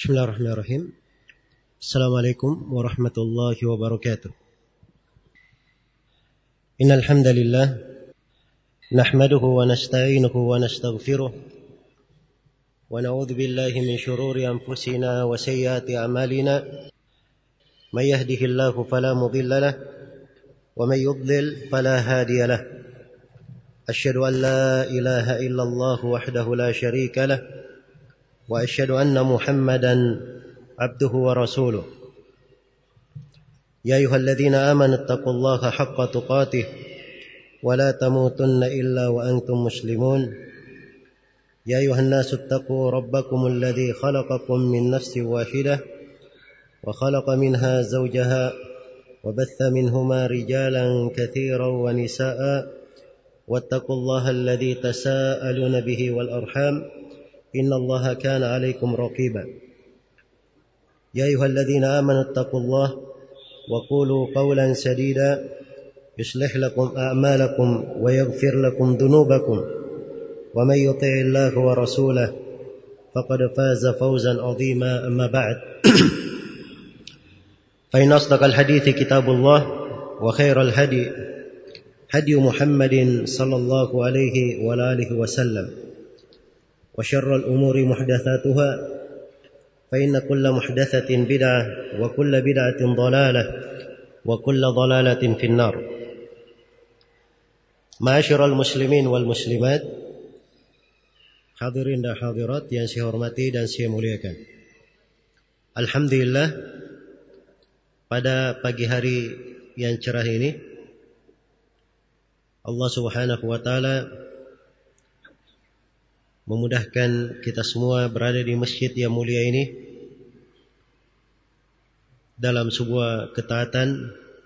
Bismillahirrahmanirrahim. Assalamualaikum warahmatullahi wabarakatuh. Innal hamdalillah nahmaduhu wa nasta'inuhu wa nastaghfiruh wa na'udzu billahi min shururi anfusina wa sayyiati a'malina. May yahdihillahu fala mudilla lahu wa may yudlil fala hadiya lahu. Asyhadu an la ilaha illallah wahdahu la syarika lahu wa asyhadu anna Muhammadan abduhu wa rasuluh. Ya ayyuhalladzina amanu taqullaha haqqa tuqatih wa la tamutunna illa wa antum muslimun. Ya ayyuhan nasu taqu rabbakumul ladzi khalaqakum min nafsin wahidah wa khalaqa minha zawjaha wa batha minhuma rijalan katsiran wa nisaa'a wattaqullaha alladzi tasaaluna bihi wal arham innallaha kana 'alaikum raqiba. Ya ayyuhalladzina amanu taqullaha wa qulu qawlan sadida yuslih lakum a'malakum wa yaghfir lakum dhunubakum wa may yuti'illaha wa rasulahu faqad faza fawzan 'azima. Amma ba'd. Fa inna asdaqal hadithi kitabullah wa khairal hadi hadi Muhammadin sallallahu alaihi wa alihi wasallam wa syarrul umuri muhdatsatuha fa inna kulla muhdatsatin bid'ah wa kulla bid'atin dhalalah wa kulla dhalalatin finnar. Ma'asyiral muslimin wal muslimat, hadirin dan hadirat yang saya hormati dan saya muliakan. Alhamdulillah, pada pagi hari yang cerah ini Allah Subhanahu wa taala memudahkan kita semua berada di masjid yang mulia ini dalam sebuah ketaatan,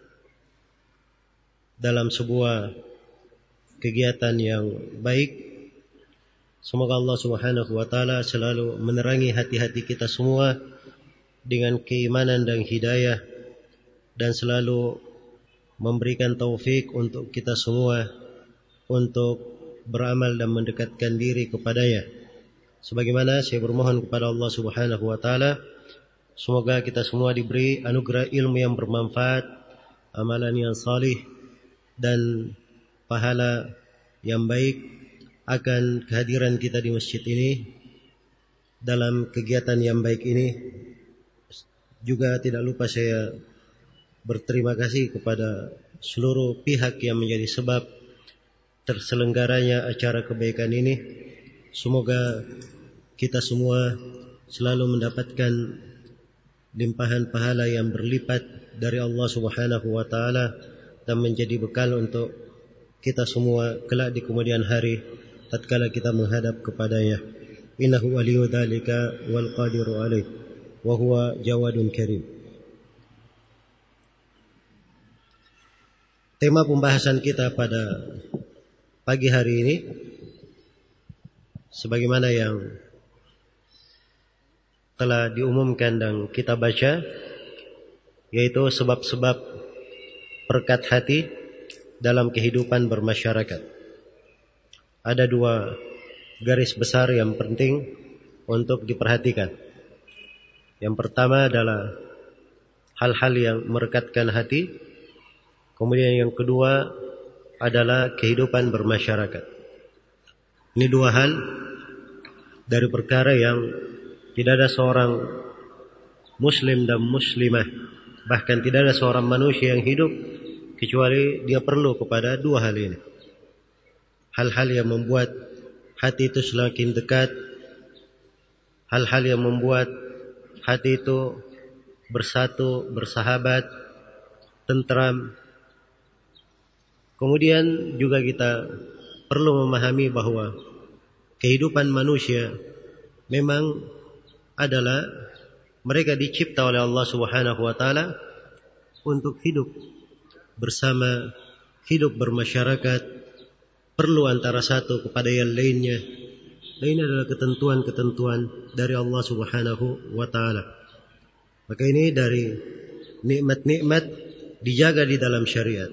dalam sebuah kegiatan yang baik. Semoga Allah Subhanahu wa taala selalu menerangi hati-hati kita semua dengan keimanan dan hidayah, dan selalu memberikan taufik untuk kita semua untuk beramal dan mendekatkan diri kepadanya. Sebagaimana saya bermohon kepada Allah Subhanahu wa taala, semoga kita semua diberi anugerah ilmu yang bermanfaat, amalan yang salih, dan pahala yang baik akan kehadiran kita di masjid ini dalam kegiatan yang baik ini. Juga tidak lupa saya berterima kasih kepada seluruh pihak yang menjadi sebab terselenggaranya acara kebaikan ini. Semoga kita semua selalu mendapatkan limpahan pahala yang berlipat dari Allah Subhanahu wa taala dan menjadi bekal untuk kita semua kelak di kemudian hari tatkala kita menghadap kepadanya. Innahu waliyyu dzalika wal qadiru alaih wa huwa jawadun karim. Tema pembahasan kita pada pagi hari ini, sebagaimana yang telah diumumkan dan kita baca, yaitu sebab-sebab perekat hati dalam kehidupan bermasyarakat. Ada dua garis besar yang penting untuk diperhatikan. Yang pertama adalah hal-hal yang merekatkan hati. Kemudian yang kedua adalah kehidupan bermasyarakat. Ini dua hal dari perkara yang tidak ada seorang muslim dan muslimah, bahkan tidak ada seorang manusia yang hidup kecuali dia perlu kepada dua hal ini. Hal-hal yang membuat hati itu semakin dekat, hal-hal yang membuat hati itu bersatu, bersahabat, tentram. Kemudian juga kita perlu memahami bahwa kehidupan manusia memang adalah mereka dicipta oleh Allah Subhanahu wa taala untuk hidup bersama, hidup bermasyarakat, perlu antara satu kepada yang lainnya. Dan ini adalah ketentuan-ketentuan dari Allah Subhanahu wa taala. Maka ini dari nikmat-nikmat dijaga di dalam syariat.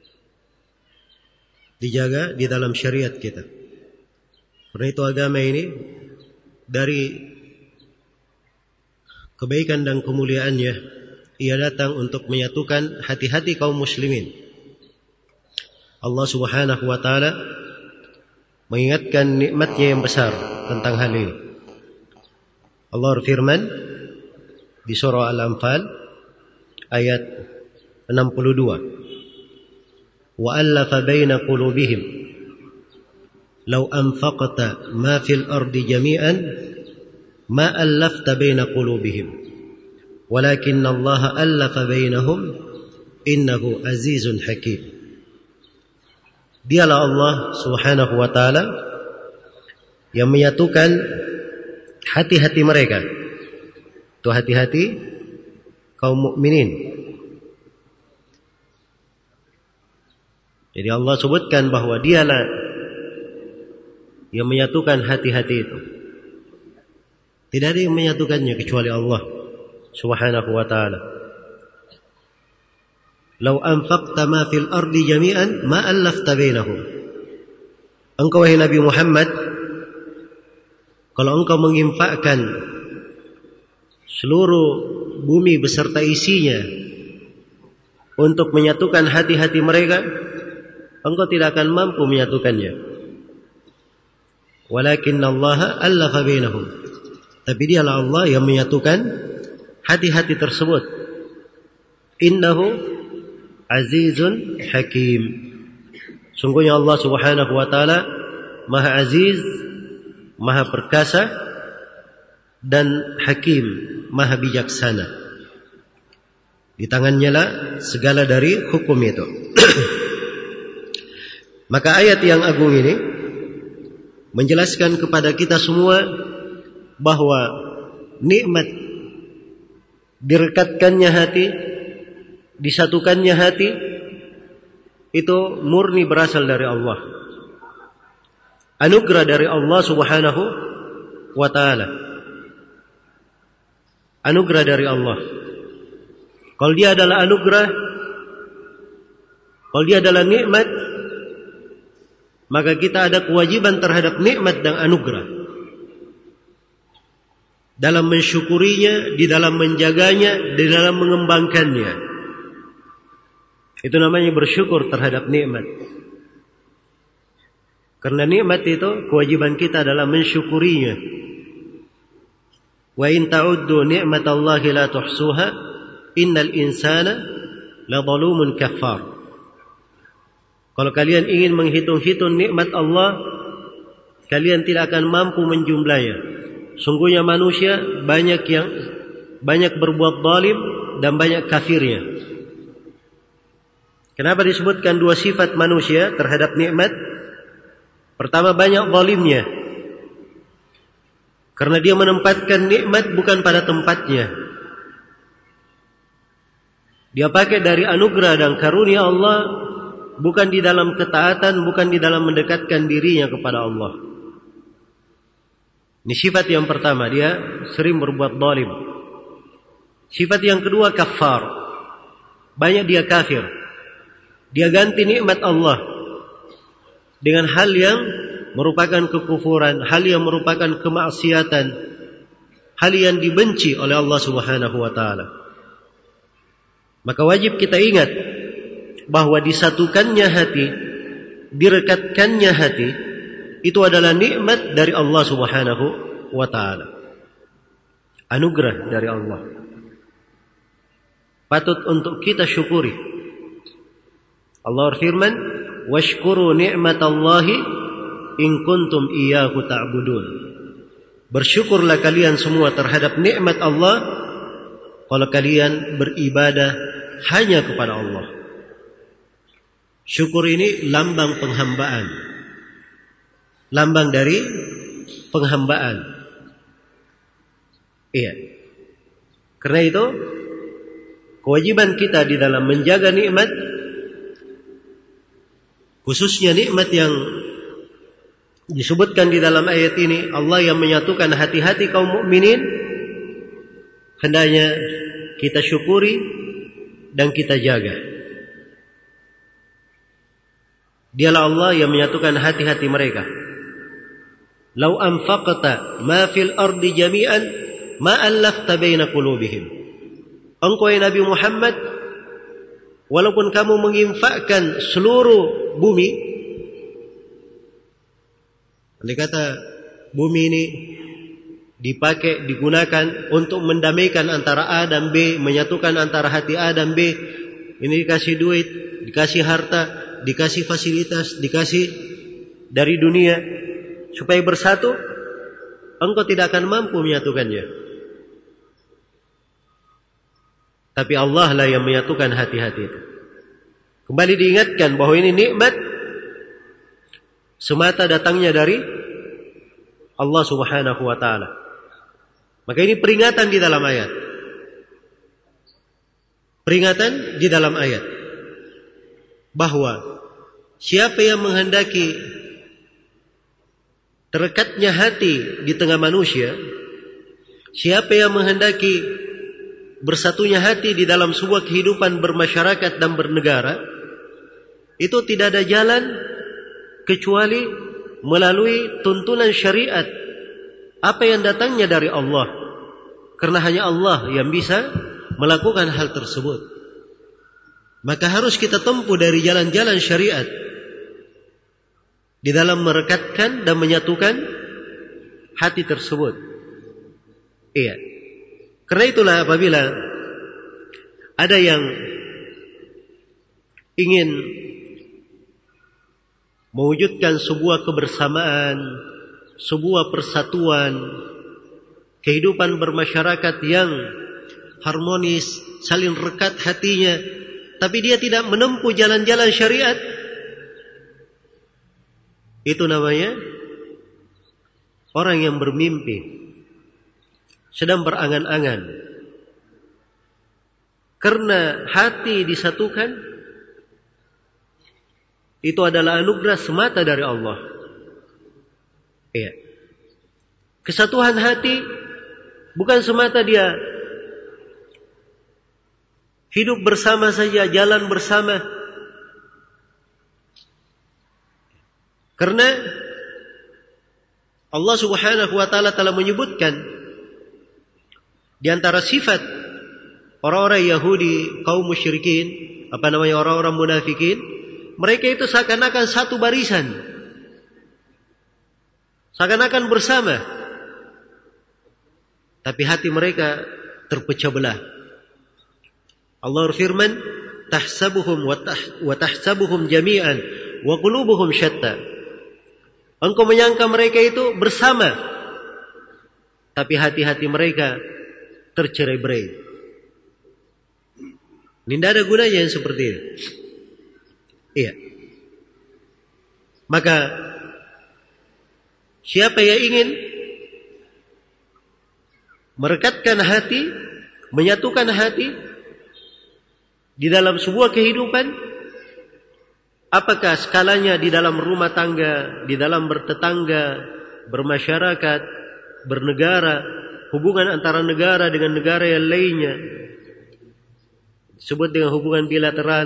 Dijaga di dalam syariat kita. Karena itu agama ini dari kebaikan dan kemuliaannya, ia datang untuk menyatukan hati-hati kaum muslimin. Allah Subhanahu wa taala mengingatkan nikmatnya yang besar tentang hal ini. Allah berfirman di surah Al-Anfal ayat 62. Wa allafa baina qulubihim law anfaqta ma fil ardi jami'an ma allafta baina qulubihim walakinna Allah allafa bainahum innahu azizun hakim. Dialah Allah Subhanahu wa taala yang menyatukan hati-hati mereka. Itu hati-hati kaum mukminin. Jadi Allah sebutkan bahwa dialah yang menyatukan hati-hati itu. Tidak ada yang menyatukannya kecuali Allah Subhanahu wa taala. Lau anfaqta ma fil ardi jami'an ma allafta bainahum. Engkau wahai Nabi Muhammad, kalau engkau menginfakkan seluruh bumi beserta isinya untuk menyatukan hati-hati mereka, engkau tidak akan mampu menyatukannya. Walakinna Allah allafa bainahum. Tapi dialah Allah yang menyatukan hati-hati tersebut. Innahu azizun hakim. Sungguhnya Allah Subhanahu wa taala Maha Aziz, Maha Perkasa, dan Hakim, Maha Bijaksana. Di tangannya lah segala dari hukum itu. Maka ayat yang agung ini menjelaskan kepada kita semua bahwa nikmat direkatkannya hati, disatukannya hati, itu murni berasal dari Allah. Anugerah dari Allah Subhanahu wa ta'ala. Anugerah dari Allah. Kalau dia adalah anugerah, kalau dia adalah nikmat, maka kita ada kewajiban terhadap nikmat dan anugerah. Dalam mensyukurinya, di dalam menjaganya, di dalam mengembangkannya. Itu namanya bersyukur terhadap nikmat. Karena nikmat itu kewajiban kita adalah mensyukurinya. Wa in ta'uddu ni'matallahi la tuhsuha innal insana la zalumun kafar. Kalau kalian ingin menghitung-hitung nikmat Allah, kalian tidak akan mampu menjumlahnya. Sungguhnya manusia banyak berbuat zalim dan banyak kafirnya. Kenapa disebutkan dua sifat manusia terhadap nikmat? Pertama, banyak zalimnya. Karena dia menempatkan nikmat bukan pada tempatnya. Dia pakai dari anugerah dan karunia Allah, bukan di dalam ketaatan, bukan di dalam mendekatkan dirinya kepada Allah. Ini sifat yang pertama, dia sering berbuat zalim. Sifat yang kedua, kafar. Banyak dia kafir. Dia ganti nikmat Allah dengan hal yang merupakan kekufuran, hal yang merupakan kemaksiatan, hal yang dibenci oleh Allah Subhanahu wa taala. Maka wajib kita ingat bahwa disatukannya hati, direkatkannya hati, itu adalah nikmat dari Allah Subhanahu wa taala. Anugerah dari Allah. Patut untuk kita syukuri. Allah berfirman, "Washkuru ni'matallahi in kuntum iyyahu ta'budun." Bersyukurlah kalian semua terhadap nikmat Allah kalau kalian beribadah hanya kepada Allah. Syukur ini lambang penghambaan. Lambang dari penghambaan. Iya. Karena itu kewajiban kita di dalam menjaga nikmat, khususnya nikmat yang disebutkan di dalam ayat ini, Allah yang menyatukan hati-hati kaum mukminin, hendaknya kita syukuri dan kita jaga. Dialah Allah yang menyatukan hati-hati mereka. Lau anfaqta ma fil ardi jami'an ma allafta baina qulubihim. Engkau ya Nabi Muhammad, walaupun kamu menginfakkan seluruh bumi, andai kata bumi ini digunakan untuk mendamaikan antara A dan B, menyatukan antara hati A dan B, ini dikasih duit, dikasih harta, dikasih fasilitas, dikasih dari dunia supaya bersatu, engkau tidak akan mampu menyatukannya. Tapi Allah lah yang menyatukan hati-hati itu. Kembali diingatkan bahwa ini nikmat semata datangnya dari Allah Subhanahu wa ta'ala. Maka ini peringatan di dalam ayat. Peringatan di dalam ayat bahwa siapa yang menghendaki terekatnya hati di tengah manusia, siapa yang menghendaki bersatunya hati di dalam sebuah kehidupan bermasyarakat dan bernegara, itu tidak ada jalan kecuali melalui tuntunan syariat apa yang datangnya dari Allah, karena hanya Allah yang bisa melakukan hal tersebut. Maka harus kita tempuh dari jalan-jalan syariat di dalam merekatkan dan menyatukan hati tersebut. Iya. Karena itulah apabila ada yang ingin mewujudkan sebuah kebersamaan, sebuah persatuan, kehidupan bermasyarakat yang harmonis, saling rekat hatinya, tapi dia tidak menempuh jalan-jalan syariat, itu namanya orang yang bermimpi, sedang berangan-angan. Karena hati disatukan, itu adalah anugerah semata dari Allah. Iya. Kesatuan hati bukan semata dia hidup bersama saja, jalan bersama. Karena Allah Subhanahu wa ta'ala telah menyebutkan di antara sifat orang-orang Yahudi, kaum musyrikin, orang-orang munafikin, mereka itu seakan-akan satu barisan, seakan-akan bersama, tapi hati mereka terpecah belah. Allah berfirman, tahsabuhum wa tahsabuhum jami'an wa qulubuhum syatta. Engkau menyangka mereka itu bersama, tapi hati-hati mereka tercerai-berai. Ini tidak ada gunanya yang seperti ini. Iya. Maka siapa yang ingin merekatkan hati, menyatukan hati di dalam sebuah kehidupan, apakah skalanya di dalam rumah tangga, di dalam bertetangga, bermasyarakat, bernegara, hubungan antara negara dengan negara yang lainnya, disebut dengan hubungan bilateral,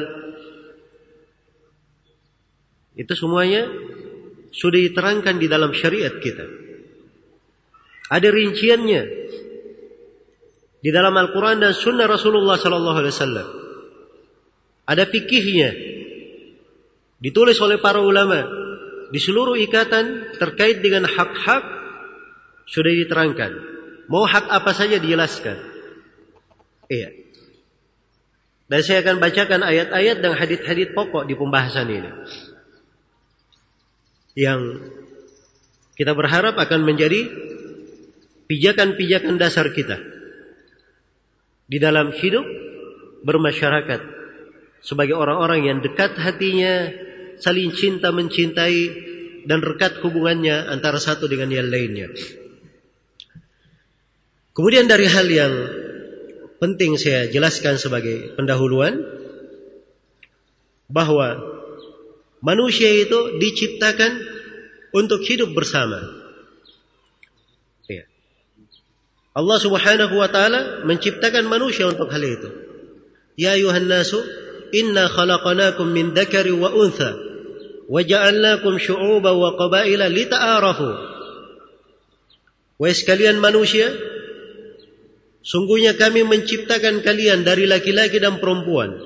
itu semuanya sudah diterangkan di dalam syariat kita. Ada rinciannya di dalam Al-Quran dan Sunnah Rasulullah Sallallahu Alaihi Wasallam. Ada fikihnya, ditulis oleh para ulama di seluruh ikatan terkait dengan hak-hak sudah diterangkan. Mau hak apa saja dijelaskan. Iya. Dan saya akan bacakan ayat-ayat dan hadits-hadits pokok di pembahasan ini, yang kita berharap akan menjadi pijakan-pijakan dasar kita di dalam hidup bermasyarakat sebagai orang-orang yang dekat hatinya, saling cinta mencintai, dan rekat hubungannya antara satu dengan yang lainnya. Kemudian dari hal yang penting saya jelaskan sebagai pendahuluan, bahwa manusia itu diciptakan untuk hidup bersama. Ya. Allah Subhanahu wa ta'ala menciptakan manusia untuk hal itu. Ya ayuhan nasu, inna khalaqnakum min dzakari wa untha wa ja'alnakum syu'uban wa qabaila lita'arafu. Wahai sekalian manusia, Sungguhnya kami menciptakan kalian dari laki-laki dan perempuan.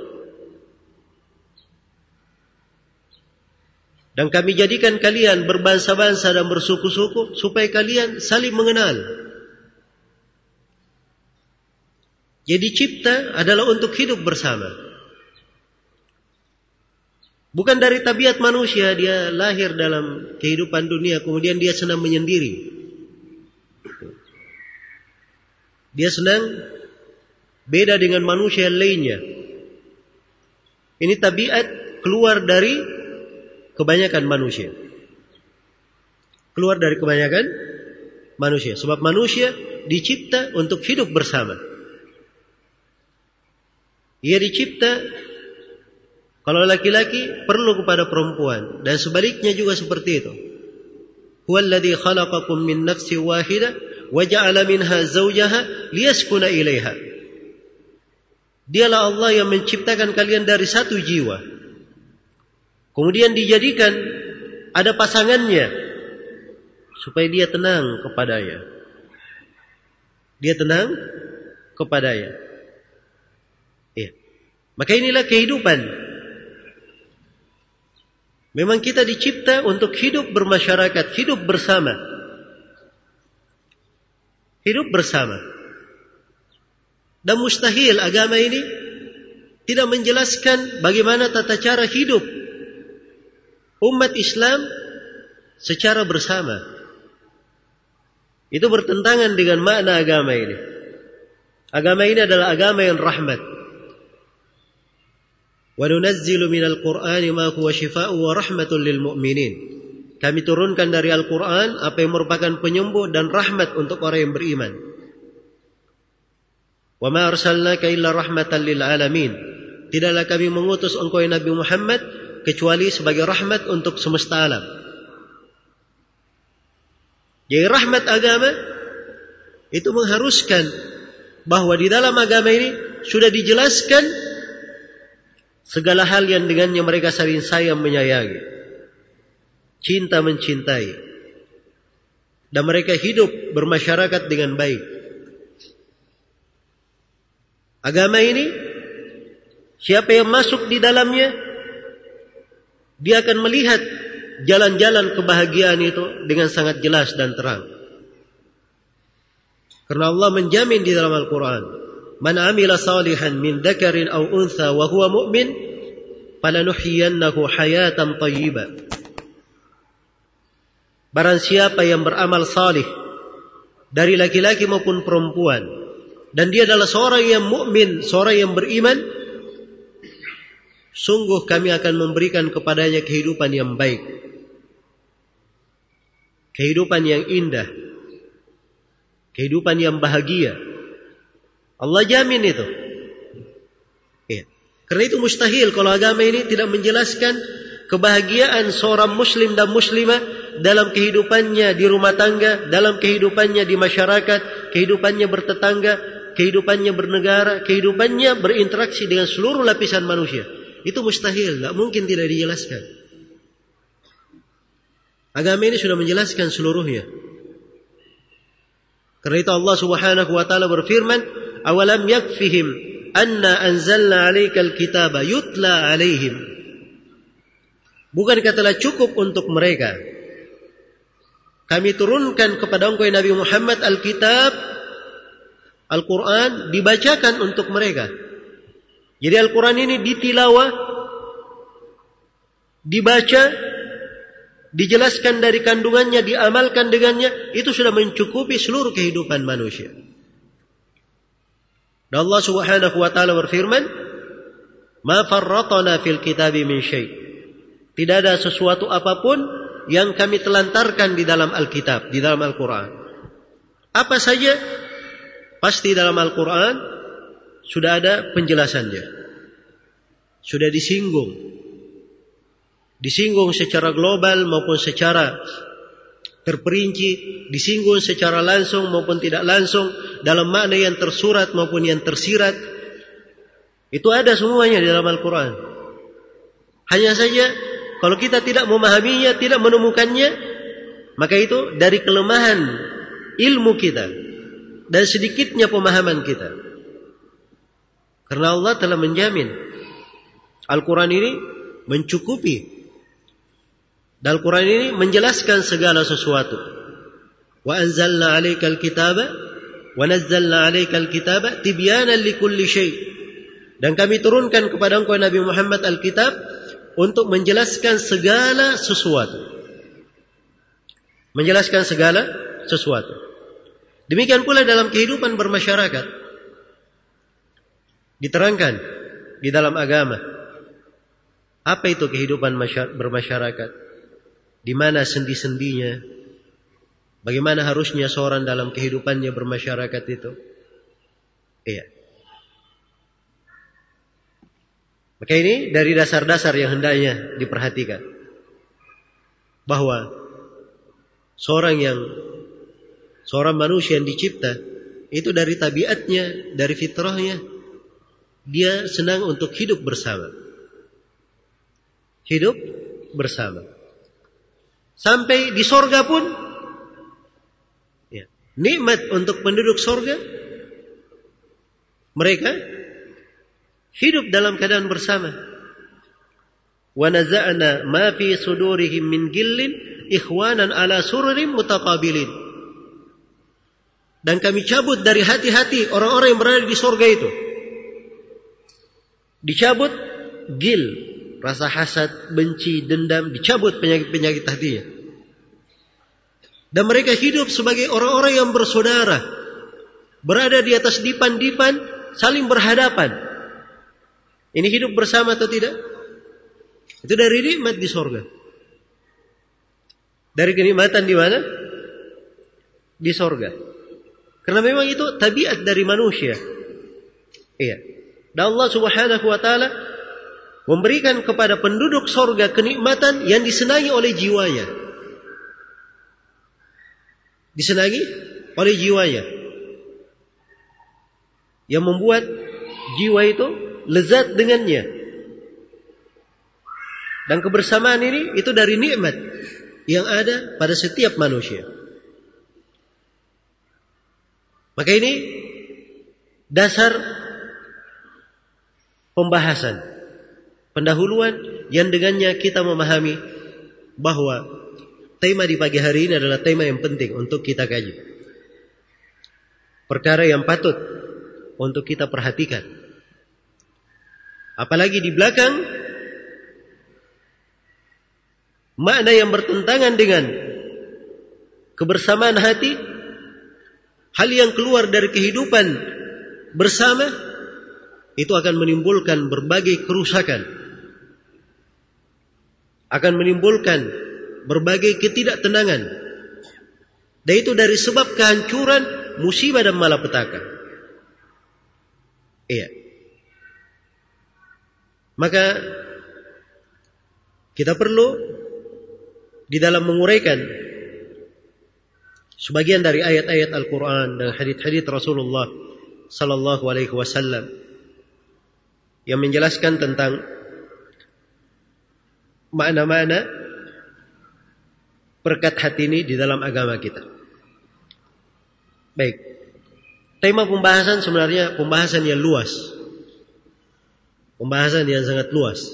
Dan kami jadikan kalian berbangsa-bangsa dan bersuku-suku supaya kalian saling mengenal. Jadi cipta adalah untuk hidup bersama. Bukan dari tabiat manusia dia lahir dalam kehidupan dunia kemudian dia senang menyendiri. Dia senang beda dengan manusia yang lainnya. Ini tabiat keluar dari kebanyakan manusia. Keluar dari kebanyakan manusia. Sebab manusia dicipta untuk hidup bersama. Ia dicipta kalau laki-laki perlu kepada perempuan. Dan sebaliknya juga seperti itu. Huwallazi khalaqakum min nafsin wahidah وَجَعَلَ مِنْهَا زَوْجَهَا لِيَسْكُنَ إِلَيْهَا. Dialah Allah yang menciptakan kalian dari satu jiwa. Kemudian dijadikan ada pasangannya supaya dia tenang kepadanya. Dia tenang kepadanya. Ya. Maka inilah kehidupan. Memang kita dicipta untuk hidup bermasyarakat, hidup bersama. Hidup bersama. Dan mustahil agama ini tidak menjelaskan bagaimana tata cara hidup umat Islam secara bersama. Itu bertentangan dengan makna agama ini. Agama ini adalah agama yang rahmat. Wa nunazzilu minal Qur'ani ma huwa shifaa'un wa rahmatun lil mu'minin. Kami turunkan dari Al-Quran apa yang merupakan penyembuh dan rahmat untuk orang yang beriman. Wa ma arsalnaka illa rahmatan lil alamin. Tidaklah kami mengutus engkau Nabi Muhammad kecuali sebagai rahmat untuk semesta alam. Jadi rahmat agama itu mengharuskan bahwa di dalam agama ini sudah dijelaskan segala hal yang dengannya mereka saling sayang menyayangi. Cinta mencintai. Dan mereka hidup bermasyarakat dengan baik. Agama ini, siapa yang masuk di dalamnya, dia akan melihat jalan-jalan kebahagiaan itu dengan sangat jelas dan terang. Karena Allah menjamin di dalam Al-Quran, Man amila salihan min dzakarin aw untha wa huwa mu'min, falanuhyiyannahu hayatan thayyibah. Barang siapa yang beramal salih dari laki-laki maupun perempuan dan dia adalah seorang yang mukmin, seorang yang beriman, sungguh kami akan memberikan kepadanya kehidupan yang baik, kehidupan yang indah, kehidupan yang bahagia. Allah jamin itu. Ya. Karena itu mustahil kalau agama ini tidak menjelaskan kebahagiaan seorang muslim dan muslimah dalam kehidupannya di rumah tangga, dalam kehidupannya di masyarakat, kehidupannya bertetangga, kehidupannya bernegara, kehidupannya berinteraksi dengan seluruh lapisan manusia. Itu mustahil, tidak mungkin tidak dijelaskan. Agama ini sudah menjelaskan seluruhnya. Karena itu Allah Subhanahu wa taala berfirman, "Awalam yakfihim anna anzalna 'alaikal kitaba yutla 'alaihim." Bukankah telah cukup untuk mereka kami turunkan kepada engkau Nabi Muhammad Alkitab, Al-Quran dibacakan untuk mereka. Jadi Al-Quran ini ditilawah, dibaca, dijelaskan dari kandungannya, diamalkan dengannya, itu sudah mencukupi seluruh kehidupan manusia. Dan Allah Subhanahu wa taala berfirman, "Ma farratna fil kitabi min syai'." Tidak ada sesuatu apapun yang kami telantarkan di dalam Alkitab, di dalam Al-Quran. Apa saja, pasti dalam Al-Quran sudah ada penjelasannya. Sudah disinggung. Disinggung secara global maupun secara terperinci, disinggung secara langsung maupun tidak langsung, dalam makna yang tersurat maupun yang tersirat. Itu ada semuanya di dalam Al-Quran. Hanya saja kalau kita tidak memahaminya, tidak menemukannya, maka itu dari kelemahan ilmu kita. dan sedikitnya pemahaman kita. Karena Allah telah menjamin Al-Quran ini mencukupi. Dan Al-Quran ini menjelaskan segala sesuatu. Wa anzalna 'alaikal kitaba wa nazzalna 'alaikal kitaba tibyanan likulli syai'. Dan kami turunkan kepada engkau Nabi Muhammad Al-Kitab untuk menjelaskan segala sesuatu. Menjelaskan segala sesuatu. Demikian pula dalam kehidupan bermasyarakat. Diterangkan di dalam agama. Apa itu kehidupan bermasyarakat? Di mana sendi-sendinya? Bagaimana harusnya seorang dalam kehidupannya bermasyarakat itu? Iya. Maka ini dari dasar-dasar yang hendaknya diperhatikan. Bahwa seorang manusia yang dicipta itu dari tabiatnya, dari fitrahnya, dia senang untuk hidup bersama. Hidup bersama. Sampai di sorga pun, ya, nikmat untuk penduduk sorga, mereka hidup dalam keadaan bersama. Wa naza'na ma fi sudurihim min gillin ikhwanan ala sururin mutaqabilin. Dan kami cabut dari hati-hati orang-orang yang berada di sorga itu. Dicabut gil, rasa hasad, benci, dendam, dicabut penyakit-penyakit hatinya. Dan mereka hidup sebagai orang-orang yang bersaudara, berada di atas dipan-dipan, saling berhadapan. Ini hidup bersama atau tidak? Itu dari nikmat di sorga. Dari kenikmatan di mana? Di sorga. Karena memang itu tabiat dari manusia. Iya. Dan Allah Subhanahu wa taala memberikan kepada penduduk sorga kenikmatan yang disenangi oleh jiwanya. Disenangi oleh jiwanya. Yang membuat jiwa itu lezat dengannya. Dan kebersamaan ini itu dari nikmat yang ada pada setiap manusia. Maka ini dasar pembahasan, pendahuluan yang dengannya kita memahami bahwa tema di pagi hari ini adalah tema yang penting untuk kita kaji. Perkara yang patut untuk kita perhatikan. Apalagi di belakang makna yang bertentangan dengan kebersamaan hati, hal yang keluar dari kehidupan bersama, itu akan menimbulkan berbagai kerusakan, akan menimbulkan berbagai ketidaktenangan, dan itu dari sebab kehancuran, musibah dan malapetaka. Iya. Maka kita perlu di dalam menguraikan sebagian dari ayat-ayat Al-Quran dan hadits-hadits Rasulullah Sallallahu Alaihi Wasallam yang menjelaskan tentang makna-makna berkat hati ini di dalam agama kita. Baik, tema pembahasan sebenarnya pembahasan yang luas, pembahasan yang sangat luas.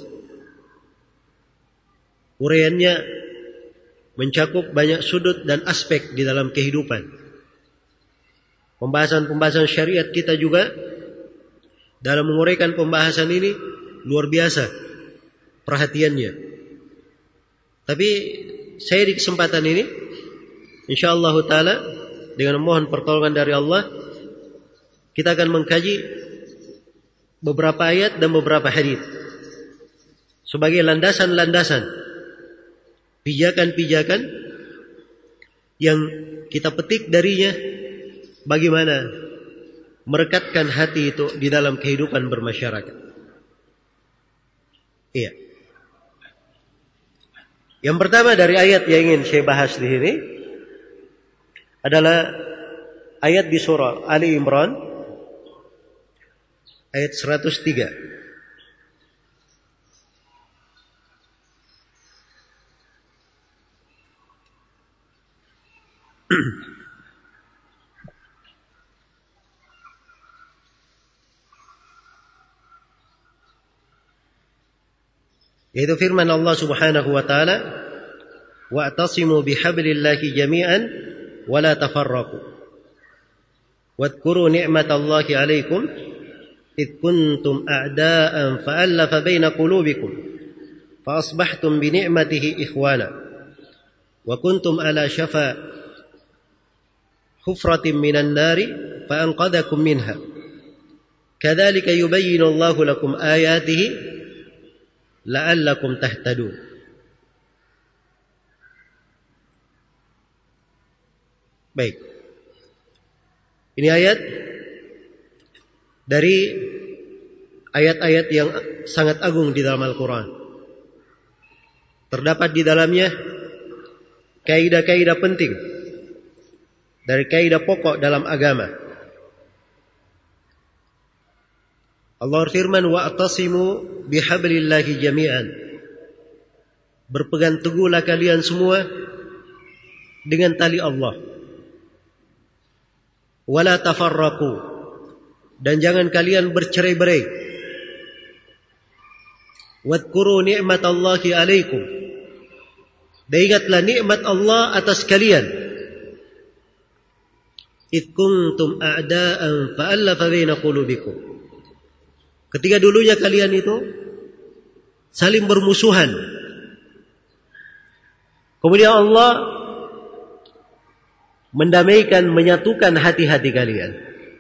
Uraiannya mencakup banyak sudut dan aspek di dalam kehidupan. Pembahasan-pembahasan syariat kita juga dalam menguraikan pembahasan ini luar biasa perhatiannya. Tapi saya di kesempatan ini insyaallah taala dengan mohon pertolongan dari Allah kita akan mengkaji beberapa ayat dan beberapa hadis sebagai landasan-landasan, pijakan-pijakan yang kita petik darinya bagaimana merekatkan hati itu di dalam kehidupan bermasyarakat. Iya. Yang pertama dari ayat yang ingin saya bahas di sini adalah ayat di surah Ali Imran ayat 103. Yaitu firman Allah Subhanahu wa taala, "Wa'tasimu bihablillahi jami'an wa la tafarraqu. Wadhkuru ni'matallahi 'alaikum id kuntum a'da'an fa'alafa baina qulubikum fa asbahtum bi ni'matihi ikhwana wa kuntum ala shafa hufratin minan nari fa anqadhakum minha. Kadzalika yubayyinu Allahu lakum ayatihi la'allakum tahtadun." Baik. Ini ayat dari ayat-ayat yang sangat agung di dalam Al-Quran. Terdapat di dalamnya kaidah-kaidah penting dari kaidah pokok dalam agama. Allah berfirman, "Wa'tasimu bihablillahi jami'an." Berpegang teguhlah kalian semua dengan tali Allah. Wala tafarraqu, dan jangan kalian bercerai-berai. Wadhkuru ni'matallahi 'alaikum, dan ingatlah nikmat Allah atas kalian. Id kuntum a'da'an fa'alafa baina qulubikum. Ketika dulunya kalian itu saling bermusuhan, kemudian Allah mendamaikan, menyatukan hati-hati kalian.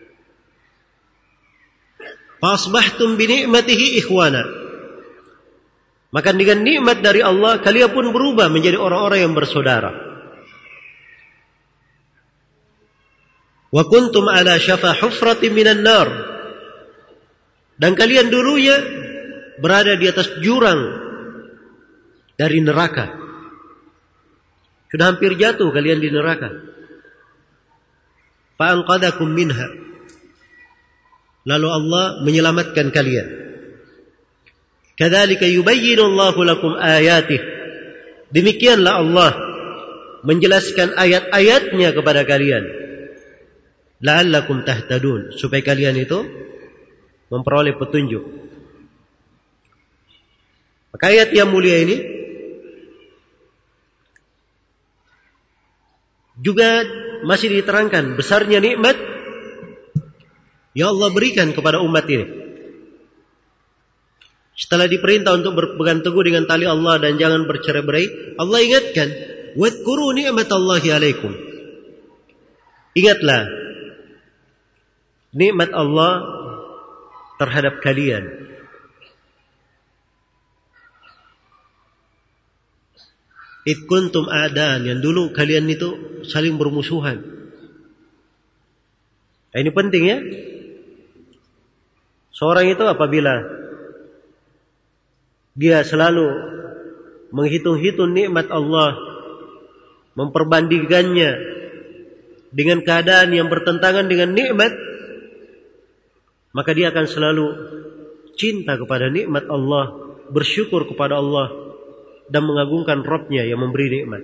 Fasbahtum bi ni'matihi ikhwana. Maka dengan nikmat dari Allah kalian pun berubah menjadi orang-orang yang bersaudara. Wa kuntum ala syafa hufratin minan nar. Dan kalian dulunya berada di atas jurang dari neraka. Sudah hampir jatuh kalian di neraka. Fa'anqadhakum minha. Lalu Allah menyelamatkan kalian. Kadzalika yubayyinu Allahu lakum ayatih. Demikianlah Allah menjelaskan ayat-ayatnya kepada kalian. La'allakum tahtadun, supaya kalian itu memperoleh petunjuk. Maka ayat yang mulia ini juga masih diterangkan besarnya nikmat yang Allah berikan kepada umat ini. Setelah diperintah untuk berpegang teguh dengan tali Allah dan jangan bercerai-berai, Allah ingatkan, "Wadhkuru ni'matallahi 'alaikum." Ingatlah nikmat Allah terhadap kalian. Id kuntum a'daan, yang dulu kalian itu saling bermusuhan. Nah, ini penting ya. Seorang itu apabila dia selalu menghitung-hitung nikmat Allah, memperbandingkannya dengan keadaan yang bertentangan dengan nikmat, maka dia akan selalu cinta kepada nikmat Allah, bersyukur kepada Allah, dan mengagungkan Rabb-Nya yang memberi nikmat.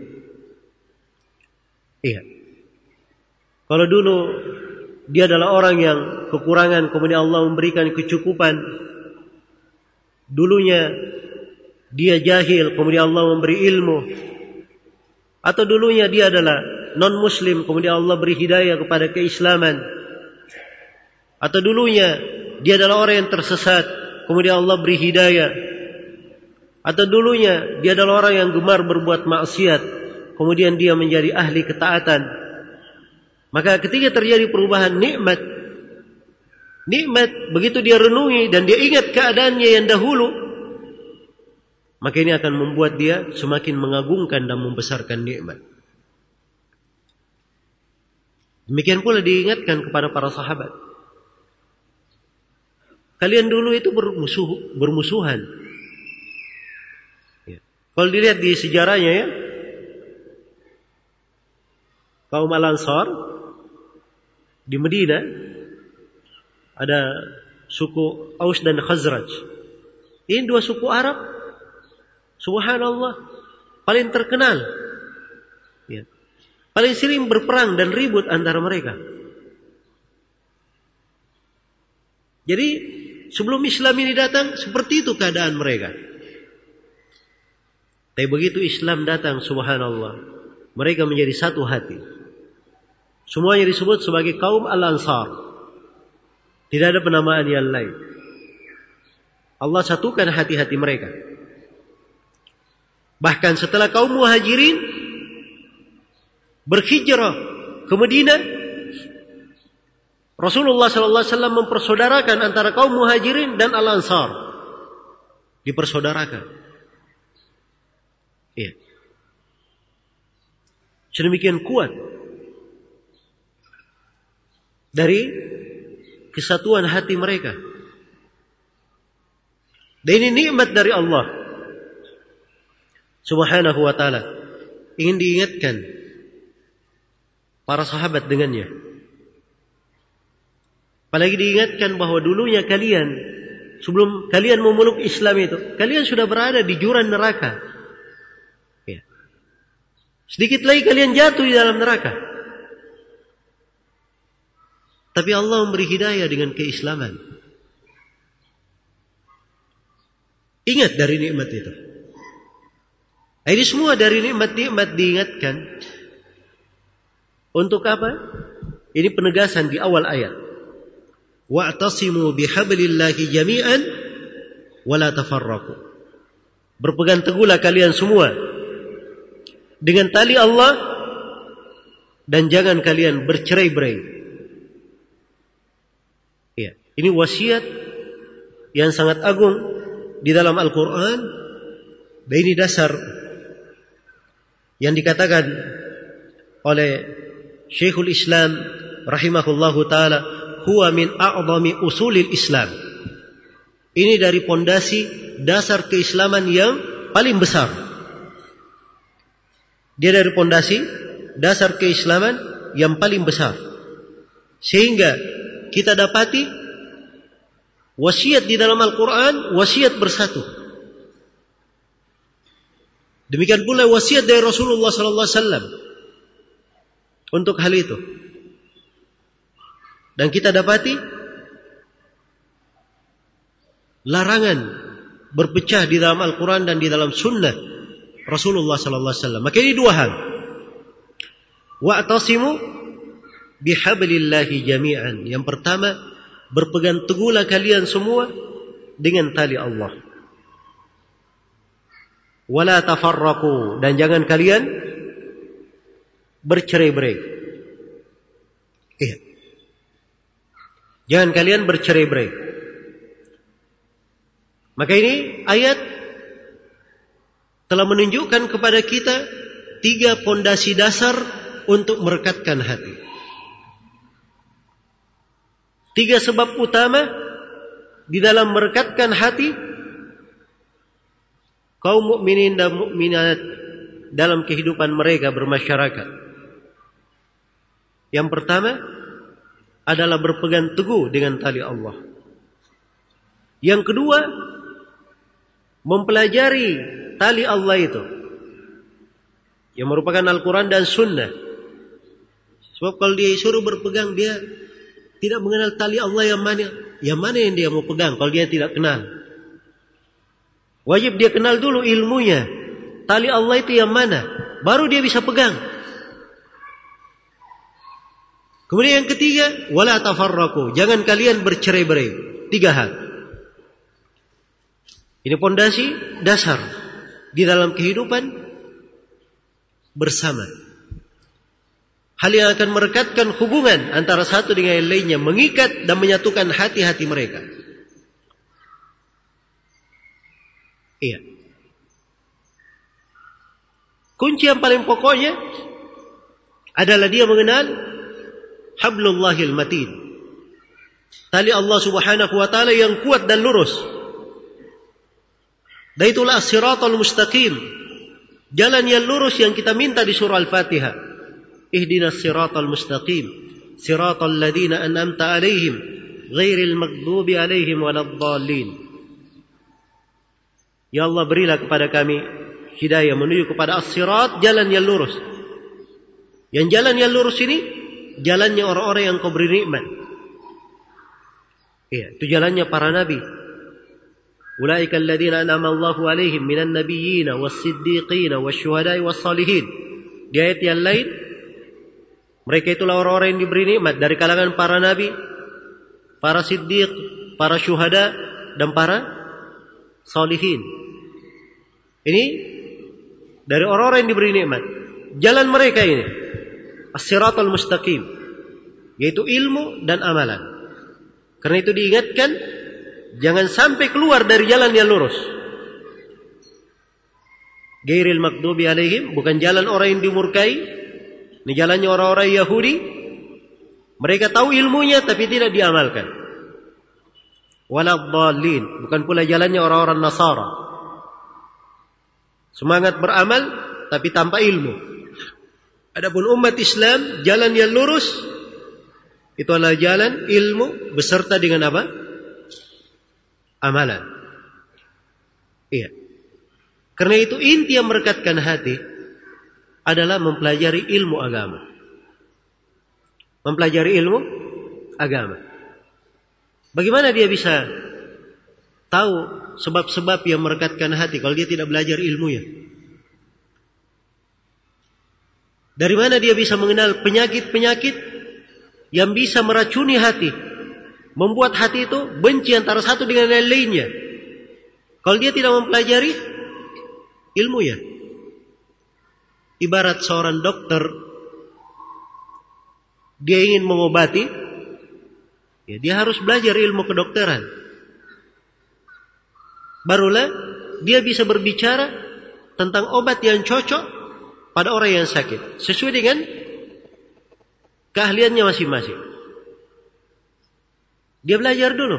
Iya. Kalau dulu dia adalah orang yang kekurangan, kemudian Allah memberikan kecukupan. Dulunya dia jahil, kemudian Allah memberi ilmu. Atau dulunya dia adalah non-muslim, kemudian Allah beri hidayah kepada keislaman. Atau dulunya dia adalah orang yang tersesat, kemudian Allah beri hidayah. Atau dulunya dia adalah orang yang gemar berbuat maksiat, kemudian dia menjadi ahli ketaatan. Maka ketika terjadi perubahan nikmat begitu dia renungi dan dia ingat keadaannya yang dahulu, maka ini akan membuat dia semakin mengagungkan dan membesarkan nikmat. Demikian pula diingatkan kepada para sahabat. Kalian dulu itu bermusuhan. Kalau dilihat di sejarahnya ya, kaum Al-Ansar di Madinah ada suku Aus dan Khazraj. Ini dua suku Arab, subhanallah, paling terkenal, ya, paling sering berperang dan ribut antara mereka. Jadi sebelum Islam ini datang, seperti itu keadaan mereka. Tapi begitu Islam datang, subhanallah, mereka menjadi satu hati. Semuanya disebut sebagai kaum Al-Ansar. Tidak ada penamaan yang lain. Allah satukan hati-hati mereka. Bahkan setelah kaum Muhajirin berhijrah ke Madinah, Rasulullah SAW mempersaudarakan antara kaum Muhajirin dan Al-Ansar. Dipersaudarakan. Ya. Sedemikian kuat dari kesatuan hati mereka. Dan ini nikmat dari Allah Subhanahu wa ta'ala. Ingin diingatkan para sahabat dengannya. Apalagi diingatkan bahwa dulunya kalian, sebelum kalian memeluk Islam itu, kalian sudah berada di jurang neraka. Ya. Sedikit lagi kalian jatuh di dalam neraka. Tapi Allah memberi hidayah dengan keislaman. Ingat dari nikmat itu. Ini semua dari nikmat-nikmat diingatkan. Untuk apa? Ini penegasan di awal ayat. Wa'tasimu bihablillahi jami'an wa la tafarraqu. Berpegang teguhlah kalian semua dengan tali Allah dan jangan kalian bercerai-berai. Ya, ini wasiat yang sangat agung di dalam Al-Quran. Dan ini dasar yang dikatakan oleh Syekhul Islam rahimahullahu ta'ala, huwa min a'zami usulil Islam. Ini dari pondasi dasar keislaman yang paling besar. Dia dari pondasi dasar keislaman yang paling besar. Sehingga kita dapati wasiat di dalam Al-Quran, wasiat bersatu. Demikian pula wasiat dari Rasulullah sallallahu alaihi wasallam untuk hal itu. Dan kita dapati larangan berpecah di dalam Al-Quran dan di dalam sunnah Rasulullah sallallahu alaihi wasallam. Maka ini dua hal. Wa'tasimu bihablillahi jami'an. Yang pertama, berpegang teguhlah kalian semua dengan tali Allah. Wala tafarraqu, dan jangan kalian bercerai-berai. Iya. Jangan kalian bercerai-berai. Maka ini ayat telah menunjukkan kepada kita 3 pondasi dasar untuk merekatkan hati. 3 sebab utama di dalam merekatkan hati kaum mukminin dan mukminat dalam kehidupan mereka bermasyarakat. Yang pertama adalah berpegang teguh dengan tali Allah. Yang kedua, mempelajari tali Allah itu, yang merupakan Al-Quran dan Sunnah. Sebab kalau dia suruh berpegang, dia tidak mengenal tali Allah yang mana yang dia mau pegang kalau dia tidak kenal. Wajib dia kenal dulu ilmunya. Tali Allah itu yang mana, baru dia bisa pegang. Kemudian yang ketiga, wala tafarraqu, jangan kalian bercerai-berai. 3 hal. Ini pondasi dasar di dalam kehidupan bersama. Hal yang akan merekatkan hubungan antara satu dengan yang lainnya, mengikat dan menyatukan hati-hati mereka. Iya. Kunci yang paling pokoknya adalah dia mengenal hablullahil matin. Tali Allah Subhanahu wa taala yang kuat dan lurus. Dan itulah as-siratal mustaqim. Jalan yang lurus yang kita minta di surah Al-Fatihah. Ihdinas siratal mustaqim, siratal ladzina an'amta 'alaihim, ghairil maghdubi 'alaihim waladdallin. Ya Allah, berilah kepada kami hidayah menuju kepada as-sirat, jalan yang lurus. Yang jalan yang lurus ini jalannya orang-orang yang Kau beri nikmat. Iya, itu jalannya para nabi. Ulaika alladziina an'ama Allahu 'alaihim minan nabiyyina was-siddiqina wasyuhada'i was-shalihin. Di ayat yang lain, mereka itulah orang-orang yang diberi nikmat dari kalangan para nabi, para siddiq, para syuhada, dan para salihin. Ini dari orang-orang yang diberi nikmat. Jalan mereka ini as-siratal mustaqim, yaitu ilmu dan amalan. Karena itu diingatkan, jangan sampai keluar dari jalan yang lurus. Ghairil maghdubi alaihim, bukan jalan orang yang dimurkai. Ini jalannya orang-orang Yahudi. Mereka tahu ilmunya tapi tidak diamalkan. Waladhdallin, bukan pula jalannya orang-orang Nasara. Semangat beramal tapi tanpa ilmu. Adapun umat Islam, jalan yang lurus itu adalah jalan ilmu beserta dengan apa? Amalan. Iya. Karena itu inti yang merekatkan hati adalah mempelajari ilmu agama. Mempelajari ilmu agama. Bagaimana dia bisa tahu sebab-sebab yang merekatkan hati kalau dia tidak belajar ilmunya? Dari mana dia bisa mengenal penyakit-penyakit yang bisa meracuni hati, membuat hati itu benci antara satu dengan yang lainnya, kalau dia tidak mempelajari ilmunya? Ibarat seorang dokter, dia ingin mengobati, ya dia harus belajar ilmu kedokteran. Barulah dia bisa berbicara tentang obat yang cocok pada orang yang sakit, sesuai dengan keahliannya masing-masing. Dia belajar dulu,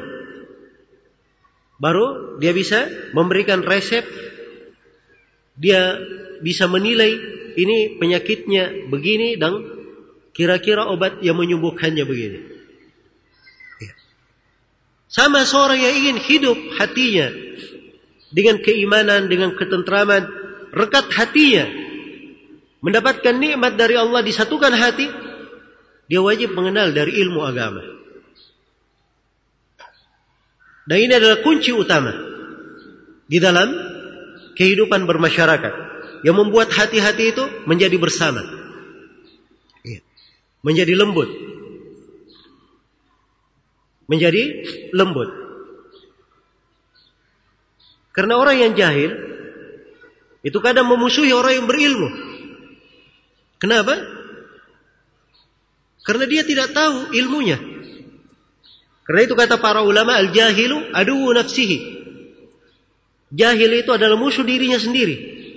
baru dia bisa memberikan resep. Dia bisa menilai ini penyakitnya begini dan kira-kira obat yang menyembuhkannya begini. Sama seorang yang ingin hidup hatinya dengan keimanan, dengan ketentraman, rekat hatinya, mendapatkan nikmat dari Allah, disatukan hati, dia wajib mengenal dari ilmu agama. Dan ini adalah kunci utama di dalam kehidupan bermasyarakat, yang membuat hati-hati itu menjadi bersama, menjadi lembut, menjadi lembut. Karena orang yang jahil itu kadang memusuhi orang yang berilmu. Kenapa? Karena dia tidak tahu ilmunya. Karena itu kata para ulama, al-jahilu aduwwu nafsihi. Jahil itu adalah musuh dirinya sendiri.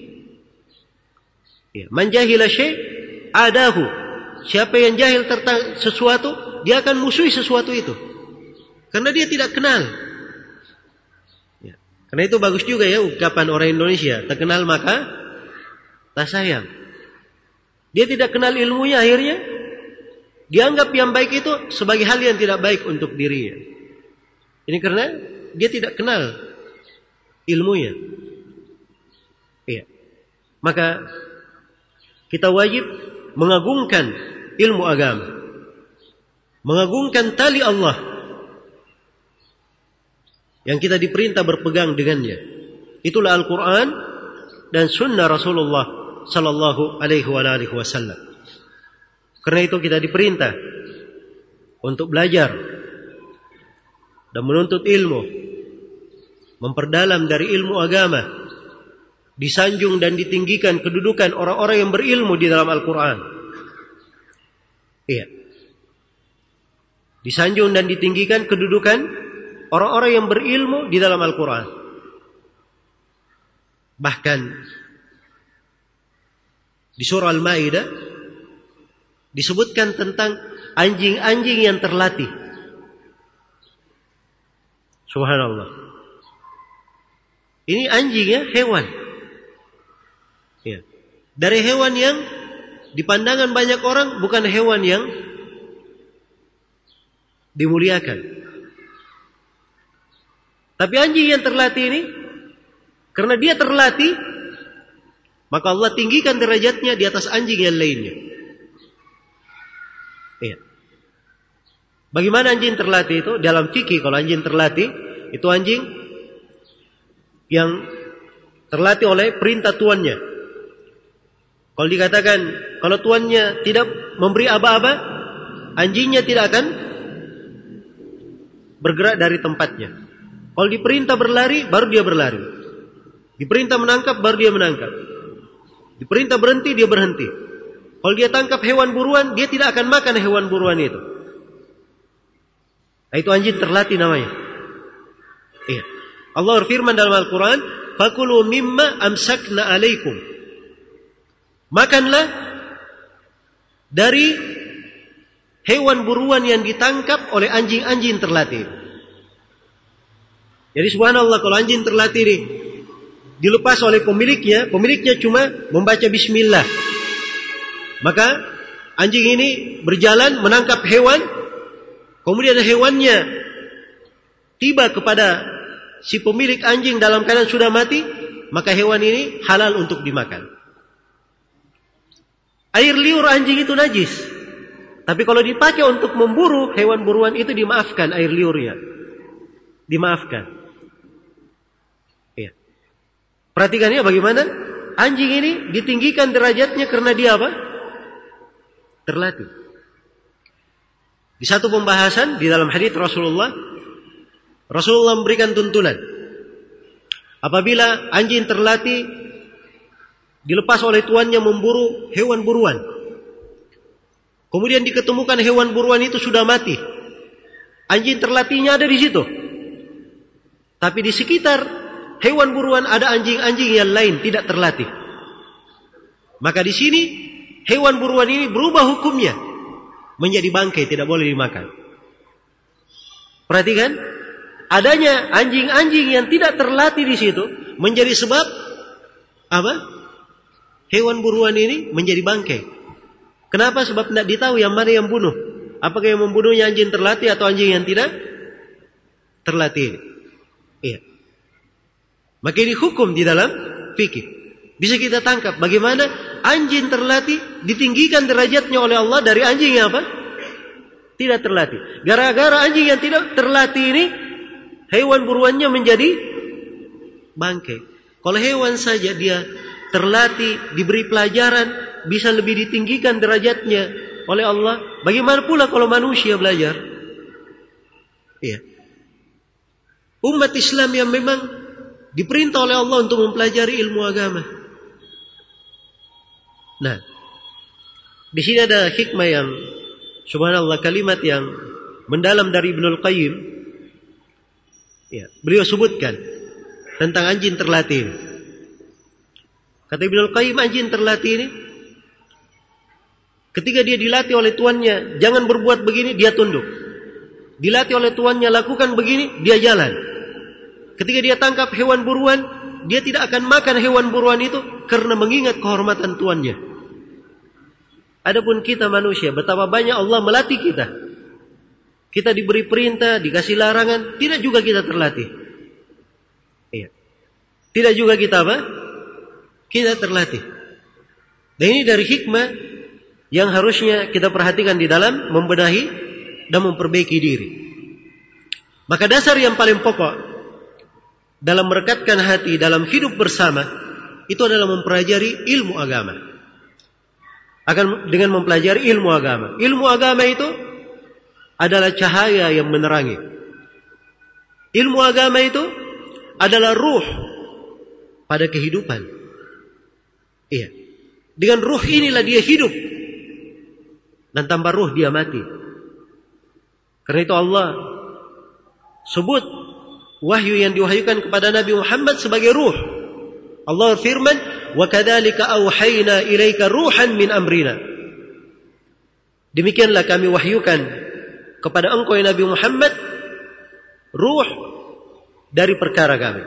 Man jahila syai' adahu. Siapa yang jahil tentang sesuatu, dia akan musuhi sesuatu itu. Karena dia tidak kenal. Karena itu bagus juga ya ungkapan orang Indonesia, tak kenal maka tak sayang. Dia tidak kenal ilmunya, akhirnya dianggap yang baik itu sebagai hal yang tidak baik untuk dirinya. Ini karena dia tidak kenal ilmunya. Iya. Maka kita wajib mengagungkan ilmu agama, mengagungkan tali Allah yang kita diperintah berpegang dengannya. Itulah Al-Quran dan Sunnah Rasulullah Sallallahu Alaihi Wasallam. Karena itu kita diperintah untuk belajar dan menuntut ilmu, memperdalam dari ilmu agama, disanjung dan ditinggikan kedudukan orang-orang yang berilmu di dalam Al-Quran. Iya. Disanjung dan ditinggikan kedudukan orang-orang yang berilmu di dalam Al-Quran. Bahkan di surah Al-Maidah disebutkan tentang anjing-anjing yang terlatih. Subhanallah. Ini anjing ya, hewan. Ya. Dari hewan yang di pandangan banyak orang bukan hewan yang dimuliakan. Tapi anjing yang terlatih ini, karena dia terlatih, maka Allah tinggikan derajatnya di atas anjing yang lainnya. Iya. Bagaimana anjing terlatih itu? Dalam fikih, kalau anjing terlatih, itu anjing yang terlatih oleh perintah tuannya. Kalau dikatakan kalau tuannya tidak memberi aba-aba, anjingnya tidak akan bergerak dari tempatnya. Kalau diperintah berlari, baru dia berlari. Diperintah menangkap, baru dia menangkap. Diperintah berhenti, dia berhenti. Kalau dia tangkap hewan buruan, dia tidak akan makan hewan buruan itu. Nah, itu anjing terlatih namanya. Iya. Allah berfirman dalam Al-Quran, "Fakulu mimma amsakna alaikum." Makanlah dari hewan buruan yang ditangkap oleh anjing-anjing terlatih. Jadi subhanallah, kalau anjing terlatih ini dilepas oleh pemiliknya cuma membaca bismillah. Maka anjing ini berjalan menangkap hewan, kemudian hewannya tiba kepada si pemilik anjing dalam keadaan sudah mati, maka hewan ini halal untuk dimakan. Air liur anjing itu najis, tapi kalau dipakai untuk memburu hewan buruan itu dimaafkan, air liurnya dimaafkan. Ya. Perhatikan ya bagaimana anjing ini ditinggikan derajatnya karena dia apa? Terlatih. Di satu pembahasan di dalam hadits Rasulullah memberikan tuntunan. Apabila anjing terlatih dilepas oleh tuannya memburu hewan buruan, kemudian diketemukan hewan buruan itu sudah mati, anjing terlatihnya ada di situ, tapi di sekitar hewan buruan ada anjing-anjing yang lain tidak terlatih, maka di sini hewan buruan ini berubah hukumnya menjadi bangkai, tidak boleh dimakan. Perhatikan, adanya anjing-anjing yang tidak terlatih di situ menjadi sebab apa? Hewan buruan ini menjadi bangkai. Kenapa? Sebab tidak ditahu yang mana yang bunuh. Apakah yang membunuhnya anjing terlatih atau anjing yang tidak terlatih? Iya. Maka ini hukum di dalam fikih. Bisa kita tangkap bagaimana anjing terlatih ditinggikan derajatnya oleh Allah dari anjing yang apa? Tidak terlatih. Gara-gara anjing yang tidak terlatih ini, hewan buruannya menjadi bangkai. Kalau hewan saja dia terlatih, diberi pelajaran, bisa lebih ditinggikan derajatnya oleh Allah, bagaimana pula kalau manusia belajar? Iya. Umat Islam yang memang diperintah oleh Allah untuk mempelajari ilmu agama. Nah, di sini ada hikmah yang subhanallah, kalimat yang mendalam dari Ibnul Qayyim. Ya, beliau sebutkan tentang anjing terlatih. Kata Ibnul Qayyim, anjing terlatih ini ketika dia dilatih oleh tuannya jangan berbuat begini, dia tunduk. Dilatih oleh tuannya lakukan begini, dia jalan. Ketika dia tangkap hewan buruan, dia tidak akan makan hewan buruan itu karena mengingat kehormatan tuannya. Adapun kita manusia, betapa banyak Allah melatih kita. Kita diberi perintah, dikasih larangan, tidak juga kita terlatih. Iya. Tidak juga kita apa? Kita terlatih. Dan ini dari hikmah yang harusnya kita perhatikan di dalam membenahi dan memperbaiki diri. Maka dasar yang paling pokok dalam merekatkan hati, dalam hidup bersama, itu adalah mempelajari ilmu agama. Dengan mempelajari ilmu agama. Ilmu agama itu adalah cahaya yang menerangi. Ilmu agama itu adalah ruh pada kehidupan. Iya. Dengan ruh inilah dia hidup. Dan tanpa ruh dia mati. Karena itu Allah sebut wahyu yang diwahyukan kepada Nabi Muhammad sebagai ruh. Allah firman, "Wa kadzalika auhayna ilaika ruhan min amrina." Demikianlah kami wahyukan kepada engkau ya Nabi Muhammad ruh dari perkara kami.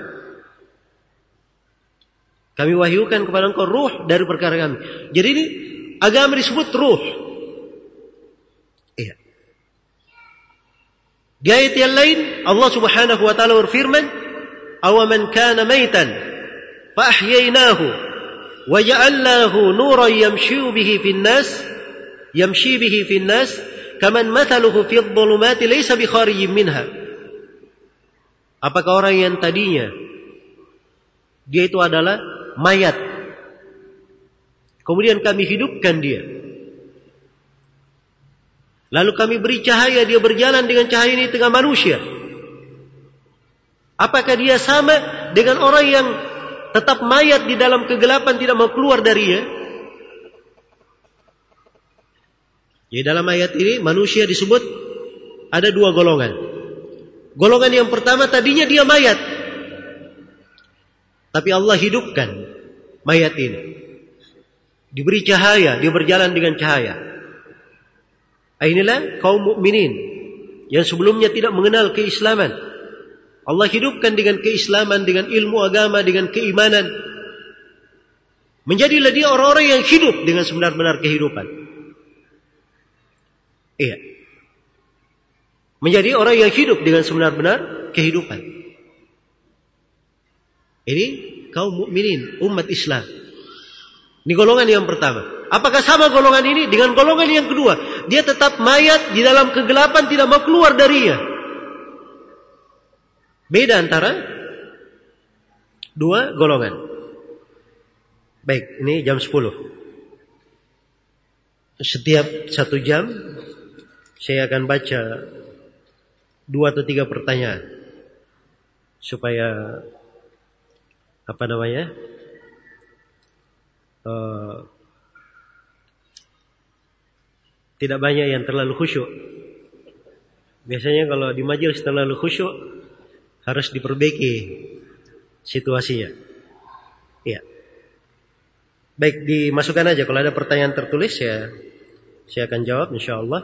Kami wahyukan kepada engkau ruh dari perkara kami. Jadi ini agama disebut ruh. Iya. Di ayat yang lain Allah Subhanahu wa taala berfirman, "Awaman kana maitan fa ahyaynahu wa ja'alnahu nuran yamshi bihi fin nas kaman mathaluhu fi adh-dhulumati laysa bi kharijin minha." Apakah orang yang tadinya Dia itu adalah mayat. Kemudian kami hidupkan dia. Lalu kami beri cahaya, dia berjalan dengan cahaya ini tengah manusia. Apakah dia sama dengan orang yang tetap mayat di dalam kegelapan, tidak mau keluar darinya? Jadi dalam ayat ini manusia disebut ada dua golongan. Golongan yang pertama tadinya dia mayat, tapi Allah hidupkan mayat ini. Diberi cahaya, dia berjalan dengan cahaya. Inilah kaum mukminin yang sebelumnya tidak mengenal keislaman. Allah hidupkan dengan keislaman, dengan ilmu agama, dengan keimanan. Menjadilah dia orang-orang yang hidup dengan sebenar-benar kehidupan. Iya. Menjadi orang yang hidup dengan sebenar-benar kehidupan. Ini kaum mukminin, umat Islam. Ini golongan yang pertama. Apakah sama golongan ini dengan golongan yang kedua? Dia tetap mayat di dalam kegelapan, tidak mau keluar darinya. Beda antara dua golongan. Baik, ini jam 10. Setiap 1 jam saya akan baca 2 atau 3 pertanyaan supaya tidak banyak yang terlalu khusyuk. Biasanya kalau di majelis terlalu khusyuk harus diperbaiki situasinya. Ya. Baik, dimasukkan aja kalau ada pertanyaan tertulis saya akan jawab insyaallah.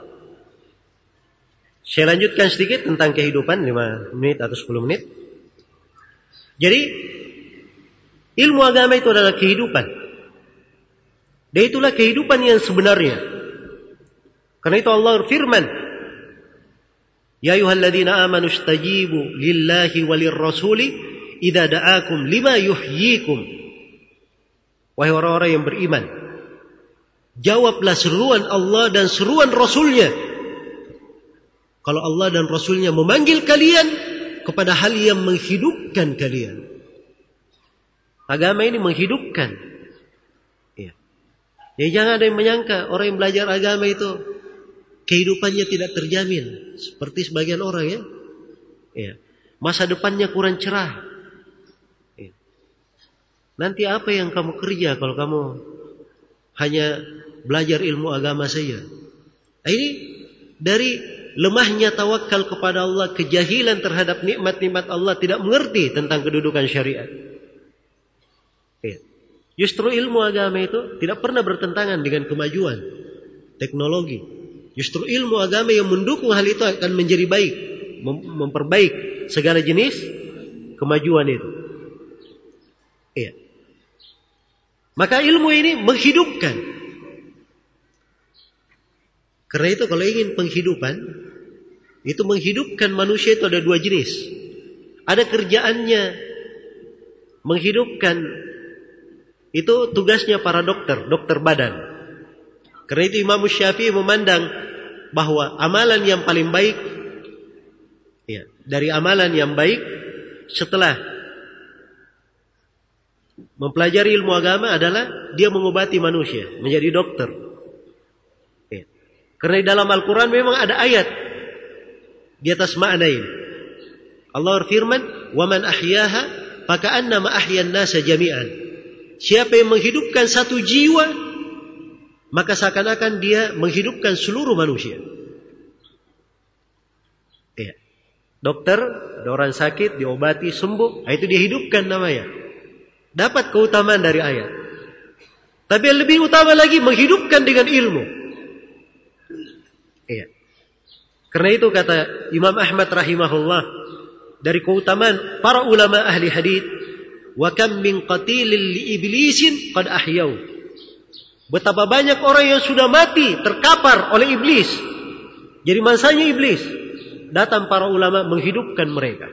Saya lanjutkan sedikit tentang kehidupan 5 menit atau 10 menit. Jadi ilmu agama itu adalah kehidupan. Dan itulah kehidupan yang sebenarnya. Karena itu Allah firman, Ya ayyuhalladzina amanu istajibu lillahi walirrasuli idza da'akum lima yuhyikum. Wahai orang-orang yang beriman, jawablah seruan Allah dan seruan Rasulnya. Kalau Allah dan Rasulnya memanggil kalian kepada hal yang menghidupkan kalian. Agama ini menghidupkan. Ya. Ya, jangan ada yang menyangka orang yang belajar agama itu kehidupannya tidak terjamin. Seperti sebagian orang ya. Ya. Masa depannya kurang cerah. Ya. Nanti apa yang kamu kerja kalau kamu hanya belajar ilmu agama saja? Nah, ini dari lemahnya tawakal kepada Allah, kejahilan terhadap nikmat-nikmat Allah, tidak mengerti tentang kedudukan syariat. Ya. Justru ilmu agama itu tidak pernah bertentangan dengan kemajuan teknologi. Justru ilmu agama yang mendukung hal itu akan menjadi baik, memperbaik segala jenis kemajuan itu. Iya. Maka ilmu ini menghidupkan. Karena itu kalau ingin penghidupan, itu menghidupkan manusia itu ada 2 jenis. Ada kerjaannya menghidupkan, itu tugasnya para dokter badan. Karena itu Imam Syafi'i memandang bahwa amalan yang paling baik, ya, dari amalan yang baik setelah mempelajari ilmu agama adalah dia mengobati manusia, menjadi dokter. Ya. Karena di dalam Al-Quran memang ada ayat di atas makna ini. Allah berfirman, "Wa man ahyaha faka'annama ahyan nasa jami'an." Siapa yang menghidupkan satu jiwa, maka seakan-akan dia menghidupkan seluruh manusia. Ya. Dokter, ada orang sakit, diobati, sembuh, itu dia hidupkan namanya. Dapat keutamaan dari ayat. Tapi yang lebih utama lagi, menghidupkan dengan ilmu. Ya. Karena itu kata Imam Ahmad rahimahullah, dari keutamaan para ulama ahli hadits, wa kam min qatilin li iblisin qad ahyau. Betapa banyak orang yang sudah mati terkapar oleh iblis. Jadi mangsanya iblis. Datang para ulama menghidupkan mereka.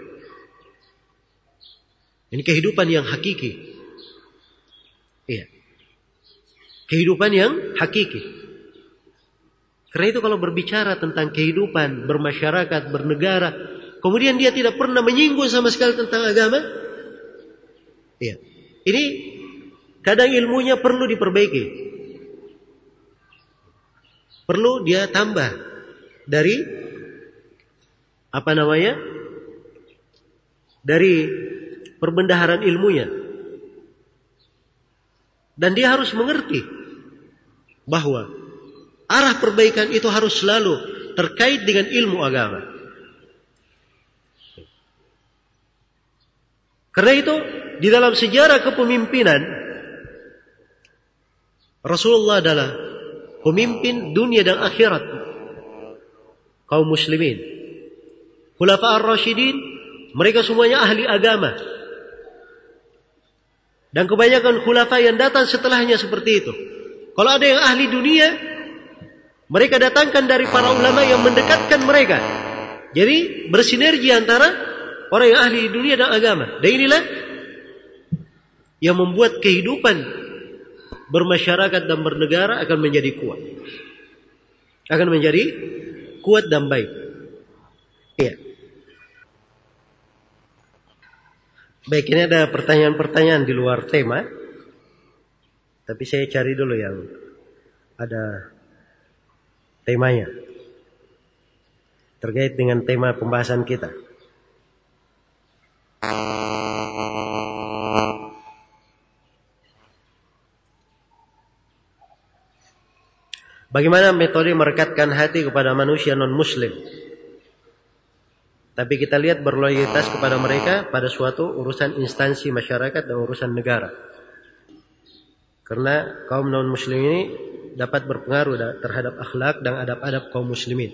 Ini kehidupan yang hakiki. Iya. Kehidupan yang hakiki. Karena itu kalau berbicara tentang kehidupan bermasyarakat, bernegara, kemudian dia tidak pernah menyinggung sama sekali tentang agama, iya, Ini kadang ilmunya perlu diperbaiki. Perlu dia tambah dari dari perbendaharaan ilmunya. Dan dia harus mengerti bahwa arah perbaikan itu harus selalu terkait dengan ilmu agama. Karena itu di dalam sejarah kepemimpinan Rasulullah adalah pemimpin dunia dan akhirat kaum muslimin. Khulafa ar-Rasyidin, mereka semuanya ahli agama. Dan kebanyakan khulafa yang datang setelahnya seperti itu. Kalau ada yang ahli dunia, mereka datangkan dari para ulama yang mendekatkan mereka. Jadi bersinergi antara orang yang ahli dunia dan agama. Dan inilah yang membuat kehidupan bermasyarakat dan bernegara akan menjadi kuat. Akan menjadi kuat dan baik. Iya. Baik, ini ada pertanyaan-pertanyaan di luar tema. Tapi saya cari dulu yang ada temanya. Terkait dengan tema pembahasan kita. Bagaimana metode merekatkan hati kepada manusia non-muslim? Tapi kita lihat berloyalitas kepada mereka pada suatu urusan instansi masyarakat dan urusan negara. Karena kaum non-muslim ini dapat berpengaruh terhadap akhlak dan adab-adab kaum muslimin.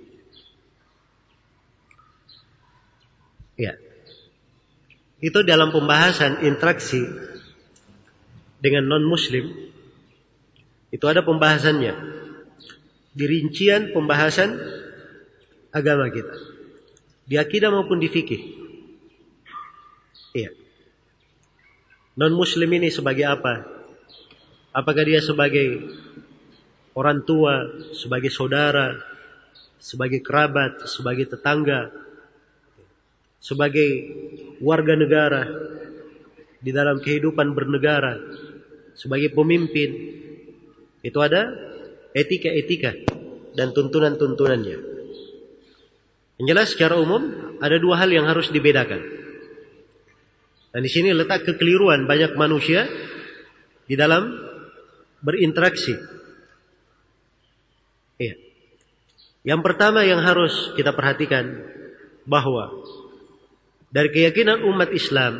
Ya. Itu dalam pembahasan interaksi dengan non-muslim, itu ada pembahasannya. Di rincian pembahasan agama kita. Di akidah maupun di fikih. Iya. Non-muslim ini sebagai apa? Apakah dia sebagai orang tua, sebagai saudara, sebagai kerabat, sebagai tetangga, sebagai warga negara di dalam kehidupan bernegara, sebagai pemimpin. Itu ada etika-etika dan tuntunan-tuntunannya. Yang jelas secara umum ada dua hal yang harus dibedakan. Dan di sini letak kekeliruan banyak manusia di dalam berinteraksi. Iya. Yang pertama yang harus kita perhatikan bahwa dari keyakinan umat Islam,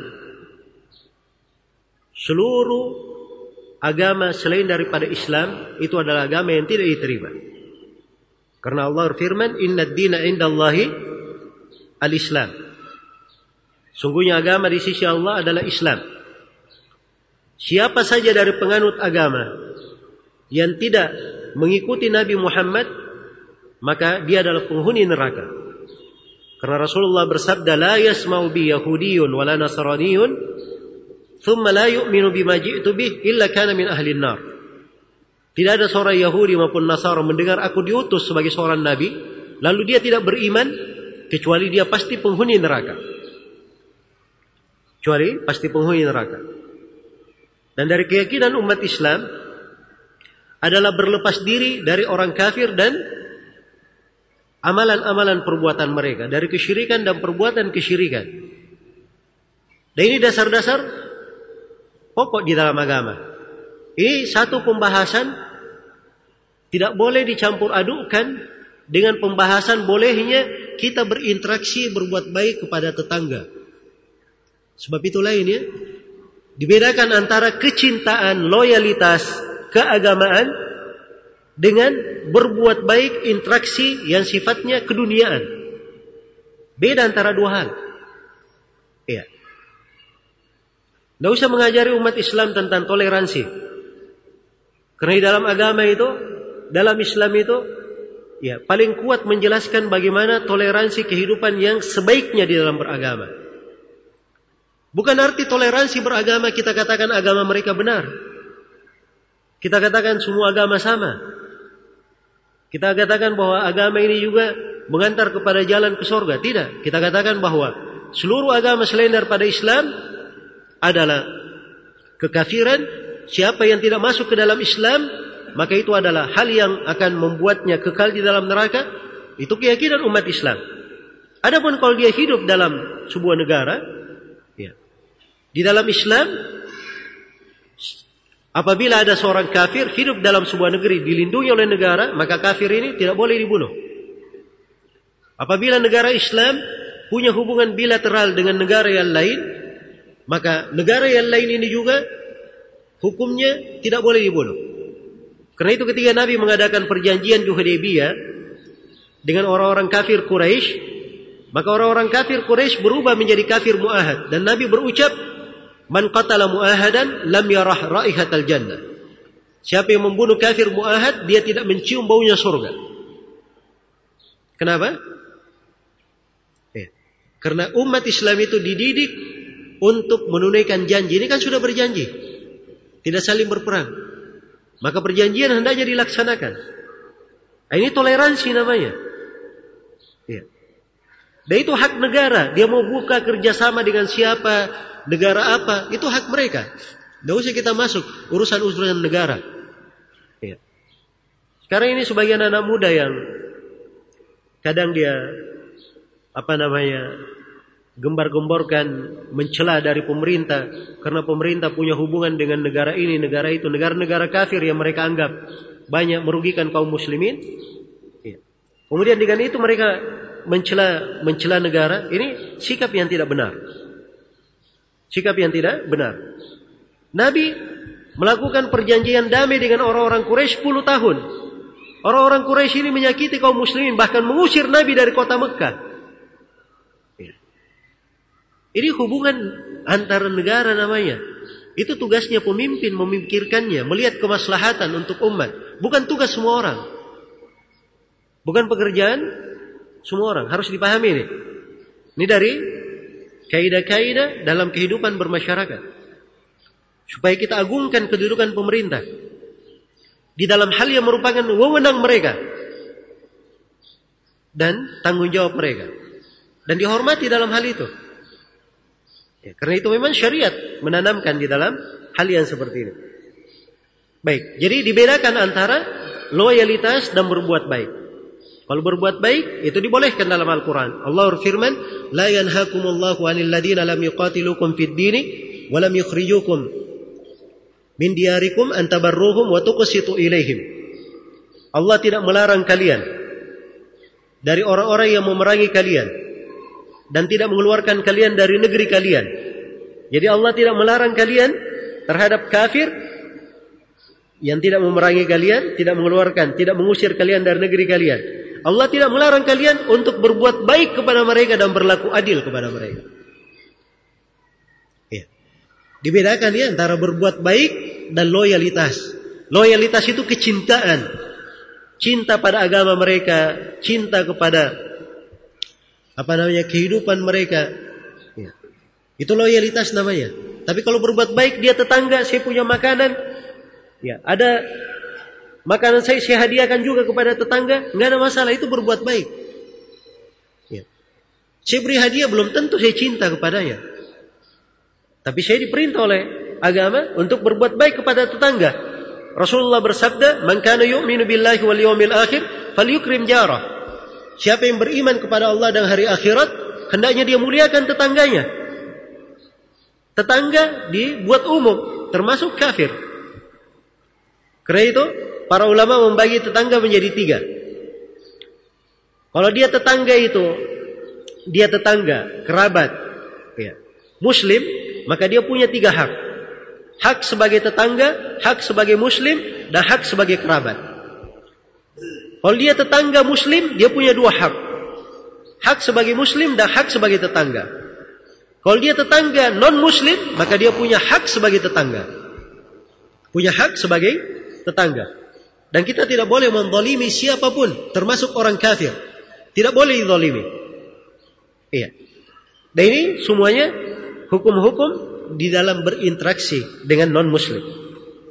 seluruh agama selain daripada Islam itu adalah agama yang tidak diterima. Karena Allah berfirman, "Inna ad-dina 'indallahi al-Islam." Sungguhnya agama di sisi Allah adalah Islam. Siapa saja dari penganut agama yang tidak mengikuti Nabi Muhammad, maka dia adalah penghuni neraka. Karena Rasulullah bersabda, "La yasma'u bi yahudiyyun wala nasraniyyun, thumma la yu'minu bima ji'tu bih illa kana min ahli an-nar." Tidak ada seorang Yahudi maupun Nasara mendengar aku diutus sebagai seorang nabi, lalu dia tidak beriman, kecuali dia pasti penghuni neraka. Dan dari keyakinan umat Islam adalah berlepas diri dari orang kafir dan amalan-amalan perbuatan mereka, dari kesyirikan dan perbuatan kesyirikan. Dan ini dasar-dasar pokok di dalam agama. Ini satu pembahasan tidak boleh dicampur adukkan dengan pembahasan bolehnya kita berinteraksi berbuat baik kepada tetangga. Sebab itu lainnya dibedakan antara kecintaan, loyalitas, keagamaan dengan berbuat baik interaksi yang sifatnya keduniaan. Beda antara dua hal. Iya. Tidak usah mengajari umat Islam tentang toleransi. Karena di dalam agama itu, dalam Islam itu, ya paling kuat menjelaskan bagaimana toleransi kehidupan yang sebaiknya di dalam beragama. Bukan arti toleransi beragama kita katakan agama mereka benar. Kita katakan semua agama sama. Kita katakan bahwa agama ini juga mengantar kepada jalan ke surga. Tidak. Kita katakan bahwa seluruh agama selain daripada Islam adalah kekafiran, siapa yang tidak masuk ke dalam Islam, maka itu adalah hal yang akan membuatnya kekal di dalam neraka. Itu keyakinan umat Islam. Adapun kalau dia hidup dalam sebuah negara, ya, di dalam Islam, apabila ada seorang kafir hidup dalam sebuah negeri dilindungi oleh negara, maka kafir ini tidak boleh dibunuh. Apabila negara Islam punya hubungan bilateral dengan negara yang lain, maka negara yang lain ini juga hukumnya tidak boleh dibunuh. Karena itu ketika Nabi mengadakan perjanjian di Hudaybiyah dengan orang-orang kafir Quraisy, maka orang-orang kafir Quraisy berubah menjadi kafir mu'ahad. Dan Nabi berucap, man qatala mu'ahadan lam yarah raihatal jannah. Siapa yang membunuh kafir mu'ahad, dia tidak mencium baunya surga. Kenapa? Karena umat Islam itu dididik untuk menunaikan janji. Ini kan sudah berjanji, tidak saling berperang. Maka perjanjian hendaknya dilaksanakan. Ini toleransi namanya. Ya. Dan itu hak negara. Dia mau buka kerjasama dengan siapa, negara apa, itu hak mereka. Tidak usah kita masuk urusan-urusan negara. Ya. Sekarang ini sebagian anak muda yang kadang dia gembar-gemborkan mencela dari pemerintah karena pemerintah punya hubungan dengan negara ini, negara itu, negara-negara kafir yang mereka anggap banyak merugikan kaum muslimin. Ya. Kemudian dengan itu mereka mencela negara. Ini sikap yang tidak benar. Sikap yang tidak benar. Nabi melakukan perjanjian damai dengan orang-orang Quraisy 10 tahun. Orang-orang Quraisy ini menyakiti kaum muslimin, bahkan mengusir Nabi dari kota Mekah. Ini hubungan antara negara namanya. Itu tugasnya pemimpin memikirkannya, melihat kemaslahatan untuk umat. Bukan tugas semua orang. Bukan pekerjaan semua orang. Harus dipahami ini. Ini dari kaidah-kaidah dalam kehidupan bermasyarakat. Supaya kita agungkan kedudukan pemerintah di dalam hal yang merupakan wewenang mereka dan tanggung jawab mereka. Dan dihormati dalam hal itu. Ya, karena itu memang syariat menanamkan di dalam hal yang seperti ini. Baik, jadi dibedakan antara loyalitas dan berbuat baik. Kalau berbuat baik itu dibolehkan dalam Al-Quran. Allah berfirman, la yanhakumullahu 'anil ladina lam yuqatilukum fid dini wa lam yukhrijukum min diyarikum an tabarruhum wa tuqsitu ilaihim. Allah tidak melarang kalian dari orang-orang yang memerangi kalian dan tidak mengeluarkan kalian dari negeri kalian. Jadi Allah tidak melarang kalian terhadap kafir yang tidak memerangi kalian, tidak mengeluarkan, tidak mengusir kalian dari negeri kalian. Allah tidak melarang kalian untuk berbuat baik kepada mereka dan berlaku adil kepada mereka. Ya. Dibedakan ya antara berbuat baik dan loyalitas. Loyalitas itu kecintaan. Cinta pada agama mereka, cinta kepada kehidupan mereka. Ya. Itu loyalitas namanya. Tapi kalau berbuat baik, dia tetangga, saya punya makanan, ya, ada makanan saya hadiahkan juga kepada tetangga, nggak ada masalah, itu berbuat baik. Ya. Saya beri hadiah belum tentu saya cinta kepadanya. Tapi saya diperintah oleh agama untuk berbuat baik kepada tetangga. Rasulullah bersabda, "Man kana yu'minu billahi wal yawmil akhir falyukrim jarah." Siapa yang beriman kepada Allah dan hari akhirat, hendaknya dia muliakan tetangganya. Tetangga dibuat umum, termasuk kafir. Karena itu, para ulama membagi tetangga menjadi 3. Kalau dia tetangga itu, dia tetangga, kerabat, ya, muslim, maka dia punya 3 hak. Hak sebagai tetangga, hak sebagai muslim, dan hak sebagai kerabat. Kalau dia tetangga muslim, dia punya 2 hak. Hak sebagai muslim dan hak sebagai tetangga. Kalau dia tetangga non-muslim, maka dia punya hak sebagai tetangga. Punya hak sebagai tetangga. Dan kita tidak boleh menzalimi siapapun, termasuk orang kafir. Tidak boleh dizalimi. Iya. Dan ini semuanya hukum-hukum di dalam berinteraksi dengan non-muslim.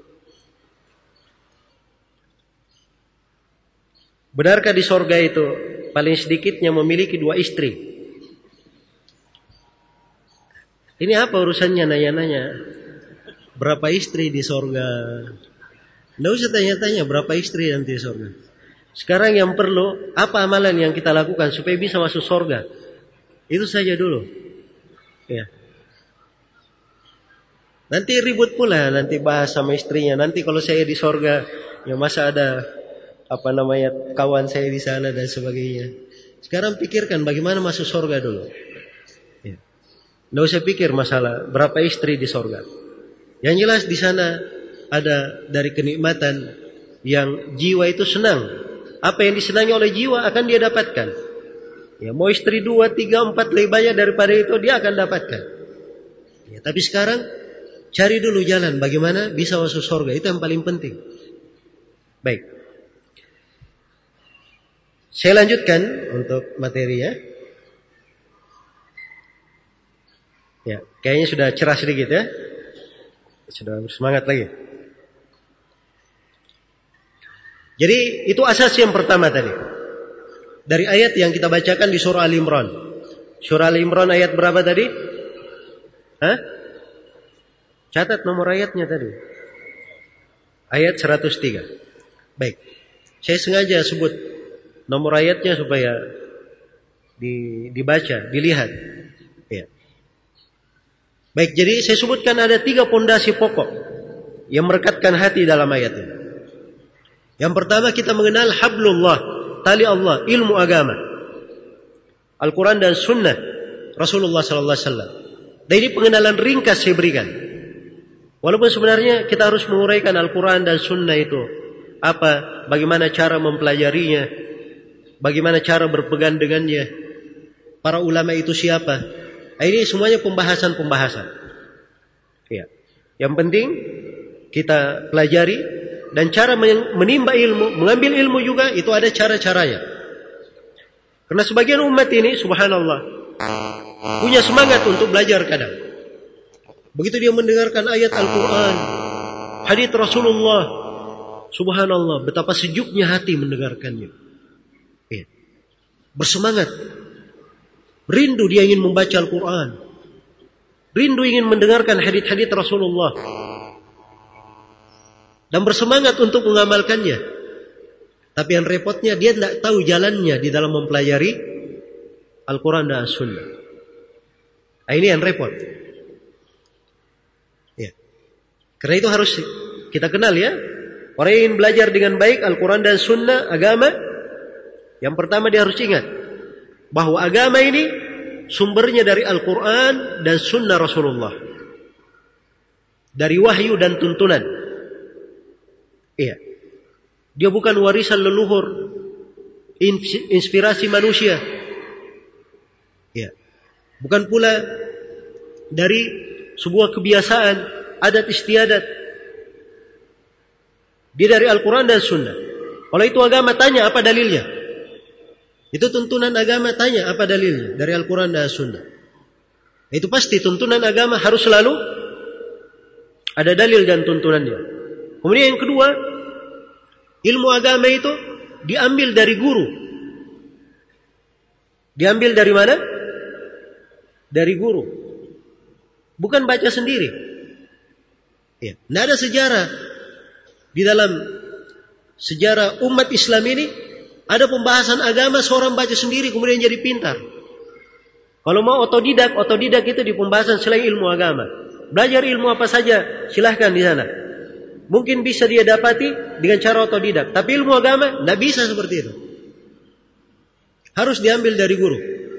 Benarkah di sorga itu paling sedikitnya memiliki 2 istri? Ini apa urusannya nanya-nanya? berapa istri di sorga. Nggak usah tanya-tanya berapa istri nanti di sorga. Sekarang yang perlu, apa amalan yang kita lakukan supaya bisa masuk sorga. Itu saja dulu. Ya. Nanti ribut pula, nanti bahas sama istrinya. Nanti kalau saya di sorga, ya masa ada kawan saya di sana dan sebagainya. Sekarang pikirkan bagaimana masuk sorga dulu. Ya. Nggak usah pikir masalah berapa istri di sorga. Yang jelas di sana ada dari kenikmatan yang jiwa itu senang. Apa yang disenangi oleh jiwa akan dia dapatkan. Ya, mau istri 2, 3, 4 lebih banyak daripada itu dia akan dapatkan. Ya, tapi sekarang cari dulu jalan bagaimana bisa masuk surga. Itu yang paling penting. Baik. Saya lanjutkan untuk materi ya. Ya, kayaknya sudah cerah sedikit ya. Sudah bersemangat lagi. Jadi itu asas yang pertama tadi. Dari ayat yang kita bacakan di surah Al-Imran. Surah Al-Imran ayat berapa tadi? Catat nomor ayatnya tadi. Ayat 103. Baik. Saya sengaja sebut nomor ayatnya supaya dibaca, dilihat. Ya. Baik, jadi saya sebutkan ada 3 pondasi pokok yang merekatkan hati dalam ayat ini. Yang pertama kita mengenal hablullah, tali Allah, ilmu agama, Al-Quran dan Sunnah Rasulullah Sallallahu Alaihi Wasallam. Dan ini pengenalan ringkas saya berikan. Walaupun sebenarnya kita harus menguraikan Al-Quran dan Sunnah itu apa, bagaimana cara mempelajarinya, bagaimana cara berpegang dengannya, para ulama itu siapa. Ini semuanya pembahasan-pembahasan. Ya. Yang penting kita pelajari. Dan cara menimba ilmu, mengambil ilmu juga itu ada cara-caranya. Karena sebagian umat ini, subhanallah, punya semangat untuk belajar kadang. Begitu dia mendengarkan ayat Al-Quran, hadits Rasulullah, subhanallah, betapa sejuknya hati mendengarkannya. Ya. Bersemangat. Rindu dia ingin membaca Al-Quran. Rindu ingin mendengarkan hadits-hadits Rasulullah. Dan bersemangat untuk mengamalkannya. Tapi yang repotnya dia tidak tahu jalannya di dalam mempelajari Al-Quran dan As-Sunnah. Ini yang repot. Ya. Karena itu harus kita kenal ya. Orang yang ingin belajar dengan baik Al-Quran dan Sunnah, agama, yang pertama dia harus ingat bahwa agama ini sumbernya dari Al-Quran dan Sunnah Rasulullah. Dari wahyu dan tuntunan. Iya. Dia bukan warisan leluhur, inspirasi manusia. Iya. Bukan pula dari sebuah kebiasaan, adat istiadat. Dia dari Al-Quran dan Sunnah. Kalau itu agama, tanya apa dalilnya. Itu tuntunan agama, tanya apa dalilnya dari Al-Quran dan Sunnah. Itu pasti tuntunan agama harus selalu ada dalil dan tuntunannya. Kemudian yang kedua, ilmu agama itu diambil dari guru. Diambil dari mana? Dari guru. Bukan baca sendiri. Ya. Tidak ada sejarah. Di dalam sejarah umat Islam ini, ada pembahasan agama seorang baca sendiri kemudian jadi pintar. Kalau mau otodidak itu di pembahasan selain ilmu agama. Belajar ilmu apa saja, silahkan di sana. Mungkin bisa dia dapati dengan cara otodidak. Tapi ilmu agama tidak bisa seperti itu. Harus diambil dari guru.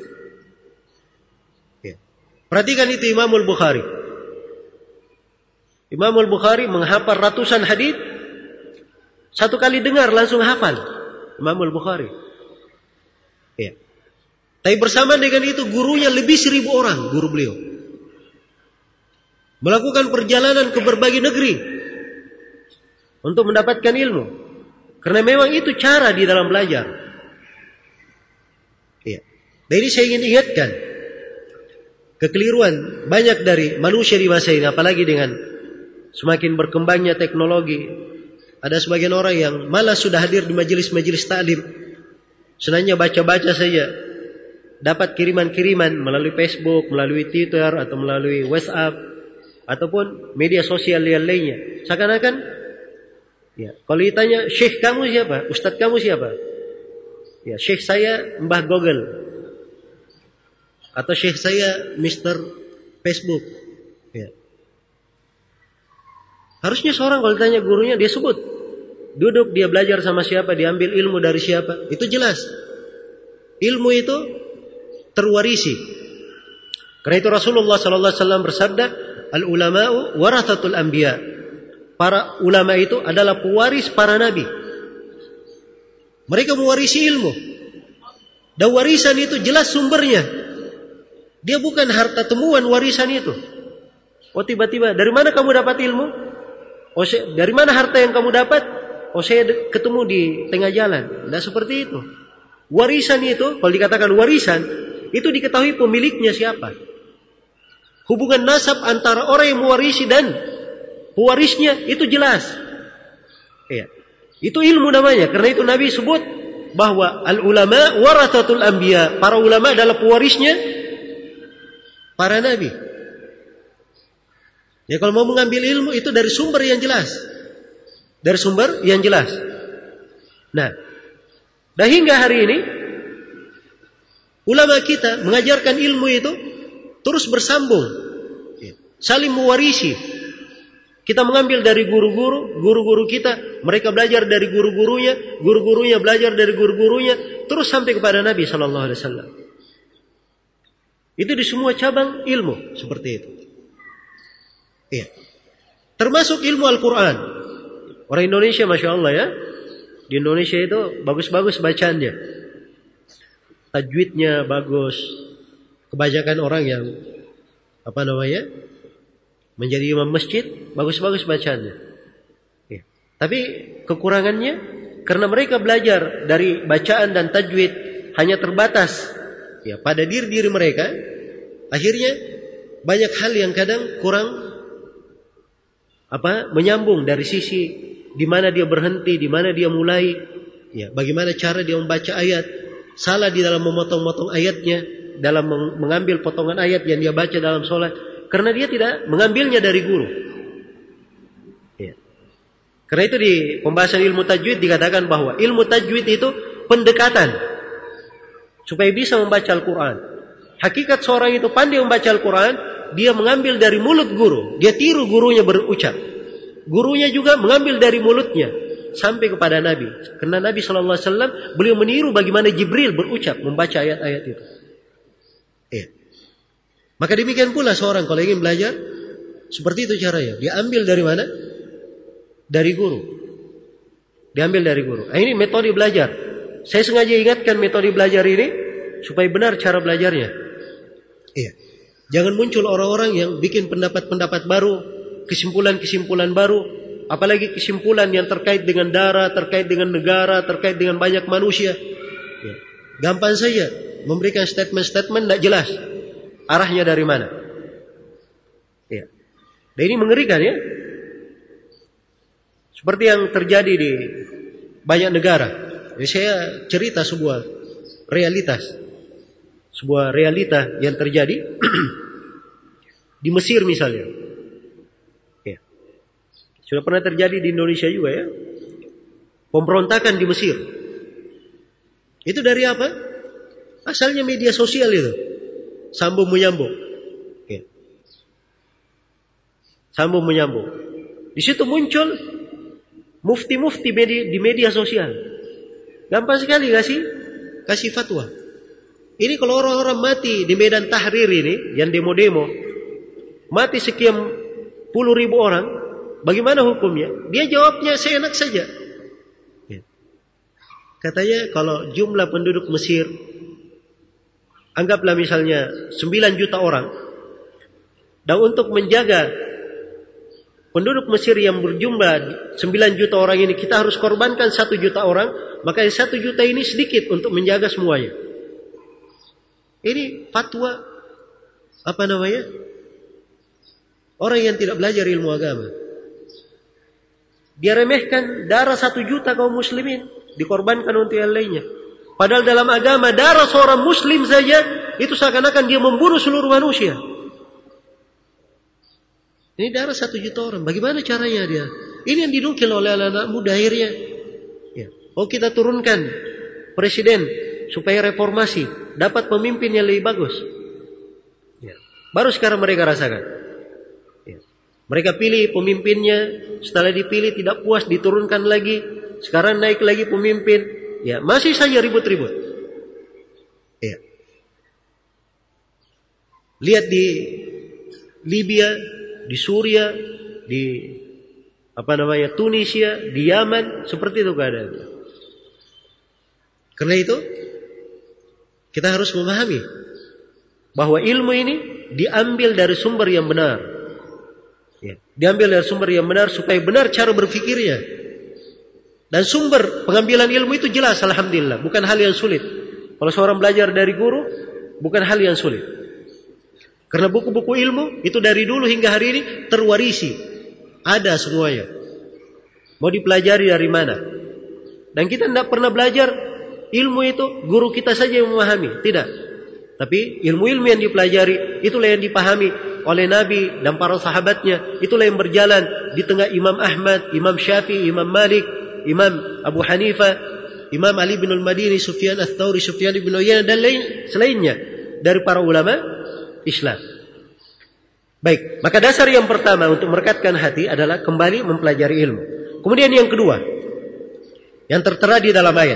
Ya. Perhatikan itu Imamul Bukhari. Imamul Bukhari menghafal ratusan hadits. Satu kali dengar langsung hafal. Imamul Bukhari. Ya. Tapi bersama dengan itu gurunya lebih 1000 orang. Guru beliau. Melakukan perjalanan ke berbagai negeri. Untuk mendapatkan ilmu. Karena memang itu cara di dalam belajar. Ya. Dan ini saya ingin ingatkan. Kekeliruan banyak dari manusia di masa ini. Apalagi dengan semakin berkembangnya teknologi. Ada sebagian orang yang malas sudah hadir di majelis-majelis ta'lim. Senangnya baca-baca saja. Dapat kiriman-kiriman melalui Facebook, melalui Twitter, atau melalui WhatsApp. ataupun media sosial yang lainnya. Seakan-akan, ya, kalau ditanya, syekh kamu siapa? Ustadz kamu siapa? Ya, syekh saya Mbah Google. Atau syekh saya Mr. Facebook. Ya. Harusnya seorang kalau ditanya gurunya, dia sebut. Duduk, dia belajar sama siapa, dia ambil ilmu dari siapa. Itu jelas. Ilmu itu terwarisi. Karena itu Rasulullah SAW bersabda, al-ulama'u warathatul anbiya. Para ulama itu adalah pewaris para nabi. Mereka mewarisi ilmu. Dan warisan itu jelas sumbernya. Dia bukan harta temuan warisan itu. Oh, tiba-tiba, dari mana kamu dapat ilmu? Oh, dari mana harta yang kamu dapat? Oh, saya ketemu di tengah jalan. Tidak seperti itu. Warisan itu, kalau dikatakan warisan, itu diketahui pemiliknya siapa. Hubungan nasab antara orang yang mewarisi dan pewarisnya itu jelas. Ya. Itu ilmu namanya. Karena itu Nabi sebut bahwa al-ulama warathatul anbiya. Para ulama adalah pewarisnya para nabi. Ya, kalau mau mengambil ilmu itu dari sumber yang jelas. Dari sumber yang jelas. Nah, dan hingga hari ini ulama kita mengajarkan ilmu itu terus bersambung, saling mewarisi. Kita mengambil dari guru-guru kita, mereka belajar dari guru-gurunya belajar dari guru-gurunya, terus sampai kepada Nabi Sallallahu Alaihi Wasallam. Itu di semua cabang ilmu seperti itu. Iya. Termasuk ilmu Al-Quran. Orang Indonesia, masya Allah ya, di Indonesia itu bagus-bagus bacaannya, tajwidnya bagus. Kebanyakan orang yang menjadi imam masjid, bagus-bagus bacaannya. Ya. Tapi kekurangannya karena mereka belajar dari bacaan dan tajwid hanya terbatas ya pada diri mereka, akhirnya banyak hal yang kadang kurang menyambung dari sisi di mana dia berhenti, di mana dia mulai, ya bagaimana cara dia membaca ayat, salah di dalam memotong-motong ayatnya, dalam mengambil potongan ayat yang dia baca dalam sholat, karena dia tidak mengambilnya dari guru. Ya. Karena itu di pembahasan ilmu tajwid dikatakan bahwa ilmu tajwid itu pendekatan supaya bisa membaca Al-Quran. Hakikat seorang itu pandai membaca Al-Quran, dia mengambil dari mulut guru, dia tiru gurunya berucap. Gurunya juga mengambil dari mulutnya sampai kepada Nabi. Karena Nabi SAW beliau meniru bagaimana Jibril berucap membaca ayat-ayat itu. Ya. Maka demikian pula seorang kalau ingin belajar, seperti itu caranya. Dia ambil dari mana? Dari guru. Diambil dari guru. Nah, ini metode belajar. Saya sengaja ingatkan metode belajar ini supaya benar cara belajarnya. Iya. Jangan muncul orang-orang yang bikin pendapat-pendapat baru, kesimpulan-kesimpulan baru, apalagi kesimpulan yang terkait dengan darah, terkait dengan negara, terkait dengan banyak manusia. Ya. Gampang saja memberikan statement-statement tidak jelas arahnya dari mana. Ya. Dan ini mengerikan ya. Seperti yang terjadi di banyak negara. Jadi saya cerita sebuah realita yang terjadi di Mesir misalnya. Ya. Sudah pernah terjadi di Indonesia juga ya. Pemberontakan di Mesir. Itu dari apa? Asalnya media sosial itu. Sambung menyambung. Ya. Sambung menyambung. Di situ muncul mufti-mufti di media sosial. Gampang sekali kasih fatwa. Ini kalau orang-orang mati di Medan Tahrir ini, yang demo-demo, mati sekian puluh ribu orang, bagaimana hukumnya? Dia jawabnya seenak saja. Ya. Katanya kalau jumlah penduduk Mesir, anggaplah misalnya 9 juta orang, dan untuk menjaga penduduk Mesir yang berjumlah 9 juta orang ini, kita harus korbankan 1 juta orang, maka 1 juta ini sedikit untuk menjaga semuanya. Ini fatwa orang yang tidak belajar ilmu agama. Dia remehkan darah 1 juta kaum muslimin, dikorbankan untuk yang lainnya. Padahal dalam agama darah seorang muslim saja itu seakan-akan dia membunuh seluruh manusia. Ini darah 1 juta orang. Bagaimana caranya dia? Ini yang dinukil oleh anak-anak muda akhirnya. Ya. Oh, kita turunkan presiden supaya reformasi, dapat pemimpin yang lebih bagus. Ya. Baru sekarang mereka rasakan. Ya. Mereka pilih pemimpinnya, setelah dipilih tidak puas, diturunkan lagi, sekarang naik lagi pemimpin. Ya, masih saja ribut-ribut. Ya. Lihat di Libya, di Suria, di Tunisia, di Yaman, seperti itu keadaannya. Karena itu kita harus memahami bahwa ilmu ini diambil dari sumber yang benar. Ya, diambil dari sumber yang benar supaya benar cara berpikirnya. Dan sumber pengambilan ilmu itu jelas, alhamdulillah, bukan hal yang sulit. Kalau seorang belajar dari guru, bukan hal yang sulit. Karena buku-buku ilmu itu dari dulu hingga hari ini terwarisi. Ada semuanya. Mau dipelajari dari mana? Dan kita tidak pernah belajar ilmu itu, guru kita saja yang memahami. Tidak. Tapi ilmu-ilmu yang dipelajari, itulah yang dipahami oleh Nabi dan para sahabatnya. Itulah yang berjalan di tengah Imam Ahmad, Imam Syafi'i, Imam Malik, Imam Abu Hanifah, Imam Ali bin al-Madini, Sufyan al-Thawri, Sufyan bin Uyainah, dan selainnya dari para ulama Islam. Baik, maka dasar yang pertama untuk merekatkan hati adalah kembali mempelajari ilmu. Kemudian yang kedua, yang tertera di dalam ayat,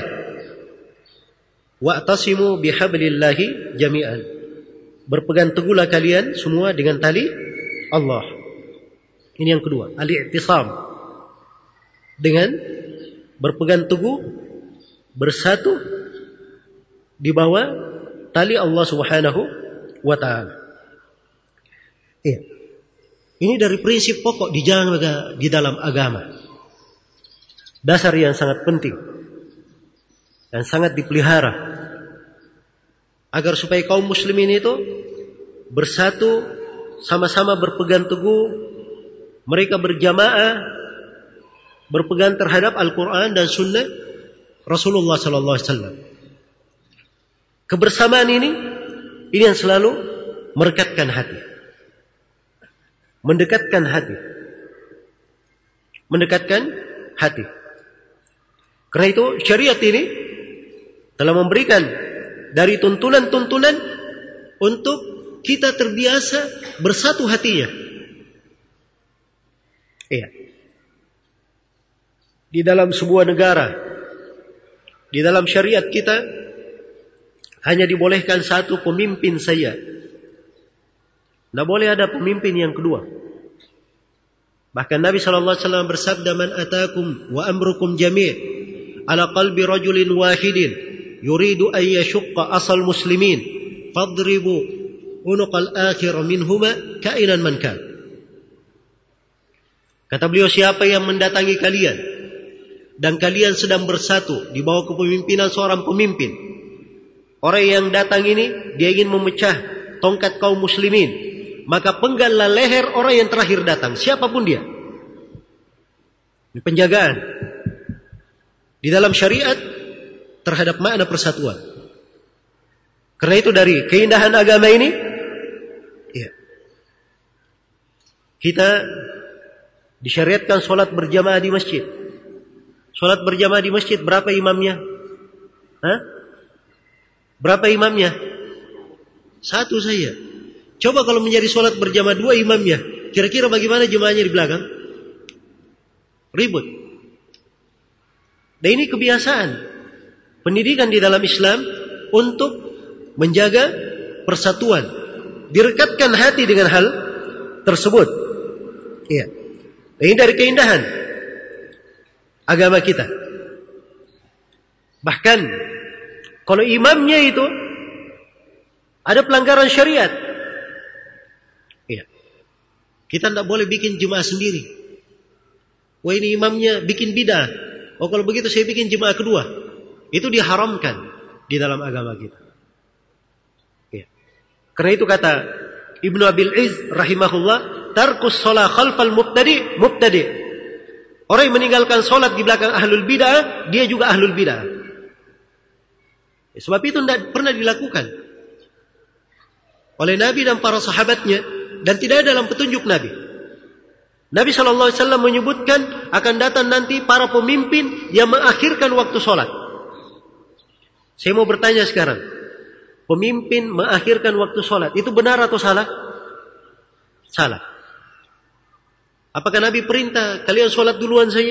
wa'tasimu bihablillahi jami'an. Berpegang teguhlah kalian semua dengan tali Allah. Ini yang kedua, al-i'tisam. Dengan berpegang teguh, bersatu di bawah tali Allah Subhanahu wa ta'ala. Iya. Ini dari prinsip pokok di dalam agama. Dasar yang sangat penting dan sangat dipelihara agar supaya kaum muslimin itu bersatu, sama-sama berpegang teguh, mereka berjamaah berpegang terhadap Al-Quran dan Sunnah Rasulullah Sallallahu Alaihi Wasallam. Kebersamaan ini yang selalu merekatkan hati, mendekatkan hati. Karena itu syariat ini telah memberikan dari tuntunan-tuntunan untuk kita terbiasa bersatu hatinya. Iya. Di dalam sebuah negara, di dalam syariat kita hanya dibolehkan satu pemimpin saja. Tidak boleh ada pemimpin yang kedua. Bahkan Nabi SAW bersabda, man atakum wa amrukum jami' ala qalbi rajulin wahidin yuridu an yashukka asal muslimin fadribu unuqal akhir minhuma kainan man kan. Kata beliau, siapa yang mendatangi kalian dan kalian sedang bersatu di bawah kepemimpinan seorang pemimpin, orang yang datang ini dia ingin memecah tongkat kaum muslimin, maka penggallah leher orang yang terakhir datang, siapapun dia. Ini penjagaan di dalam syariat terhadap makna persatuan. Karena itu dari keindahan agama ini, ya, kita disyariatkan sholat berjamaah di masjid. Sholat berjamaah di masjid, berapa imamnya? Berapa imamnya? Satu saja. Coba kalau menjadi sholat berjamaah 2 imamnya, kira-kira bagaimana jemaahnya di belakang? Ribut. Dan ini kebiasaan pendidikan di dalam Islam untuk menjaga persatuan, direkatkan hati dengan hal tersebut. Iya. Ini dari keindahan agama kita. Bahkan kalau imamnya itu ada pelanggaran syariat, iya, kita tidak boleh bikin jemaah sendiri. Wah, ini imamnya bikin bidah. Oh, kalau begitu saya bikin jemaah kedua. Itu diharamkan di dalam agama kita. Iya. Karena itu kata Ibnu Abil Izz rahimahullah, tarkus shalah khalfal mubtadi. Orang yang meninggalkan sholat di belakang ahlul bid'ah, dia juga ahlul bid'ah. Sebab itu tidak pernah dilakukan oleh Nabi dan para sahabatnya, dan tidak ada dalam petunjuk Nabi. Nabi SAW menyebutkan akan datang nanti para pemimpin yang mengakhirkan waktu sholat. Saya mau bertanya sekarang, pemimpin mengakhirkan waktu sholat, itu benar atau salah? Salah. Apakah Nabi perintah kalian sholat duluan saja?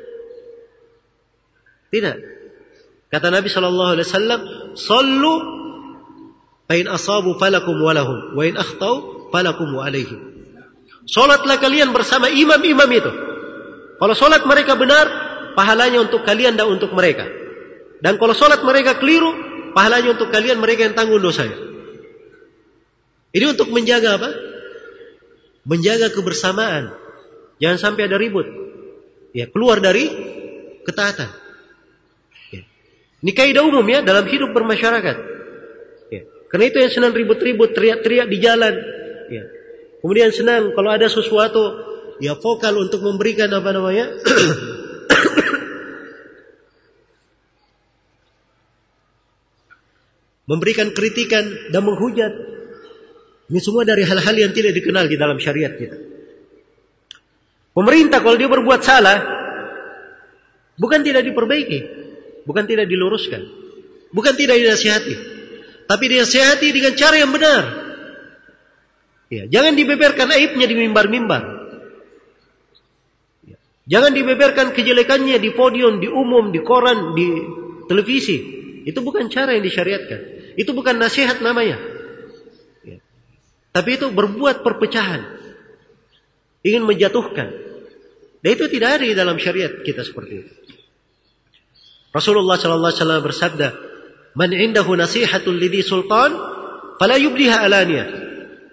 Tidak. Kata Nabi SAW, "Sallu fa in asabu falakum walahum, wa in akhtau falakum wa alaihim." Sholatlah kalian bersama imam-imam itu. Kalau sholat mereka benar, pahalanya untuk kalian dan untuk mereka. Dan kalau sholat mereka keliru, pahalanya untuk kalian, mereka yang tanggung dosanya. Ini untuk menjaga apa? Menjaga kebersamaan. Jangan sampai ada ribut. Ya, keluar dari ketaatan. Ya. Ini kaidah umum ya dalam hidup bermasyarakat. Ya. Karena itu yang senang ribut-ribut, teriak-teriak di jalan. Ya. Kemudian senang kalau ada sesuatu, ya vokal untuk memberikan memberikan kritikan dan menghujat. Ini semua dari hal-hal yang tidak dikenal di dalam syariat kita. Pemerintah kalau dia berbuat salah, bukan tidak diperbaiki, bukan tidak diluruskan, bukan tidak dinasihati, tapi dinasihati dengan cara yang benar. Ya, jangan dibeberkan aibnya di mimbar-mimbar. Ya, jangan dibeberkan kejelekannya di podium, di umum, di koran, di televisi. Itu bukan cara yang disyariatkan. Itu bukan nasihat namanya. Ya. Tapi itu berbuat perpecahan. Ingin menjatuhkan. Dan itu tidak ada di dalam syariat kita seperti itu. Rasulullah SAW bersabda, "Man indahu nasihatul lidhi sultan, fala yubliha alaniyah.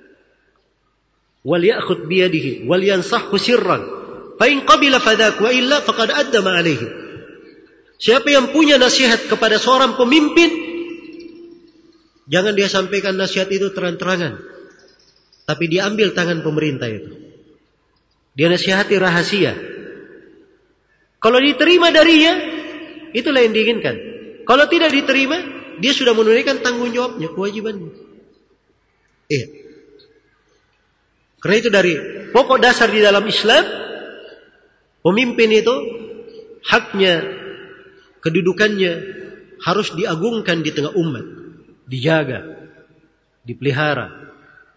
Wal ya'khud biyadihi wal yansahhu sirran fa in qabila fadak wa illa faqad adda ma alayhi." Siapa yang punya nasihat kepada seorang pemimpin, jangan dia sampaikan nasihat itu terang-terangan, tapi diambil tangan pemerintah itu. Dia nasihati rahasia. Kalau diterima darinya, itulah yang diinginkan. Kalau tidak diterima, dia sudah menunaikan tanggung jawabnya, kewajibannya. Iya. Karena itu dari pokok dasar di dalam Islam, pemimpin itu haknya, kedudukannya harus diagungkan di tengah umat, dijaga, dipelihara.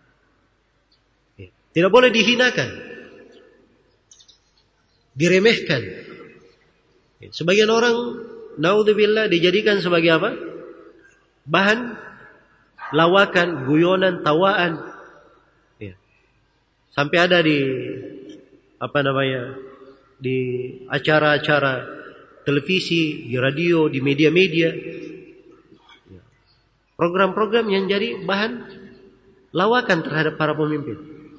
Tidak boleh dihinakan, diremehkan. Sebagian orang, naudzubillah, dijadikan sebagai apa? Bahan lawakan, guyonan, tawaan. Sampai ada di di acara-acara televisi, di radio, di media-media, program-program yang jadi bahan lawakan terhadap para pemimpin.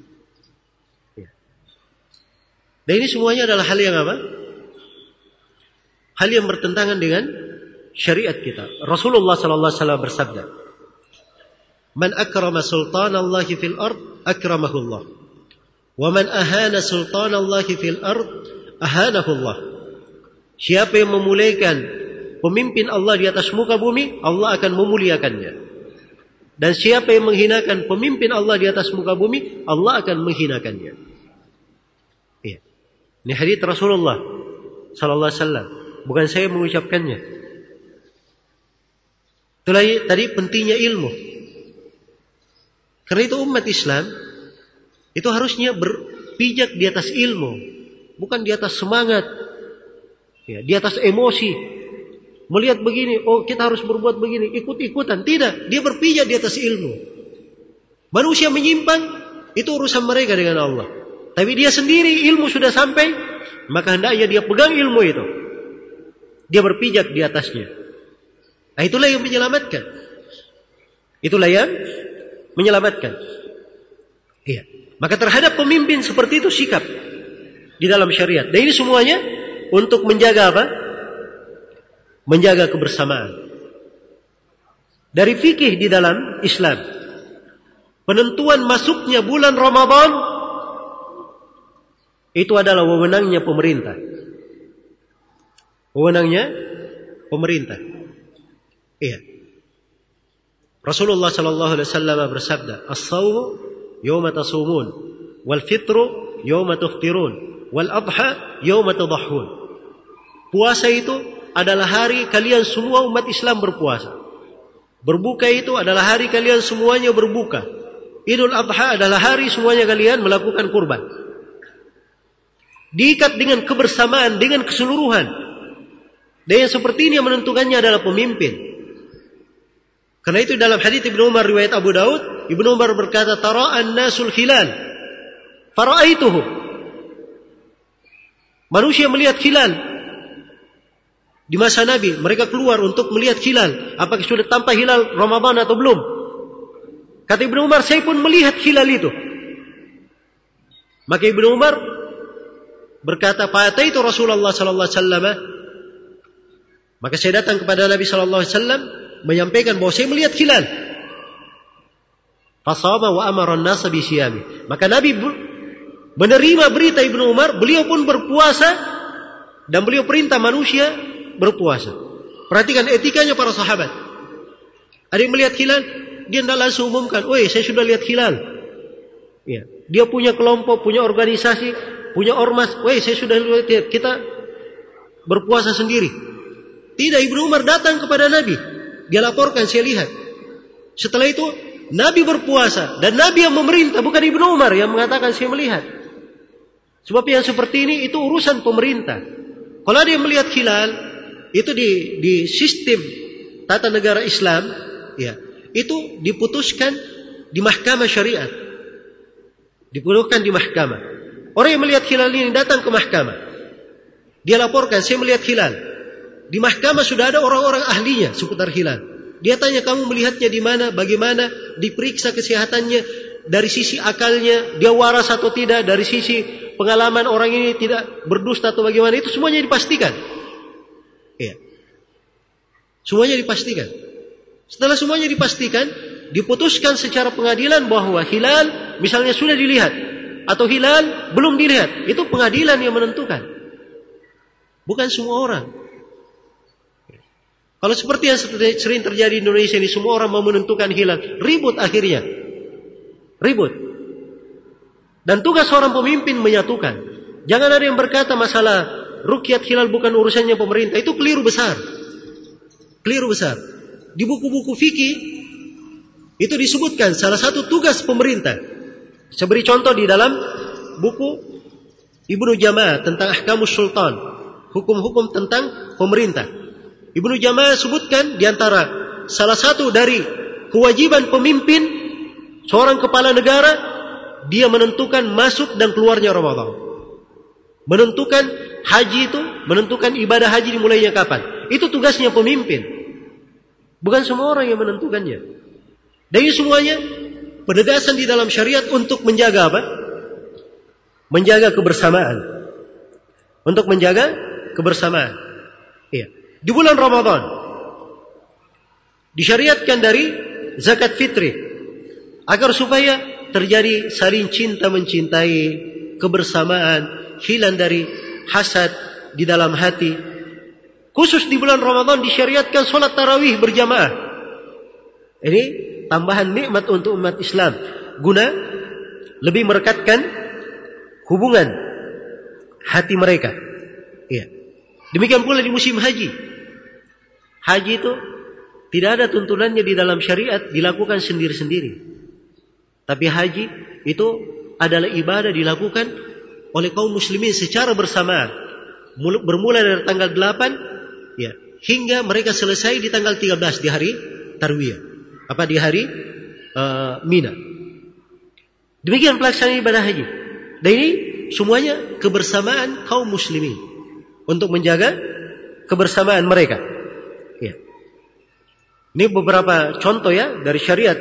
Dan ini semuanya adalah hal yang apa? Hal yang bertentangan dengan syariat kita. Rasulullah SAW bersabda, "Man akrama sultanallahi fil ard, akramahullah. Wa man ahana sultanallahi fil ard, ahanahullah." Siapa yang memuliakan pemimpin Allah di atas muka bumi, Allah akan memuliakannya. Dan siapa yang menghinakan pemimpin Allah di atas muka bumi, Allah akan menghinakannya. Iya. Ini hadits Rasulullah sallallahu alaihi wasallam, bukan saya mengucapkannya. Itulah tadi pentingnya ilmu. Karena itu umat Islam itu harusnya berpijak di atas ilmu, bukan di atas semangat, ya, di atas emosi. Melihat begini, oh kita harus berbuat begini, ikut-ikutan. Tidak, dia berpijak di atas ilmu. Manusia menyimpang, itu urusan mereka dengan Allah. Tapi dia sendiri ilmu sudah sampai, maka hendaknya dia pegang ilmu itu. Dia berpijak di atasnya. Nah, itulah yang menyelamatkan. Itulah yang menyelamatkan. Iya. Maka terhadap pemimpin seperti itu sikap di dalam syariat. Dan ini semuanya untuk menjaga apa? Menjaga kebersamaan. Dari fikih di dalam Islam, penentuan masuknya bulan Ramadan itu adalah wewenangnya pemerintah. Wewenangnya pemerintah. Iya. Rasulullah sallallahu alaihi wasallam bersabda, "As-shaumu yawma tasumun wal fitru yauma tuftirun wal adha yauma tadhahhun. Puasa itu adalah hari kalian semua umat Islam berpuasa. Berbuka itu adalah hari kalian semuanya berbuka. Idul Adha adalah hari semuanya kalian melakukan kurban. Diikat dengan kebersamaan, dengan keseluruhan. Dan yang seperti ini yang menentukannya adalah pemimpin. Karena itu dalam hadits Ibnu Umar riwayat Abu Daud, Ibnu Umar berkata, "Tara'an nasul hilal, fara'aituhu." Manusia melihat hilal di masa Nabi, mereka keluar untuk melihat hilal. Apakah sudah tampak hilal Ramadan atau belum? Kata Ibnu Umar, saya pun melihat hilal itu. Maka Ibnu Umar berkata, "Fa'ataitu Rasulullah sallallahu alaihi wasallam." Maka saya datang kepada Nabi sallallahu alaihi wasallam menyampaikan bahwa saya melihat hilal. Fasama wa amara an-nas bi siyami. Maka Nabi menerima berita Ibnu Umar, beliau pun berpuasa dan beliau perintah manusia berpuasa. Perhatikan etikanya para sahabat. Ada yang melihat hilal, dia tidak langsung umumkan, "Oi, saya sudah lihat hilal." Ya, dia punya kelompok, punya organisasi, punya ormas, "Oi, saya sudah lihat, kita berpuasa sendiri." Tidak, Ibnu Umar datang kepada Nabi. Dia laporkan, "Saya lihat." Setelah itu Nabi berpuasa dan Nabi yang memerintah, bukan Ibnu Umar yang mengatakan saya melihat. Sebab yang seperti ini itu urusan pemerintah. Kalau ada yang melihat hilal, itu di sistem tata negara Islam, ya, itu diputuskan di mahkamah syariat. Diputuskan di mahkamah. Orang yang melihat hilal ini datang ke mahkamah. Dia laporkan, "Saya melihat hilal." Di mahkamah sudah ada orang-orang ahlinya seputar hilal. Dia tanya, "Kamu melihatnya di mana, bagaimana?" Diperiksa kesehatannya dari sisi akalnya, dia waras atau tidak, dari sisi pengalaman orang ini tidak berdusta atau bagaimana, itu semuanya dipastikan. Ya. Semuanya dipastikan. Setelah semuanya dipastikan, diputuskan secara pengadilan bahwa hilal misalnya sudah dilihat atau hilal belum dilihat. Itu pengadilan yang menentukan. Bukan semua orang. Kalau seperti yang sering terjadi di Indonesia ini, semua orang mau menentukan hilal, ribut akhirnya. Ribut. Dan tugas seorang pemimpin menyatukan. Jangan ada yang berkata masalah ruqyat hilal bukan urusannya pemerintah. Itu keliru besar. Keliru besar. Di buku-buku fikih itu disebutkan salah satu tugas pemerintah. Saya beri contoh di dalam buku Ibnu Jama'ah tentang Ahkamus Sultan, hukum-hukum tentang pemerintah. Ibnu Jama'ah sebutkan di antara salah satu dari kewajiban pemimpin seorang kepala negara, dia menentukan masuk dan keluarnya Ramadan. Menentukan haji itu, menentukan ibadah haji dimulainya kapan. Itu tugasnya pemimpin. Bukan semua orang yang menentukannya. Dan ini semuanya penegasan di dalam syariat untuk menjaga apa? Menjaga kebersamaan. Untuk menjaga kebersamaan. Iya. Di bulan Ramadan disyariatkan dari zakat fitri agar supaya terjadi saling cinta mencintai, kebersamaan, hilang dari hasad di dalam hati. Khusus di bulan Ramadan disyariatkan salat tarawih berjamaah. Ini tambahan nikmat untuk umat Islam guna lebih merekatkan hubungan hati mereka. Iya. Demikian pula di musim haji. Haji itu tidak ada tuntunannya di dalam syariat dilakukan sendiri-sendiri. Tapi haji itu adalah ibadah dilakukan oleh kaum muslimin secara bersamaan. Bermula dari tanggal 8 ya, hingga mereka selesai di tanggal 13 di hari Tarwiyah. Apa di hari Mina. Demikian pelaksanaan ibadah haji. Dan ini semuanya kebersamaan kaum muslimin untuk menjaga kebersamaan mereka. Ya. Ini beberapa contoh ya dari syariat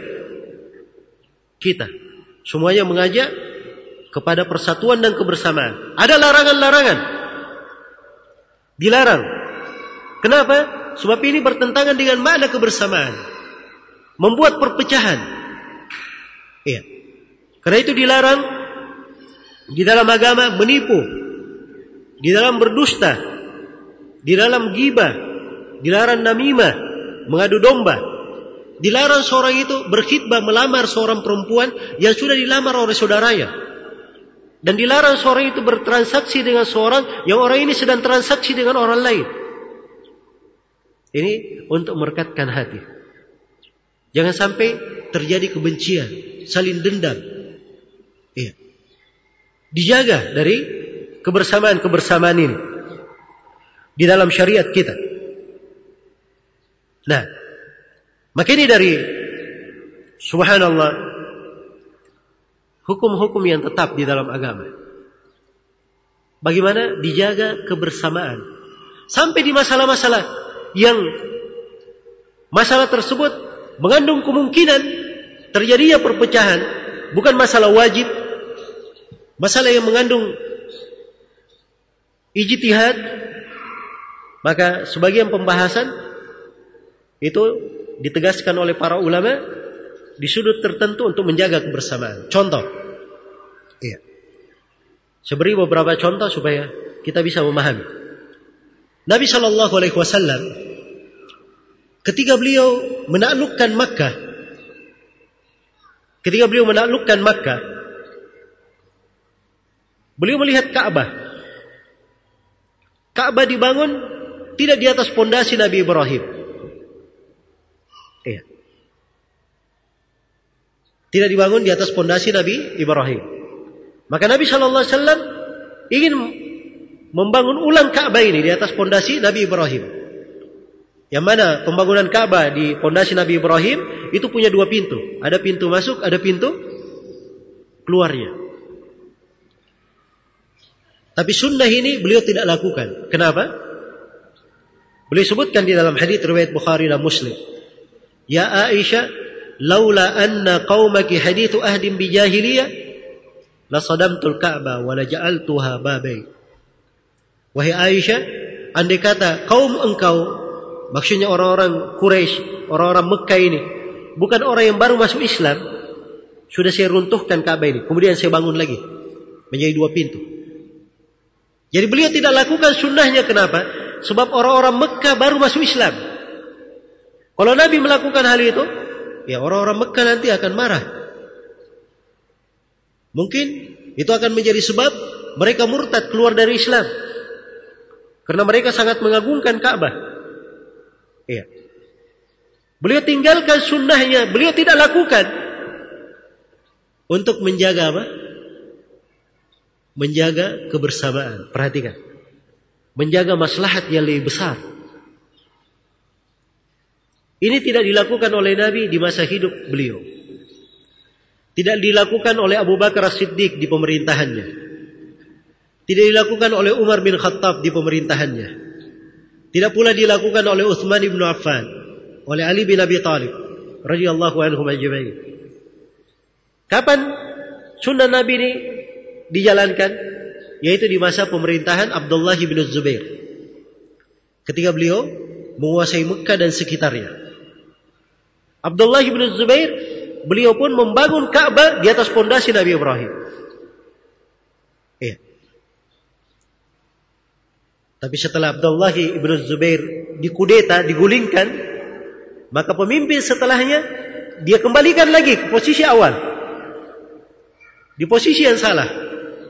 kita. Semuanya mengajak kepada persatuan dan kebersamaan. Ada larangan-larangan. Dilarang. Kenapa? Sebab ini bertentangan dengan makna kebersamaan. Membuat perpecahan. Iya. Karena itu dilarang di dalam agama menipu, di dalam berdusta, di dalam ghibah, dilarang namimah, mengadu domba. Dilarang seorang itu berkhitbah melamar seorang perempuan yang sudah dilamar oleh saudaranya. Dan dilarang seorang itu bertransaksi dengan seorang yang orang ini sedang transaksi dengan orang lain. Ini untuk merekatkan hati. Jangan sampai terjadi kebencian, saling dendam. Iya. Dijaga dari kebersamaan-kebersamaan ini di dalam syariat kita. Nah, maka ini dari subhanallah hukum-hukum yang tetap di dalam agama. Bagaimana dijaga kebersamaan sampai di masalah-masalah yang masalah tersebut mengandung kemungkinan terjadinya perpecahan, bukan masalah wajib, masalah yang mengandung ijtihad, maka sebagian pembahasan itu ditegaskan oleh para ulama di sudut tertentu untuk menjaga kebersamaan. Contoh, iya. Saya beri beberapa contoh supaya kita bisa memahami. Nabi Shallallahu Alaihi Wasallam ketika beliau menaklukkan Makkah, beliau melihat Ka'bah. Ka'bah dibangun tidak di atas pondasi Nabi Ibrahim. Iya. Tidak dibangun di atas pondasi Nabi Ibrahim. Maka Nabi Shallallahu Alaihi Wasallam ingin membangun ulang Ka'bah ini di atas pondasi Nabi Ibrahim. Yang mana pembangunan Ka'bah di pondasi Nabi Ibrahim itu punya dua pintu. Ada pintu masuk, ada pintu keluarnya. Tapi sunnah ini beliau tidak lakukan. Kenapa? Beliau sebutkan di dalam hadits riwayat Bukhari dan Muslim. Ya Aisyah, laula anna qaumaki hadithu ahdin bijahiliyah la sadamtul Ka'bah wa la ja'altuha babai. Wahai Aisyah, andai kata kaum engkau, maksudnya orang-orang Quraisy, orang-orang Mekah ini, bukan orang yang baru masuk Islam, sudah saya runtuhkan Ka'bah ini, kemudian saya bangun lagi menjadi dua pintu. Jadi beliau tidak lakukan sunnahnya. Kenapa? Sebab orang-orang Mekah baru masuk Islam. Kalau Nabi melakukan hal itu, ya orang-orang Mekah nanti akan marah. Mungkin itu akan menjadi sebab mereka murtad keluar dari Islam. Karena mereka sangat mengagungkan Ka'bah. Iya. Beliau tinggalkan sunnahnya, beliau tidak lakukan untuk menjaga apa? Menjaga kebersamaan. Perhatikan. Menjaga maslahat yang lebih besar. Ini tidak dilakukan oleh Nabi di masa hidup beliau. Tidak dilakukan oleh Abu Bakar As-Siddiq di pemerintahannya. Tidak dilakukan oleh Umar bin Khattab di pemerintahannya. Tidak pula dilakukan oleh Utsman bin Affan, oleh Ali bin Abi Thalib radhiyallahu anhum ajma'in. Kapan sunnah Nabi ini dijalankan? Yaitu di masa pemerintahan Abdullah bin Zubair. Ketika beliau menguasai Mekah dan sekitarnya. Abdullah bin Zubair, beliau pun membangun Ka'bah di atas pondasi Nabi Ibrahim. Iya. Tapi setelah Abdullah bin Zubair dikudeta, digulingkan, maka pemimpin setelahnya dia kembalikan lagi ke posisi awal. Di posisi yang salah.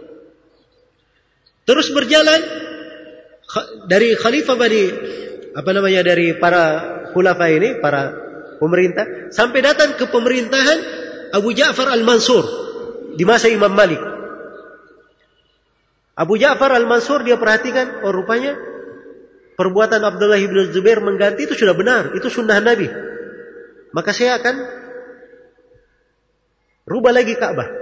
Terus berjalan dari khalifah dari para khulafa ini, para pemerintah, sampai datang ke pemerintahan Abu Ja'far Al-Mansur di masa Imam Malik. Abu Ja'far Al-Mansur dia perhatikan, oh rupanya perbuatan Abdullah bin Zubair mengganti itu sudah benar, itu sunnah Nabi. Maka saya akan rubah lagi Ka'bah.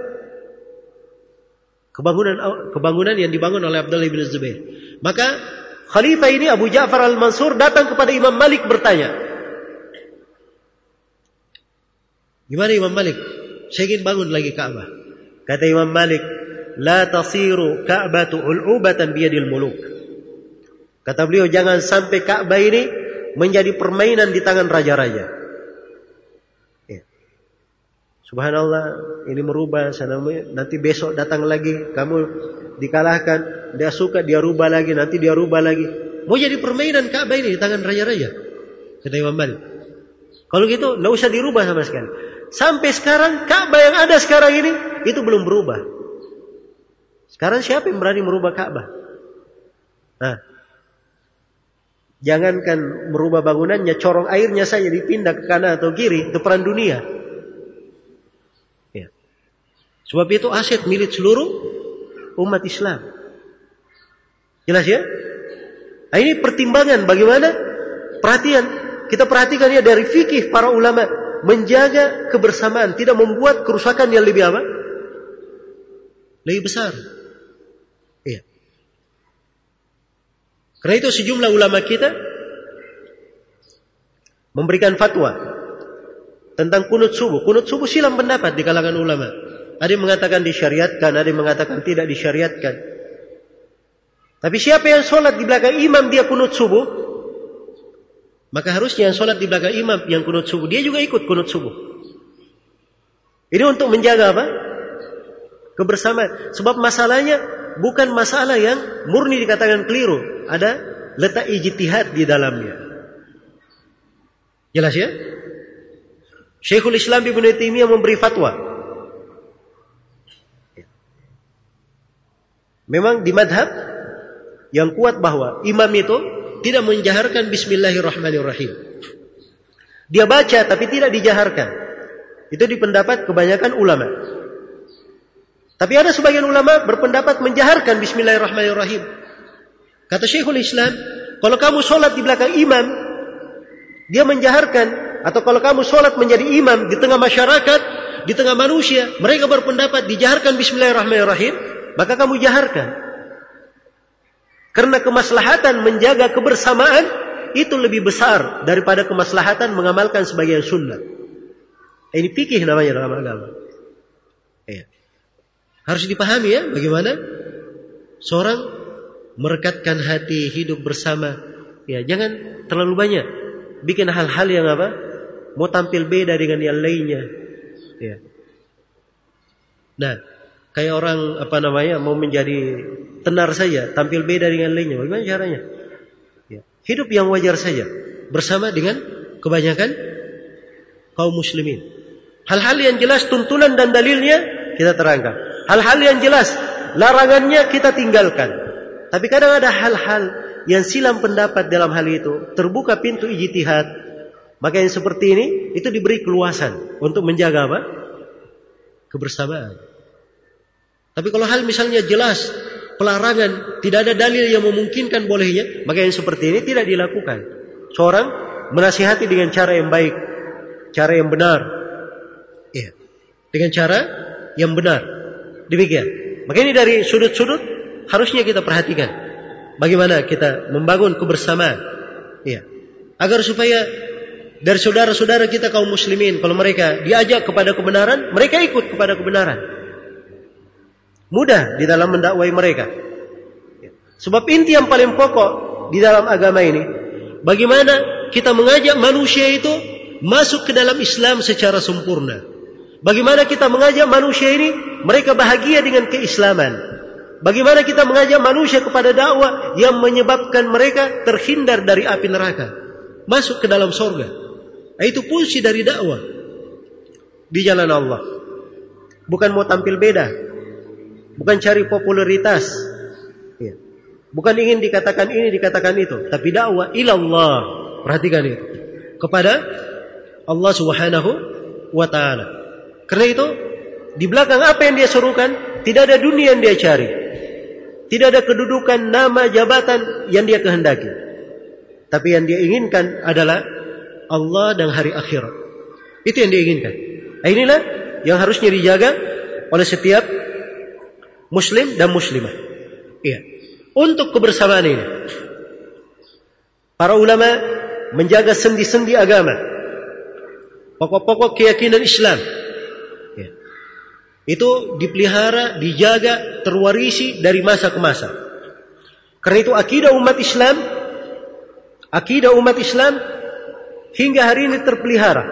Kebangunan yang dibangun oleh Abdullah bin Zubair. Maka khalifah ini Abu Ja'far Al-Mansur datang kepada Imam Malik bertanya, gimana Imam Malik? Saya ingin bangun lagi Ka'bah. Kata Imam Malik, la tasiru Ka'batu ul'ubatan biyadil muluk. Kata beliau, jangan sampai Ka'bah ini menjadi permainan di tangan raja-raja. Subhanallah, ini merubah, nanti besok datang lagi, kamu dikalahkan, dia suka, dia rubah lagi, nanti dia rubah lagi. Mau jadi permainan Ka'bah ini di tangan raja-raja. Kata Imam Malik. Kalau gitu, tidak usah dirubah sama sekali. Sampai sekarang, Ka'bah yang ada sekarang ini, itu belum berubah. Sekarang siapa yang berani merubah Ka'bah? Nah, jangankan merubah bangunannya, corong airnya saja dipindah ke kanan atau kiri, itu perang dunia. Ya. Sebab itu aset milik seluruh umat Islam. Jelas ya? Nah, ini pertimbangan bagaimana? Perhatian, kita perhatikan ya dari fikih para ulama, menjaga kebersamaan, tidak membuat kerusakan yang lebih apa? Lebih besar. Iya. Karena itu sejumlah ulama kita memberikan fatwa tentang kunut subuh. Kunut subuh silang pendapat di kalangan ulama. Ada yang mengatakan disyariatkan, ada yang mengatakan tidak disyariatkan. Tapi siapa yang sholat di belakang imam dia kunut subuh, maka harusnya yang sholat di belakang imam yang kunut subuh, dia juga ikut kunut subuh. Ini untuk menjaga apa? Kebersamaan. Sebab masalahnya bukan masalah yang murni dikatakan keliru. Ada letak ijtihad di dalamnya. Jelas ya? Syekhul Islam Ibnu Taimiyah memberi fatwa. Memang di madhab yang kuat bahwa imam itu tidak menjaharkan Bismillahirrahmanirrahim. Dia baca tapi tidak dijaharkan. Itu di pendapat kebanyakan ulama. Tapi ada sebagian ulama berpendapat menjaharkan Bismillahirrahmanirrahim. Kata Syekhul Islam, kalau kamu sholat di belakang imam, dia menjaharkan. Atau kalau kamu sholat menjadi imam di tengah masyarakat, di tengah manusia, mereka berpendapat dijaharkan Bismillahirrahmanirrahim, maka kamu jaharkan. Karena kemaslahatan menjaga kebersamaan itu lebih besar daripada kemaslahatan mengamalkan sebagian sunnah. Ini fikih namanya dalam agama. Ya. Harus dipahami ya bagaimana seorang merekatkan hati hidup bersama. Ya, jangan terlalu banyak bikin hal-hal yang apa? Mau tampil beda dengan yang lainnya. Ya. Nah, kayak orang mau menjadi tenar saja, tampil beda dengan lainnya. Bagaimana caranya? Ya. Hidup yang wajar saja bersama dengan kebanyakan kaum muslimin. Hal-hal yang jelas tuntunan dan dalilnya kita terangkan. Hal-hal yang jelas larangannya kita tinggalkan. Tapi kadang ada hal-hal yang silang pendapat dalam hal itu, terbuka pintu ijtihad. Maka yang seperti ini itu diberi keluasan untuk menjaga apa? Kebersamaan. Tapi kalau hal misalnya jelas pelarangan, tidak ada dalil yang memungkinkan bolehnya, maka yang seperti ini tidak dilakukan. Seorang menasihati dengan cara yang baik, cara yang benar. Ya. Dengan cara yang benar. Demikian. Maka ini dari sudut-sudut harusnya kita perhatikan bagaimana kita membangun kebersamaan. Ya. Agar supaya dari saudara-saudara kita kaum muslimin, kalau mereka diajak kepada kebenaran, mereka ikut kepada kebenaran. Mudah di dalam mendakwai mereka. Sebab inti yang paling pokok di dalam agama ini, bagaimana kita mengajak manusia itu masuk ke dalam Islam secara sempurna. Bagaimana kita mengajak manusia ini mereka bahagia dengan keislaman. Bagaimana kita mengajak manusia kepada dakwah yang menyebabkan mereka terhindar dari api neraka, masuk ke dalam surga. Itu fungsi dari dakwah di jalan Allah. Bukan mau tampil beda, bukan cari popularitas, ya. Bukan ingin dikatakan ini, dikatakan itu, tapi dakwah ilallah. Perhatikan itu, kepada Allah Subhanahu wa ta'ala. Karena itu di belakang apa yang dia serukan, tidak ada dunia yang dia cari, tidak ada kedudukan, nama, jabatan yang dia kehendaki. Tapi yang dia inginkan adalah Allah dan hari akhirat. Itu yang dia inginkan. Nah, inilah yang harusnya dijaga oleh setiap muslim dan muslimah. Iya. Untuk kebersamaan ini, para ulama menjaga sendi-sendi agama, pokok-pokok keyakinan Islam. Ya. Itu dipelihara, dijaga, terwarisi dari masa ke masa. Karena itu akidah umat Islam hingga hari ini terpelihara.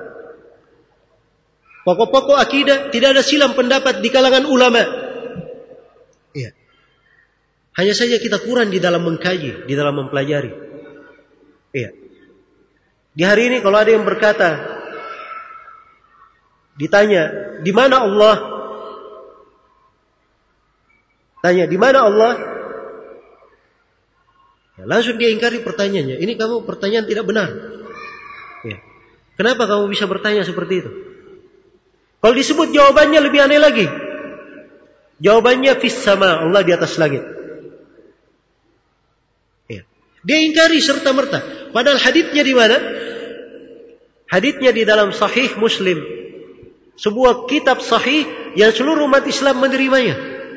Pokok-pokok akidah tidak ada silang pendapat di kalangan ulama. Ya. Hanya saja kita kurang di dalam mengkaji, di dalam mempelajari. Ya. Di hari ini kalau ada yang berkata, ditanya, di mana Allah? Tanya, di mana Allah? Ya, langsung dia ingkari pertanyaannya. Ini kamu pertanyaan tidak benar. Ya. Kenapa kamu bisa bertanya seperti itu? Kalau disebut jawabannya lebih aneh lagi. Jawabannya fis sama, Allah di atas langit. Ya. Dia ingkari serta-merta. Padahal haditsnya di mana? Haditsnya di dalam Sahih Muslim. Sebuah kitab sahih yang seluruh umat Islam menerimanya.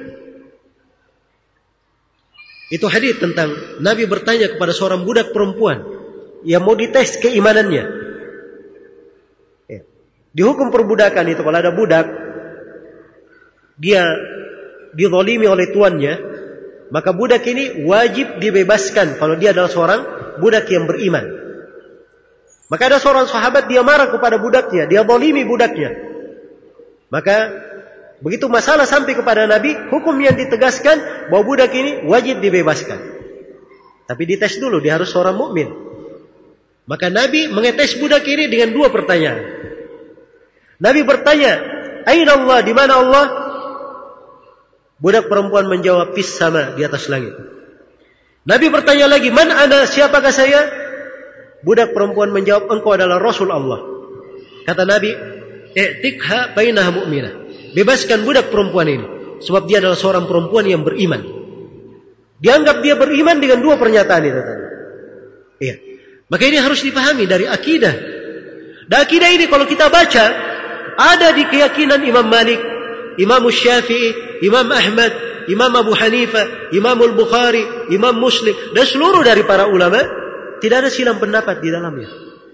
Itu hadits tentang Nabi bertanya kepada seorang budak perempuan yang mau dites keimanannya. Ya. Di hukum perbudakan itu, kalau ada budak, dia dizalimi oleh tuannya, maka budak ini wajib dibebaskan kalau dia adalah seorang budak yang beriman. Maka ada seorang sahabat, dia marah kepada budaknya, dia zalimi budaknya. Maka begitu masalah sampai kepada Nabi, hukum yang ditegaskan bahwa budak ini wajib dibebaskan. Tapi dites dulu, dia harus seorang mukmin. Maka Nabi mengetes budak ini dengan dua pertanyaan. Nabi bertanya, "Aina Allah?" Di mana Allah? Budak perempuan menjawab, "Fis sama," di atas langit. Nabi bertanya lagi, "Man ana?" Siapakah saya? Budak perempuan menjawab, "Engkau adalah Rasul Allah." Kata Nabi, "I'tikha bainaha mu'minah." Bebaskan budak perempuan ini, sebab dia adalah seorang perempuan yang beriman. Dianggap dia beriman dengan dua pernyataan itu tadi. Iya. Maka ini harus dipahami dari akidah. Dan akidah ini kalau kita baca, ada di keyakinan Imam Malik, Imam Syafi'i, Imam Ahmad, Imam Abu Hanifah, Imam Al-Bukhari, Imam Muslim, dan seluruh dari para ulama. Tidak ada silang pendapat di dalamnya.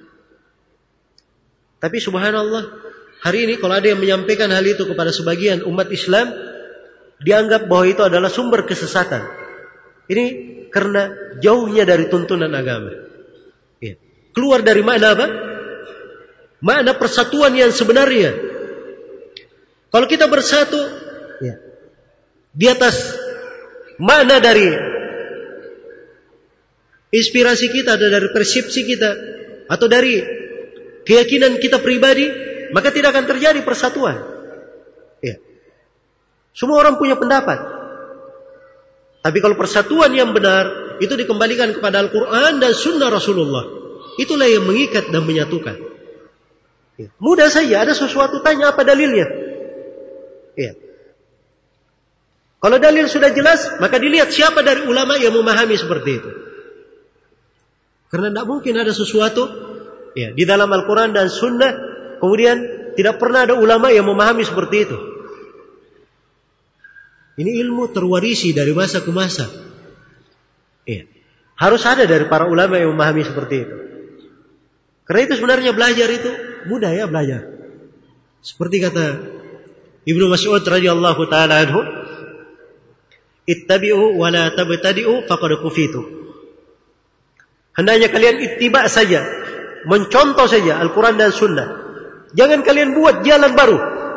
Tapi subhanallah, hari ini kalau ada yang menyampaikan hal itu kepada sebagian umat Islam, dianggap bahwa itu adalah sumber kesesatan. Ini karena jauhnya dari tuntunan agama. Ya. Keluar dari makna apa? Makna persatuan yang sebenarnya. Kalau kita bersatu, ya, di atas makna dari inspirasi kita, atau dari persepsi kita, atau dari keyakinan kita pribadi, maka tidak akan terjadi persatuan. Ya. Semua orang punya pendapat. Tapi kalau persatuan yang benar, itu dikembalikan kepada Al-Quran dan Sunnah Rasulullah. Itulah yang mengikat dan menyatukan. Ya. Mudah saja, ada sesuatu tanya apa dalilnya. Ya. Kalau dalil sudah jelas, maka dilihat siapa dari ulama yang memahami seperti itu. Karena tidak mungkin ada sesuatu, ya, di dalam Al-Quran dan Sunnah, kemudian tidak pernah ada ulama yang memahami seperti itu. Ini ilmu terwarisi dari masa ke masa. Ya. Harus ada dari para ulama yang memahami seperti itu. Karena itu sebenarnya belajar itu mudah ya, belajar. Seperti kata Ibnu Mas'ud radhiyallahu taala anhu, "Ittabi'u wa la tabtadi'u faqad kufitu." Hendaknya kalian ittiba saja, mencontoh saja Al-Quran dan Sunnah. Jangan kalian buat jalan baru.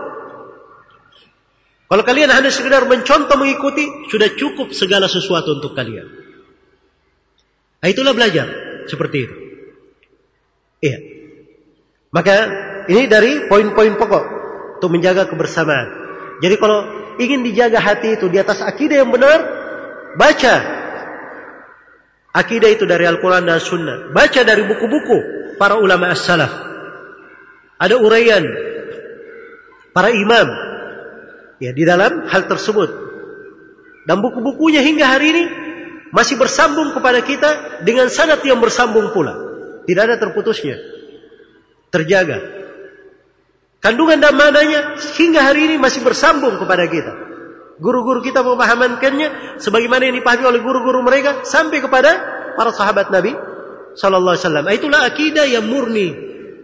Kalau kalian hanya sekedar mencontoh, mengikuti, sudah cukup segala sesuatu untuk kalian. Nah, itulah belajar seperti itu. Iya. Maka ini dari poin-poin pokok untuk menjaga kebersamaan. Jadi kalau ingin dijaga hati itu di atas akidah yang benar, baca akidah itu dari Al-Quran dan Sunnah. Baca dari buku-buku para ulama as-salaf. Ada uraian para imam, ya, di dalam hal tersebut. Dan buku-bukunya hingga hari ini masih bersambung kepada kita dengan sanad yang bersambung pula. Tidak ada terputusnya. Terjaga. Kandungan dan maknanya hingga hari ini masih bersambung kepada kita. Guru-guru kita memahamankannya sebagaimana yang dipahami oleh guru-guru mereka sampai kepada para sahabat Nabi sallallahu alaihi wasallam. Itulah akidah yang murni.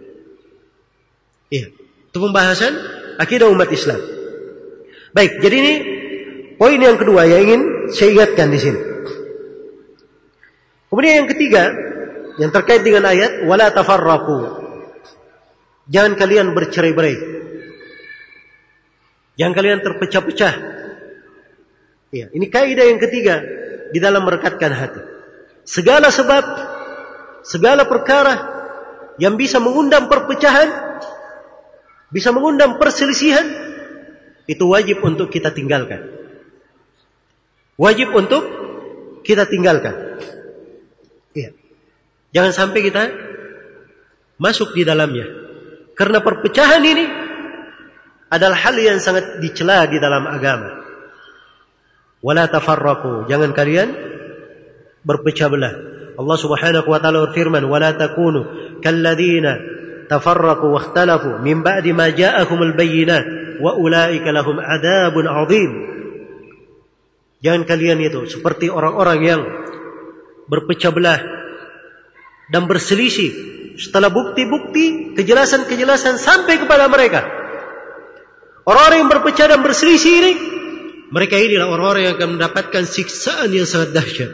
Iya, itu pembahasan akidah umat Islam. Baik, jadi ini poin yang kedua yang ingin saya ingatkan di sini. Kemudian yang ketiga yang terkait dengan ayat wala tafarraqu. Jangan kalian bercerai-berai. Jangan kalian terpecah-pecah. Ya, ini kaidah yang ketiga di dalam merekatkan hati. Segala sebab, segala perkara yang bisa mengundang perpecahan, bisa mengundang perselisihan, itu wajib untuk kita tinggalkan. wajib untuk kita tinggalkan. Iya. Jangan sampai kita masuk di dalamnya. Karena perpecahan ini adalah hal yang sangat dicela di dalam agama. Wala tafarraqu, jangan kalian berpecah belah. Allah Subhanahu wa taala berfirman, "Wala takunu kalladzina tafarraqu wakhtalafu min ba'di ma ja'ahumul bayyinat wa ulaika lahum 'adzabun 'adzim." Jangan kalian itu seperti orang-orang yang berpecah belah dan berselisih setelah bukti-bukti, kejelasan-kejelasan sampai kepada mereka. Orang-orang yang berpecah dan berselisih ini, mereka inilah orang-orang yang akan mendapatkan siksaan yang sangat dahsyat.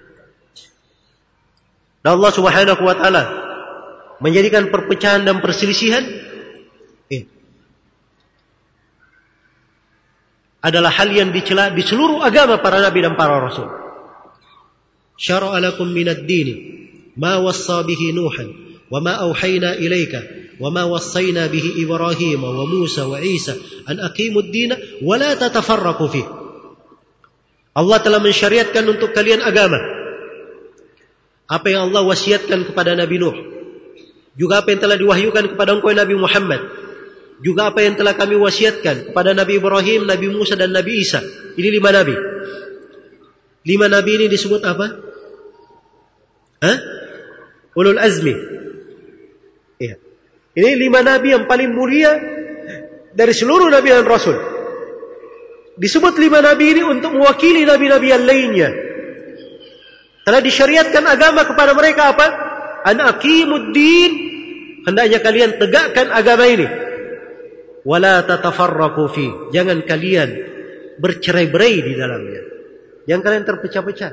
Dan Allah Subhanahu wa taala menjadikan perpecahan dan perselisihan adalah hal yang dicela di seluruh agama para nabi dan para rasul. Syara'a lakum minad dini ma wassa bihi Nuhan wa ma auhayna ilaika wa ma wassayna bihi Ibrahim wa Musa wa Isa an aqimud dina wa la tatafarraqu fihi. Allah telah mensyariatkan untuk kalian agama. Apa yang Allah wasiatkan kepada Nabi Nuh, juga apa yang telah diwahyukan kepada engkau Nabi Muhammad, juga apa yang telah kami wasiatkan kepada Nabi Ibrahim, Nabi Musa dan Nabi Isa. Ini 5 nabi. 5 nabi ini disebut apa? Ulul azmi. Ya. Ini 5 nabi yang paling mulia dari seluruh nabi dan rasul. Disebut 5 nabi ini untuk mewakili nabi-nabi yang lainnya. Telah disyariatkan agama kepada mereka apa? An aqimuddin, hendaknya kalian tegakkan agama ini. Wala tatafarraqu fi, jangan kalian bercerai-berai di dalamnya. Jangan kalian terpecah-pecah.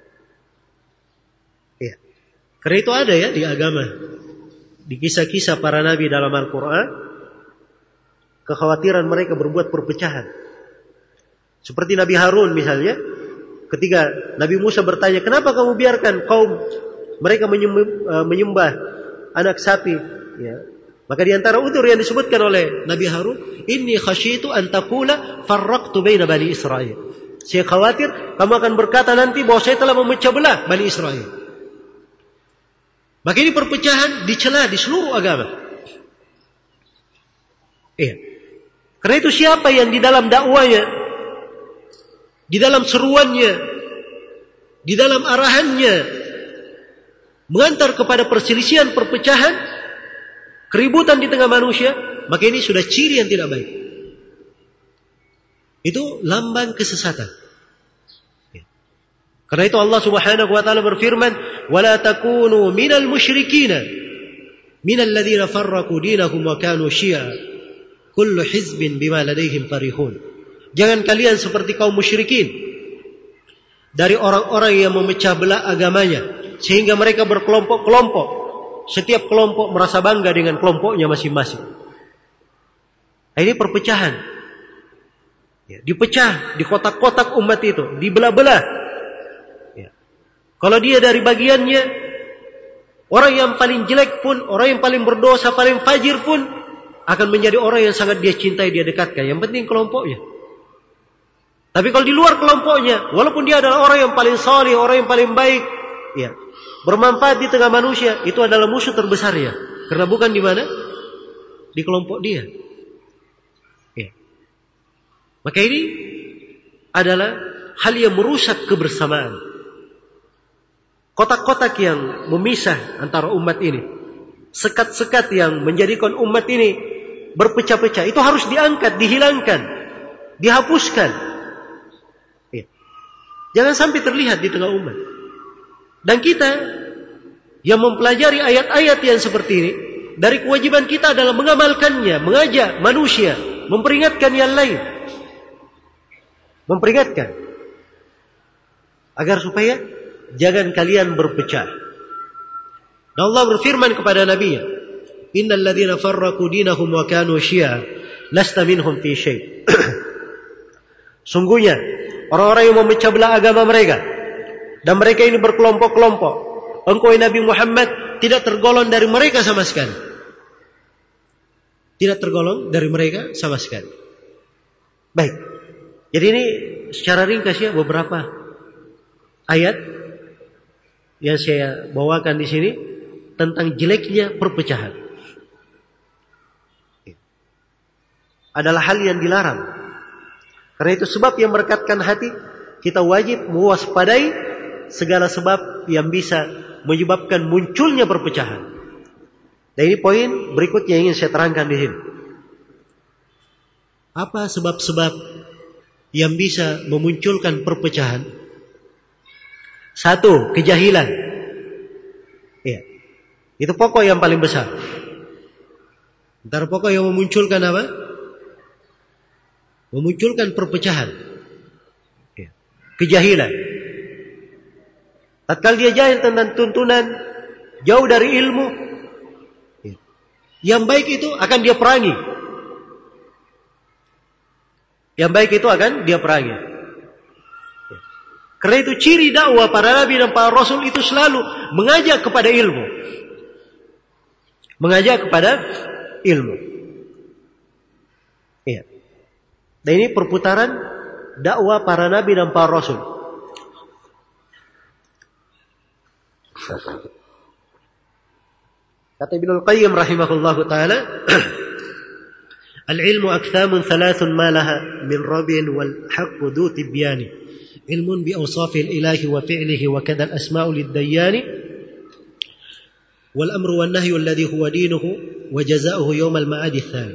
Ya. Karena itu ada ya di agama, di kisah-kisah para nabi dalam Al-Quran, kekhawatiran mereka berbuat perpecahan. Seperti Nabi Harun misalnya, ketika Nabi Musa bertanya, kenapa kamu biarkan kaum mereka menyembah anak sapi? Ya. Maka di antara udzur yang disebutkan oleh Nabi Harun, inni khasyitu an taqula farraqtu baina bani Israil. Saya khawatir kamu akan berkata nanti bahwa saya telah memecah belah Bani Israil. Maka ini perpecahan dicela di seluruh agama. Iya. Karena itu siapa yang di dalam dakwanya, di dalam seruannya, di dalam arahannya mengantar kepada perselisihan, perpecahan, keributan di tengah manusia, maka ini sudah ciri yang tidak baik. Itu lambang kesesatan. Ya. Karena itu Allah Subhanahu wa taala berfirman, "Wala takunu minal musyrikina minal ladzina farraqu dinahum wa kanu syi'a kullu hizbin bima ladaihim farihun." Jangan kalian seperti kaum musyrikin dari orang-orang yang memecah belah agamanya sehingga mereka berkelompok-kelompok. Setiap kelompok merasa bangga dengan kelompoknya masing-masing. Ini perpecahan. Ya, dipecah di kotak-kotak umat itu, dibelah-belah. Ya. Kalau dia dari bagiannya, orang yang paling jelek pun, orang yang paling berdosa, paling fajir pun akan menjadi orang yang sangat dia cintai, dia dekatkan. Yang penting kelompoknya. Tapi kalau di luar kelompoknya, walaupun dia adalah orang yang paling saleh, orang yang paling baik, ya, bermanfaat di tengah manusia, itu adalah musuh terbesarnya. Karena bukan di mana? Di kelompok dia. Ya. Maka ini adalah hal yang merusak kebersamaan. Kotak-kotak yang memisah antara umat ini, sekat-sekat yang menjadikan umat ini berpecah-pecah, itu harus diangkat, dihilangkan, dihapuskan. Ya. Jangan sampai terlihat di tengah umat. Dan kita yang mempelajari ayat-ayat yang seperti ini, dari kewajiban kita adalah mengamalkannya, mengajak manusia, memperingatkan yang lain. Memperingatkan agar supaya jangan kalian berpecah. Dan Allah berfirman kepada Nabi-Nya, "Innal ladzina farraqu dinahum wa kanu syi'a lasta minhum fi syai'." Sungguhnya orang-orang yang memecah belah agama mereka dan mereka ini berkelompok-kelompok, engkau Nabi Muhammad tidak tergolong dari mereka sama sekali. Tidak tergolong dari mereka sama sekali. Baik. Jadi ini secara ringkas ya beberapa ayat yang saya bawakan di sini tentang jeleknya perpecahan. Adalah hal yang dilarang. Karena itu sebab yang merekatkan hati, kita wajib mewaspadai segala sebab yang bisa menyebabkan munculnya perpecahan. Dan ini poin berikutnya yang ingin saya terangkan di sini. Apa sebab-sebab yang bisa memunculkan perpecahan? Satu, kejahilan. Ya. Itu pokok yang paling besar. Antara pokok yang memunculkan apa? Memunculkan perpecahan. Ya. Kejahilan. Tatkala dia jahil tentang tuntunan, jauh dari ilmu, ya, yang baik itu akan dia perangi. Yang baik itu akan dia perangi. Ya. Karena itu ciri dakwah para nabi dan para rasul itu selalu mengajak kepada ilmu. Mengajak kepada ilmu. Ya. Dan ini perputaran dakwah para nabi dan para rasul. Kata Ibnul Qayyim rahimahullahu ta'ala, al-ilmu akthamun thalathun ma laha min rabin wal haqqu dhu tibyani, ilmun bi awsafil ilahi wa fi'lihi wa kadha al-asma'u lid-dayyani wal amru wan nahyu alladhi huwa dinuhu wa jazaohu yawm al-ma'ad ats-tsani.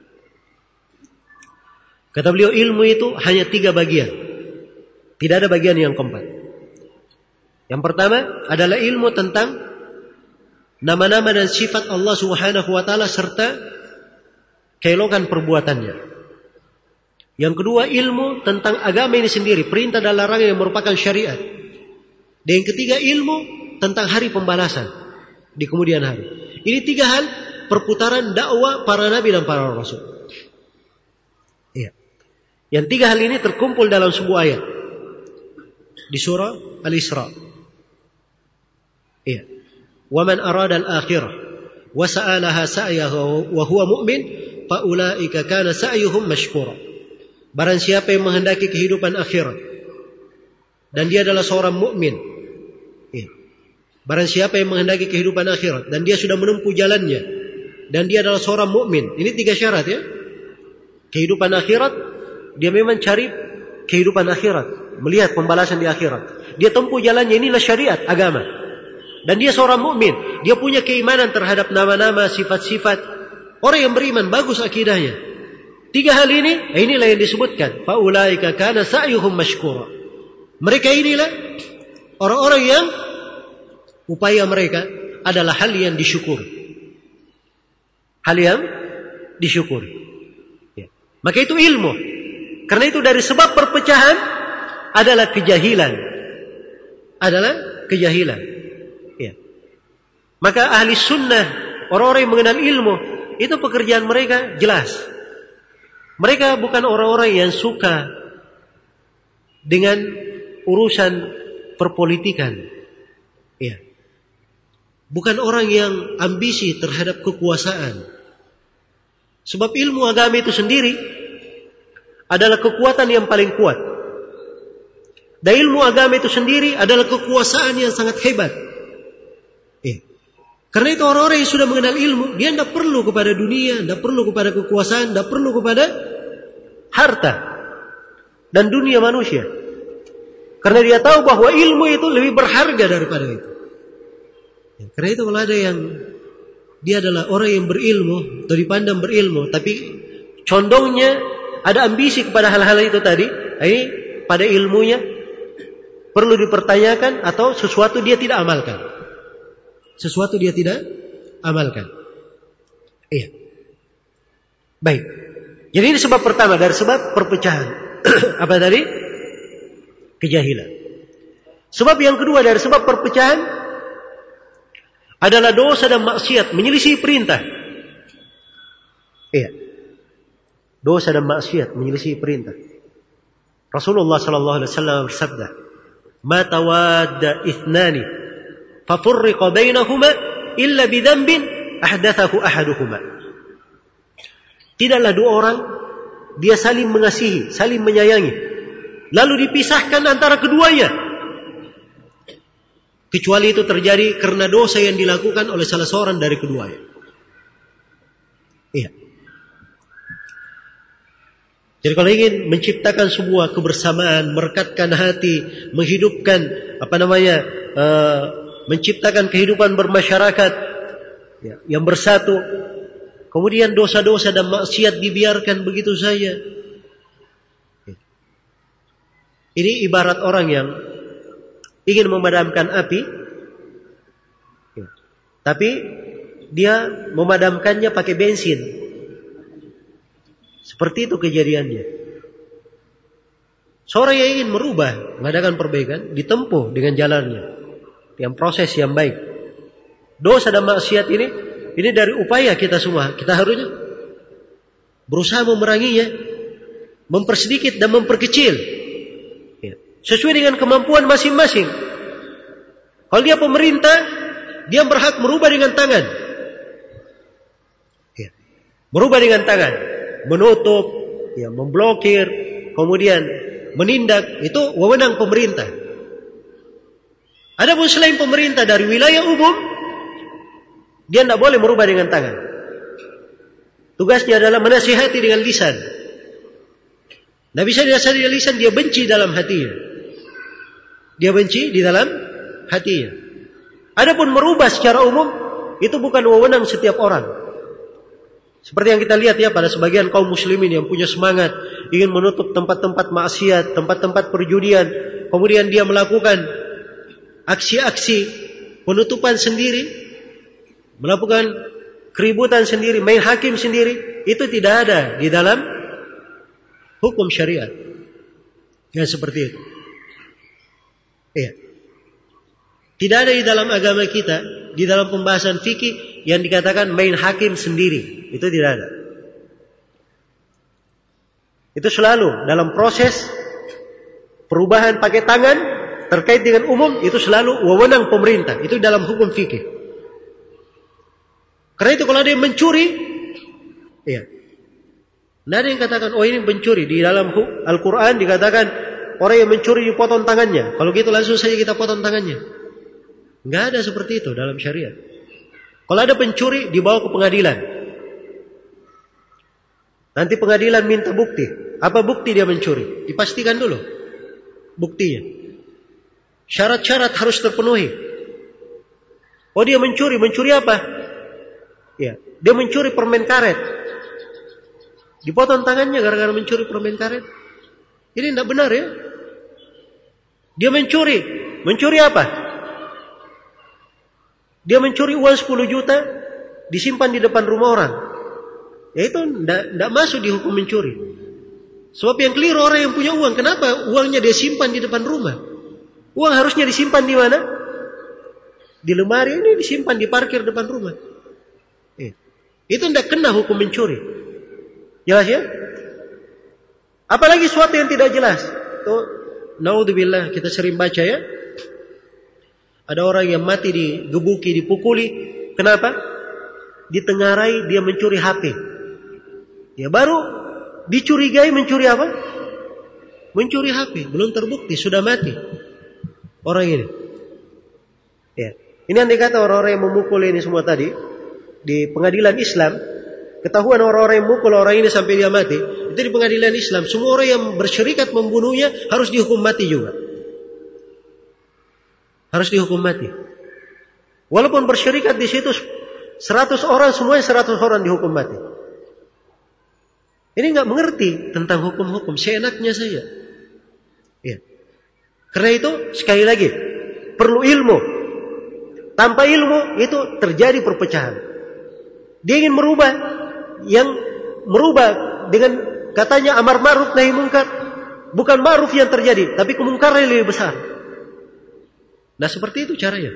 Kata beliau, ilmu itu hanya 3 bagian. Tidak ada bagian yang keempat. Yang pertama adalah ilmu tentang nama-nama dan sifat Allah Subhanahu wa taala serta keelokan perbuatannya. Yang kedua, ilmu tentang agama ini sendiri, perintah dan larangan yang merupakan syariat. Dan yang ketiga, ilmu tentang hari pembalasan di kemudian hari. Ini 3 hal perputaran dakwah para nabi dan para rasul. Iya. Yang 3 hal ini terkumpul dalam sebuah ayat di surah Al-Isra. Iya. Wa man arada al-akhirah wa sa'alaha sa'yahu wa huwa mu'min fa ulaika kana sa'yuhum mashkura. Barang siapa yang menghendaki kehidupan akhirat dan dia adalah seorang mukmin. Iya. Barang siapa yang menghendaki kehidupan akhirat dan dia sudah menempuh jalannya dan dia adalah seorang mukmin. Ini 3 syarat ya. Kehidupan akhirat, dia memang cari kehidupan akhirat, melihat pembalasan di akhirat. Dia tempuh jalannya, inilah syariat agama. Dan dia seorang mukmin, dia punya keimanan terhadap nama-nama, sifat-sifat. Orang yang beriman bagus akidahnya. 3 hal ini, inilah yang disebutkan. Faulaika kana sa'yuhum mashkura. Mereka inilah orang-orang yang upaya mereka adalah hal yang disyukuri. Hal yang disyukuri. Ya. Maka itu ilmu. Karena itu dari sebab perpecahan adalah kejahilan. Adalah kejahilan. Ya. Maka ahli sunnah, orang-orang yang mengenal ilmu, itu pekerjaan mereka jelas. Mereka bukan orang-orang yang suka dengan urusan perpolitikan. Ya. Bukan orang yang ambisi terhadap kekuasaan. Sebab ilmu agama itu sendiri adalah kekuatan yang paling kuat. Dan ilmu agama itu sendiri adalah kekuasaan yang sangat hebat. Karena itu orang-orang yang sudah mengenal ilmu, dia tidak perlu kepada dunia, tidak perlu kepada kekuasaan, tidak perlu kepada harta dan dunia manusia. Karena dia tahu bahwa ilmu itu lebih berharga daripada itu. Ya, karena itu kalau ada yang dia adalah orang yang berilmu atau dipandang berilmu, tapi condongnya ada ambisi kepada hal-hal itu tadi, ini pada ilmunya perlu dipertanyakan atau sesuatu dia tidak amalkan. Sesuatu dia tidak amalkan. Iya. Baik. Jadi ini sebab pertama dari sebab perpecahan. Apa tadi? Kejahilan. Sebab yang kedua dari sebab perpecahan adalah dosa dan maksiat, menyelisih perintah. Iya. Dosa dan maksiat, menyelisih perintah. Rasulullah sallallahu alaihi wasallam bersabda, "Ma tawadda ithnani فَفُرِّقَ بَيْنَهُمَا إِلَّا بِذَنْبٍ أَحْدَثَهُ أَحَدُهُمَا." Tidaklah 2 orang dia saling mengasihi, saling menyayangi, lalu dipisahkan antara keduanya kecuali itu terjadi karena dosa yang dilakukan oleh salah seorang dari keduanya. Iya. Jadi kalau ingin menciptakan sebuah kebersamaan, merekatkan hati, menghidupkan menciptakan kehidupan bermasyarakat yang bersatu, kemudian dosa-dosa dan maksiat dibiarkan begitu saja. Ini ibarat orang yang ingin memadamkan api, tapi dia memadamkannya pakai bensin. Seperti itu kejadiannya. Seorang yang ingin merubah, mengadakan perbaikan, ditempuh dengan jalannya, dengan proses yang baik. Dosa dan maksiat ini dari upaya kita semua. Kita harusnya berusaha memeranginya, mempersedikit dan memperkecil, sesuai dengan kemampuan masing-masing. Kalau dia pemerintah, dia berhak merubah dengan tangan. Merubah dengan tangan, menutup, memblokir, kemudian menindak, itu wewenang pemerintah. Adapun selain pemerintah dari wilayah umum, dia tidak boleh merubah dengan tangan. Tugasnya adalah menasihati dengan lisan. Tidak bisa dinasihati dengan lisan, dia benci dalam hatinya. Dia benci di dalam hatinya. Adapun merubah secara umum, itu bukan wewenang setiap orang. Seperti yang kita lihat pada sebagian kaum muslimin yang punya semangat ingin menutup tempat-tempat maksiat, tempat-tempat perjudian, kemudian dia melakukan aksi-aksi penutupan sendiri, melakukan keributan sendiri, main hakim sendiri, itu tidak ada di dalam hukum syariat. Yang seperti itu. Iya. Tidak ada di dalam agama kita, di dalam pembahasan fikih yang dikatakan main hakim sendiri. Itu tidak ada. Itu selalu dalam proses perubahan pakai tangan terkait dengan umum, itu selalu wewenang pemerintah. Itu dalam hukum fikih. Karena itu kalau ada yang mencuri, tidak ada yang katakan, oh ini mencuri. Di dalam Al-Quran dikatakan orang yang mencuri dipotong tangannya. Kalau gitu langsung saja kita potong tangannya. Tidak ada seperti itu dalam syariat. Kalau ada pencuri dibawa ke pengadilan. Nanti pengadilan minta bukti. Apa bukti dia mencuri? Dipastikan dulu buktinya. Syarat-syarat harus terpenuhi. Oh dia mencuri. Mencuri apa? Dia mencuri permen karet. Dipotong tangannya gara-gara mencuri permen karet. Ini tidak benar ya. Dia mencuri. Mencuri apa? Dia mencuri uang 10 juta disimpan di depan rumah orang. Ya itu tidak masuk di hukum mencuri. Sebab yang keliru orang yang punya uang. Kenapa uangnya dia simpan di depan rumah? Uang harusnya disimpan di mana? Di lemari, ini disimpan di parkir depan rumah. Itu tidak kena hukum mencuri. Jelas ya? Apalagi sesuatu yang tidak jelas. Naudzubillah, kita sering baca ya. Ada orang yang mati digebuki, dipukuli. Kenapa? Ditengarai dia mencuri HP. Ya baru dicurigai mencuri apa? Mencuri HP. Belum terbukti, sudah mati orang ini. Ini yang dikata orang-orang yang memukul ini semua tadi di pengadilan Islam. Ketahuan orang-orang yang memukul orang ini sampai dia mati. Itu di pengadilan Islam. Semua orang yang bersyirikat membunuhnya harus dihukum mati juga. Harus dihukum mati. Walaupun bersyirikat di situ 100 orang, semuanya 100 orang dihukum mati. Ini nggak mengerti tentang hukum-hukum, seenaknya saja. Karena itu sekali lagi perlu ilmu. Tanpa ilmu itu terjadi perpecahan. Dia ingin merubah, yang merubah dengan katanya amar ma'ruf nahi munkar, bukan ma'ruf yang terjadi, tapi kemungkaran yang lebih besar. Nah seperti itu caranya.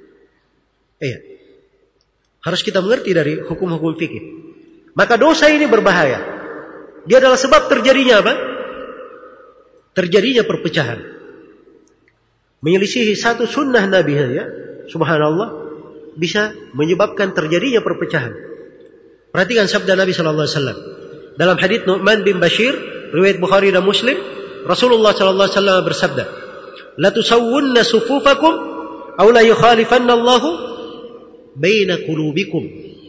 Harus kita mengerti dari hukum-hukum fikih. Maka dosa ini berbahaya. Dia adalah sebab terjadinya apa? Terjadinya perpecahan. Menyelisihi satu sunnah Nabi ya, subhanallah, bisa menyebabkan terjadinya perpecahan. Perhatikan sabda Nabi sallallahu alaihi wasallam. Dalam hadits Nu'man bin Bashir, riwayat Bukhari dan Muslim, Rasulullah sallallahu alaihi wasallam bersabda, "La tusawwunna sufufakum aw la yukhalifanna Allahu baina qulubikum.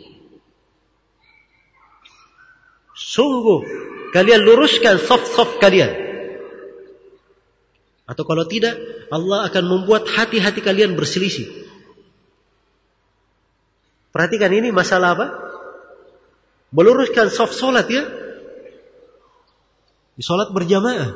Sungguh kalian luruskan saf-saf kalian. Atau kalau tidak, Allah akan membuat hati-hati kalian berselisih. Perhatikan ini masalah apa? Meluruskan saf solat ya. Di solat berjamaah.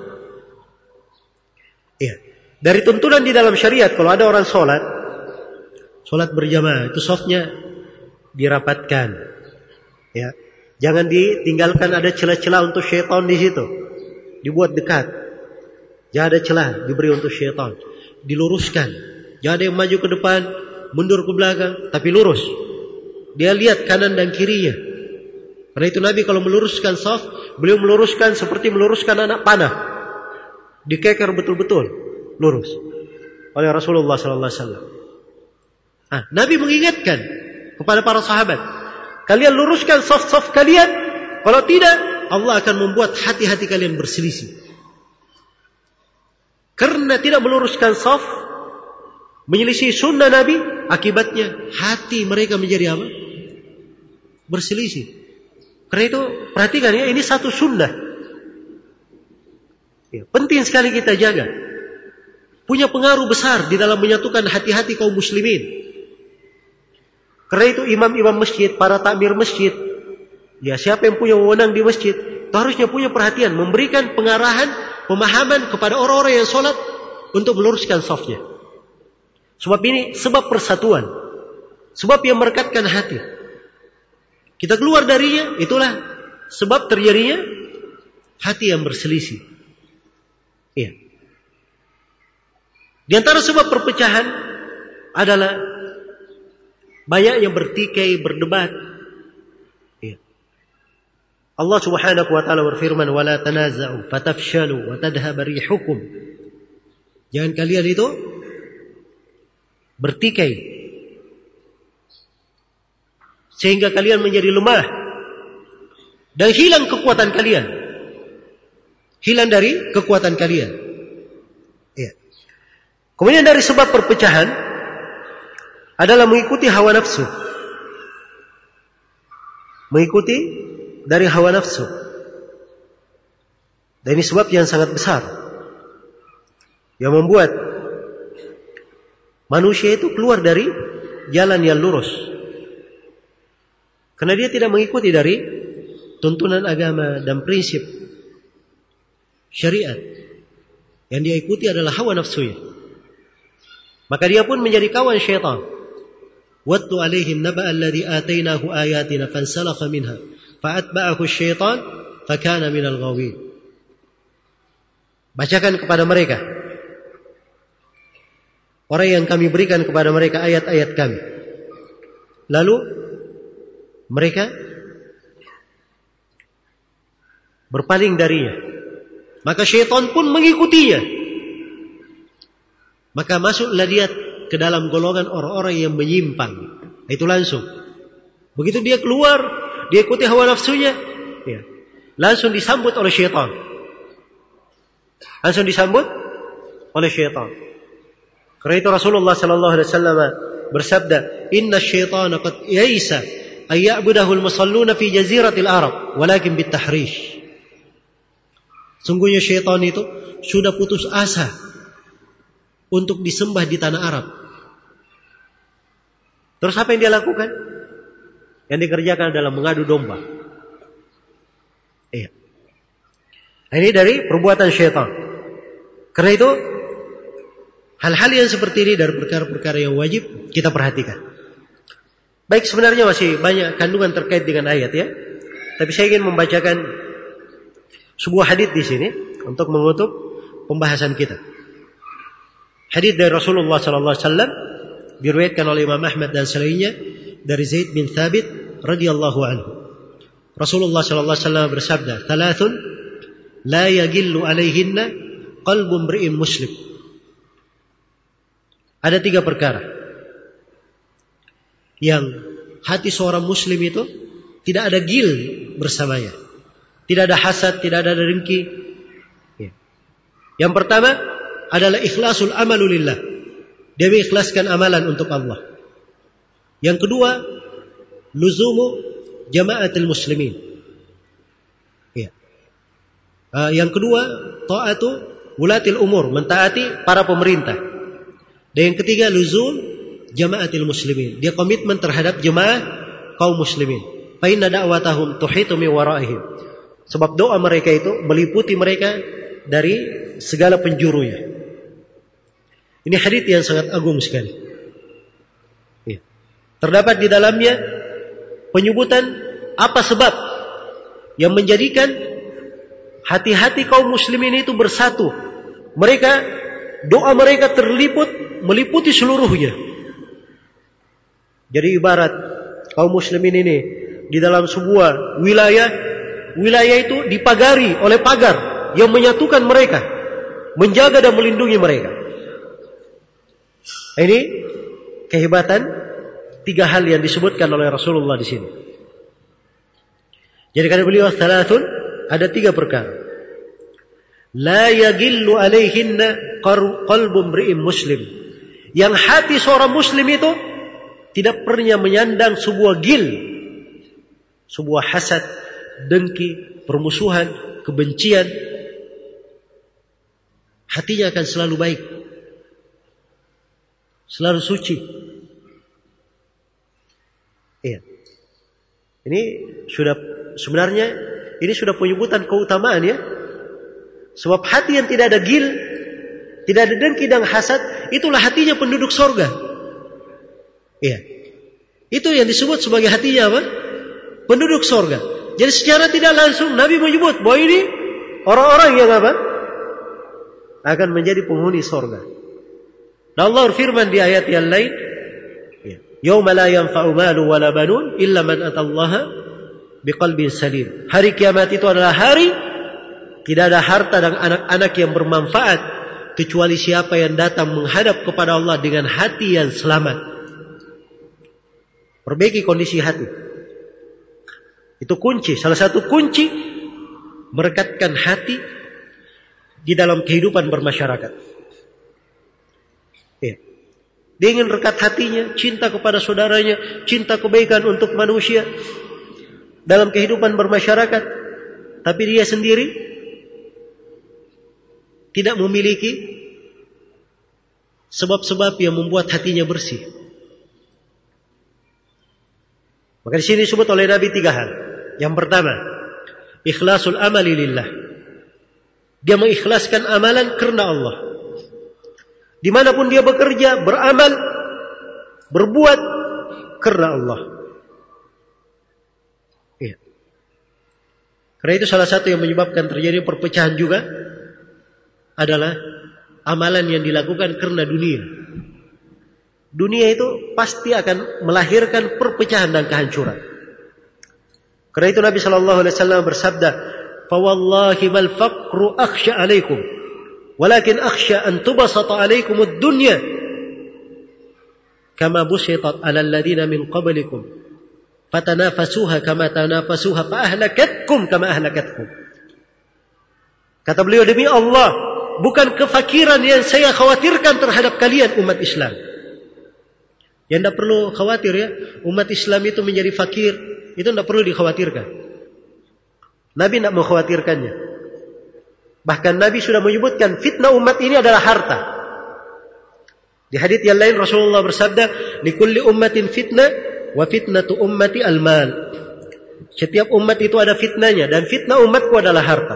Iya. Dari tuntunan di dalam syariat, kalau ada orang solat berjamaah, itu safnya dirapatkan. Ya. Jangan ditinggalkan ada celah-celah untuk syaitan di situ. Dibuat dekat. Jangan ada celah diberi untuk syaitan. Diluruskan. Jangan ada yang maju ke depan, mundur ke belakang, tapi lurus. Dia lihat kanan dan kirinya. Karena itu Nabi kalau meluruskan saf, beliau meluruskan seperti meluruskan anak panah. Dikeker betul-betul, lurus. Oleh Rasulullah SAW. Nabi mengingatkan kepada para sahabat, kalian luruskan saf-saf kalian. Kalau tidak, Allah akan membuat hati-hati kalian berselisih. Karena tidak meluruskan saf, menyelisih sunnah Nabi, akibatnya hati mereka menjadi apa? Berselisih. Karena itu perhatikan ya, ini satu sunnah. Ya, penting sekali kita jaga. Punya pengaruh besar di dalam menyatukan hati-hati kaum muslimin. Karena itu imam-imam masjid, para takmir masjid, ya siapa yang punya wewenang di masjid, itu harusnya punya perhatian, memberikan pengarahan, pemahaman kepada orang-orang yang sholat untuk meluruskan safnya. Sebab ini sebab persatuan, sebab yang merekatkan hati. Kita keluar darinya, itulah sebab terjadinya hati yang berselisih. Iya. Di antara sebab perpecahan adalah banyak yang bertikai, berdebat. Iya. Allah Subhanahu wa taala berfirman, "Wala tanaza'u fatafshalu wa tadhhab rihukum." Jangan kalian itu bertikai sehingga kalian menjadi lemah dan hilang kekuatan kalian. Hilang dari kekuatan kalian. Ya. Kemudian dari sebab perpecahan adalah mengikuti hawa nafsu. Mengikuti dari hawa nafsu. Dan ini sebab yang sangat besar yang membuat manusia itu keluar dari jalan yang lurus. Karena dia tidak mengikuti dari tuntunan agama dan prinsip syariat. Yang dia ikuti adalah hawa nafsunya. Maka dia pun menjadi kawan syaitan. Watlu alaihim naba'a alladhi atainahu ayatina fansalakha minha fa'atba'ahu syaitan fakana minal ghawin. Bacakan kepada mereka orang yang kami berikan kepada mereka ayat-ayat kami. Lalu mereka berpaling darinya. Maka syaitan pun mengikutinya. Maka masuklah dia ke dalam golongan orang-orang yang menyimpang. Itu langsung. Begitu dia keluar, dia ikuti hawa nafsunya, ya, langsung disambut oleh syaitan. Langsung disambut oleh syaitan. Karena itu Rasulullah sallallahu alaihi wasallam bersabda, "Inna syaitana qad yaisa ay ya'budahu al-musalluna fi jaziratil Arab, walakin bitahrish." Sungguhnya syaitan itu sudah putus asa untuk disembah di tanah Arab. Terus apa yang dia lakukan? Yang dikerjakan adalah mengadu domba. Iya. Ini dari perbuatan syaitan. Karena itu hal-hal yang seperti ini dari perkara-perkara yang wajib kita perhatikan. Baik, sebenarnya masih banyak kandungan terkait dengan ayat ya. Tapi saya ingin membacakan sebuah hadits di sini untuk menutup pembahasan kita. Hadits dari Rasulullah sallallahu alaihi wasallam diriwayatkan oleh Imam Ahmad dan selainnya dari Zaid bin Thabit radhiyallahu anhu. Rasulullah sallallahu alaihi wasallam bersabda, "Thalathun la yagillu alaihinna qalbu imri'in muslim." Ada 3 perkara yang hati seorang muslim itu tidak ada gil bersamanya. Tidak ada hasad, tidak ada dengki. Yang pertama adalah ikhlasul amalu lillah. Dia mengikhlaskan amalan untuk Allah. Yang kedua, luzumu jama'atil muslimin. Ya. Yang kedua, ta'atu wulatil umur, mentaati para pemerintah. Dan yang ketiga, luzum jama'atil muslimin. Dia komitmen terhadap jemaah kaum muslimin. Fa inna da'watahum tuhitu min wara'ihim. Sebab doa mereka itu meliputi mereka dari segala penjurunya. Ini hadits yang sangat agung sekali. Ya. Terdapat di dalamnya penyebutan apa sebab yang menjadikan hati-hati kaum muslimin itu bersatu. Doa mereka meliputi seluruhnya. Jadi ibarat kaum muslimin ini di dalam sebuah wilayah itu dipagari oleh pagar yang menyatukan mereka, menjaga dan melindungi mereka. Ini kehebatan 3 hal yang disebutkan oleh Rasulullah di sini. Jadi kata beliau thalathun, ada 3 perkara. La yagillu alaihinna qalbu imri'in muslim. Yang hati seorang muslim itu tidak pernah menyandang sebuah gil, sebuah hasad, dengki, permusuhan, kebencian. Hatinya akan selalu baik, selalu suci. Iya. Ini sebenarnya sudah penyebutan keutamaan ya. Sebab hati yang tidak ada gil, tidak ada dengki dan hasad, itulah hatinya penduduk sorga. Iya. Itu yang disebut sebagai hatinya apa? Penduduk sorga. Jadi secara tidak langsung Nabi menyebut bahwa ini orang-orang yang apa? Akan menjadi penghuni sorga. Dan Allah berfirman di ayat yang lain, yauma la yanfa'u malu wala banun illa man atallaha biqalbin salim. Hari kiamat itu adalah hari tidak ada harta dan anak-anak yang bermanfaat kecuali siapa yang datang menghadap kepada Allah dengan hati yang selamat. Perbaiki kondisi hati. Itu kunci, salah satu kunci merekatkan hati di dalam kehidupan bermasyarakat. Ya. Dia ingin rekat hatinya, cinta kepada saudaranya, cinta kebaikan untuk manusia dalam kehidupan bermasyarakat. Tapi dia sendiri tidak memiliki sebab-sebab yang membuat hatinya bersih. Maka di sini disebut oleh Nabi 3 hal. Yang pertama, ikhlasul amali lillah. Dia mengikhlaskan amalan karena Allah. Dimanapun dia bekerja, beramal, berbuat karena Allah. Ya. Karena itu salah satu yang menyebabkan terjadi perpecahan juga adalah amalan yang dilakukan karena dunia. Dunia itu pasti akan melahirkan perpecahan dan kehancuran. Karena itu Nabi SAW bersabda, "Fawallahi mal faqru akhsha alaikum, walakin akhsha an tubasata alaikum ad-dunya kama busitat 'alal ladina min qablikum fatanafasuha kama tanafasuha fa ahlakatkum kama ahlakatkum." Kata beliau, demi Allah, bukan kefakiran yang saya khawatirkan terhadap kalian umat Islam. Yang tidak perlu khawatir ya, umat Islam itu menjadi fakir, itu tidak perlu dikhawatirkan. Nabi tidak mengkhawatirkannya. Bahkan Nabi sudah menyebutkan fitnah umat ini adalah harta. Di hadits yang lain Rasulullah bersabda, "Likulli ummatin fitnah wa fitnatu ummati al-mal." Setiap umat itu ada fitnahnya dan fitnah umatku adalah harta.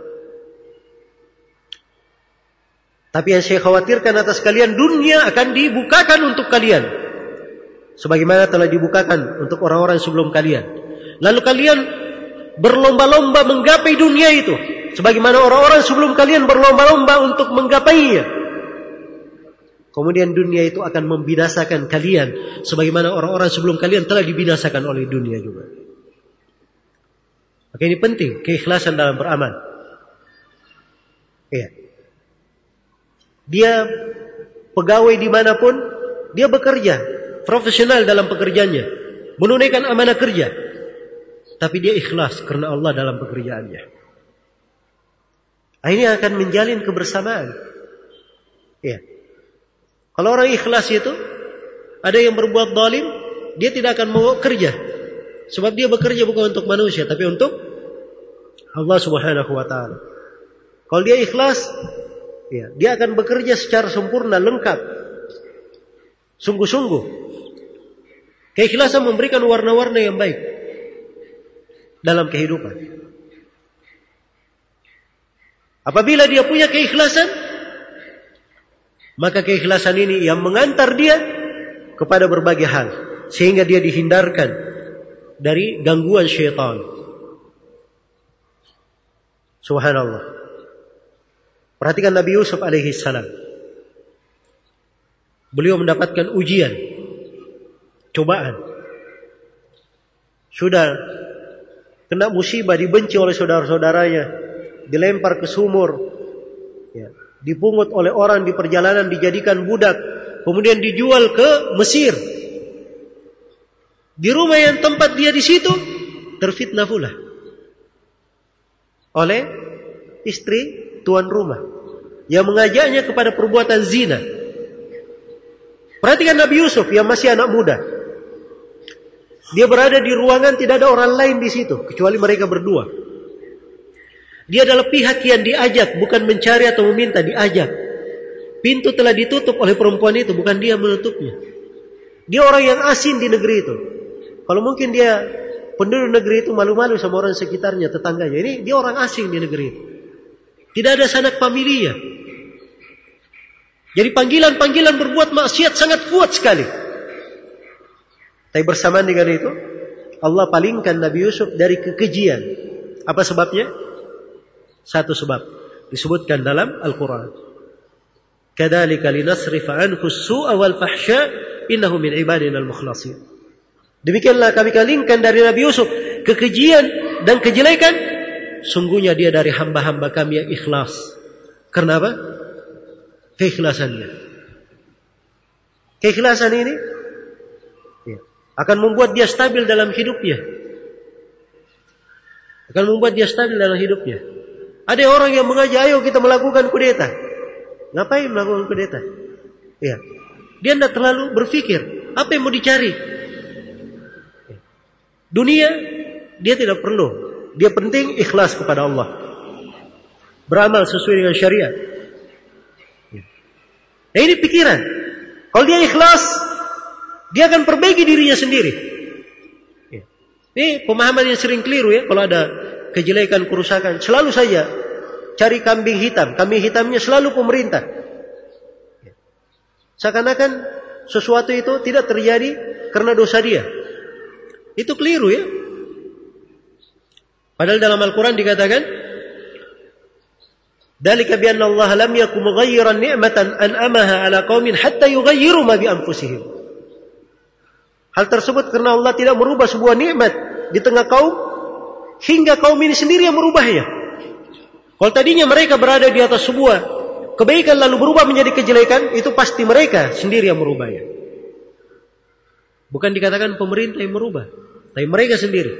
Tapi yang saya khawatirkan atas kalian, dunia akan dibukakan untuk kalian, sebagaimana telah dibukakan untuk orang-orang sebelum kalian. Lalu kalian berlomba-lomba menggapai dunia itu, sebagaimana orang-orang sebelum kalian berlomba-lomba untuk menggapainya. Kemudian dunia itu akan membinasakan kalian, sebagaimana orang-orang sebelum kalian telah dibinasakan oleh dunia juga. Maka ini penting, keikhlasan dalam beramal. Iya. Dia pegawai dimanapun, dia bekerja, profesional dalam pekerjaannya, menunaikan amanah kerja, tapi dia ikhlas karena Allah dalam pekerjaannya. Ini akan menjalin kebersamaan. Ya. Kalau orang ikhlas itu, ada yang berbuat zalim, dia tidak akan mau kerja. Sebab dia bekerja bukan untuk manusia, tapi untuk Allah Subhanahu wa ta'ala. Kalau dia ikhlas, ya, dia akan bekerja secara sempurna, lengkap, sungguh-sungguh. Keikhlasan memberikan warna-warna yang baik dalam kehidupan. Apabila dia punya keikhlasan, maka keikhlasan ini yang mengantar dia kepada berbagai hal, sehingga dia dihindarkan dari gangguan syaitan. Subhanallah. Perhatikan Nabi Yusuf alaihi salam. Beliau mendapatkan ujian, cobaan. Sudah kena musibah, dibenci oleh saudara-saudaranya, dilempar ke sumur, ya, dipungut oleh orang di perjalanan, dijadikan budak, kemudian dijual ke Mesir. Di rumah yang tempat dia di situ terfitnah pula oleh istri tuan rumah yang mengajaknya kepada perbuatan zina. Perhatikan Nabi Yusuf yang masih anak muda. Dia berada di ruangan, tidak ada orang lain di situ kecuali mereka berdua. Dia adalah pihak yang diajak, bukan mencari atau meminta, diajak. Pintu telah ditutup oleh perempuan itu, bukan dia menutupnya. Dia orang yang asing di negeri itu. Kalau mungkin dia penduduk negeri itu malu-malu sama orang sekitarnya, tetangganya. Ini dia orang asing di negeri itu. Tidak ada sanak familia. Jadi panggilan-panggilan berbuat maksiat sangat kuat sekali. Tapi bersamaan dengan itu, Allah palingkan Nabi Yusuf dari kekejian. Apa sebabnya? Satu sebab disebutkan dalam Al-Quran. Kadzalika linasrifa anhu as-su'a wal fahsya innahu min ibadina al-mukhlasin. Demikianlah kami palingkan dari Nabi Yusuf kekejian dan kejelekan. Sungguhnya dia dari hamba-hamba kami yang ikhlas. Karena apa? Keikhlasannya. Keikhlasan ini akan membuat dia stabil dalam hidupnya. Akan membuat dia stabil dalam hidupnya. Ada orang yang mengajak, ayo kita melakukan kudeta. Ngapain melakukan kudeta? Ya. Dia tidak terlalu berpikir apa yang mau dicari. Dunia dia tidak perlu. Dia penting ikhlas kepada Allah, beramal sesuai dengan syariat. Nah, ini pikiran. Kalau dia ikhlas, dia akan perbaiki dirinya sendiri. Ini pemahaman yang sering keliru ya. Kalau ada kejelekan, kerusakan, selalu saja cari kambing hitam. Kambing hitamnya selalu pemerintah. Seakan-akan sesuatu itu tidak terjadi karena dosa dia. Itu keliru ya. Padahal dalam Al-Quran dikatakan, "Dzalika bi anna Allah lam yakum mughayyiran ni'matan an'amaha 'ala qaumin hatta yughayyiru ma bi anfusihim." Hal tersebut karena Allah tidak merubah sebuah nikmat di tengah kaum hingga kaum ini sendiri yang merubahnya. Kalau tadinya mereka berada di atas sebuah kebaikan lalu berubah menjadi kejelekan, itu pasti mereka sendiri yang merubahnya. Bukan dikatakan pemerintah yang merubah, tapi mereka sendiri.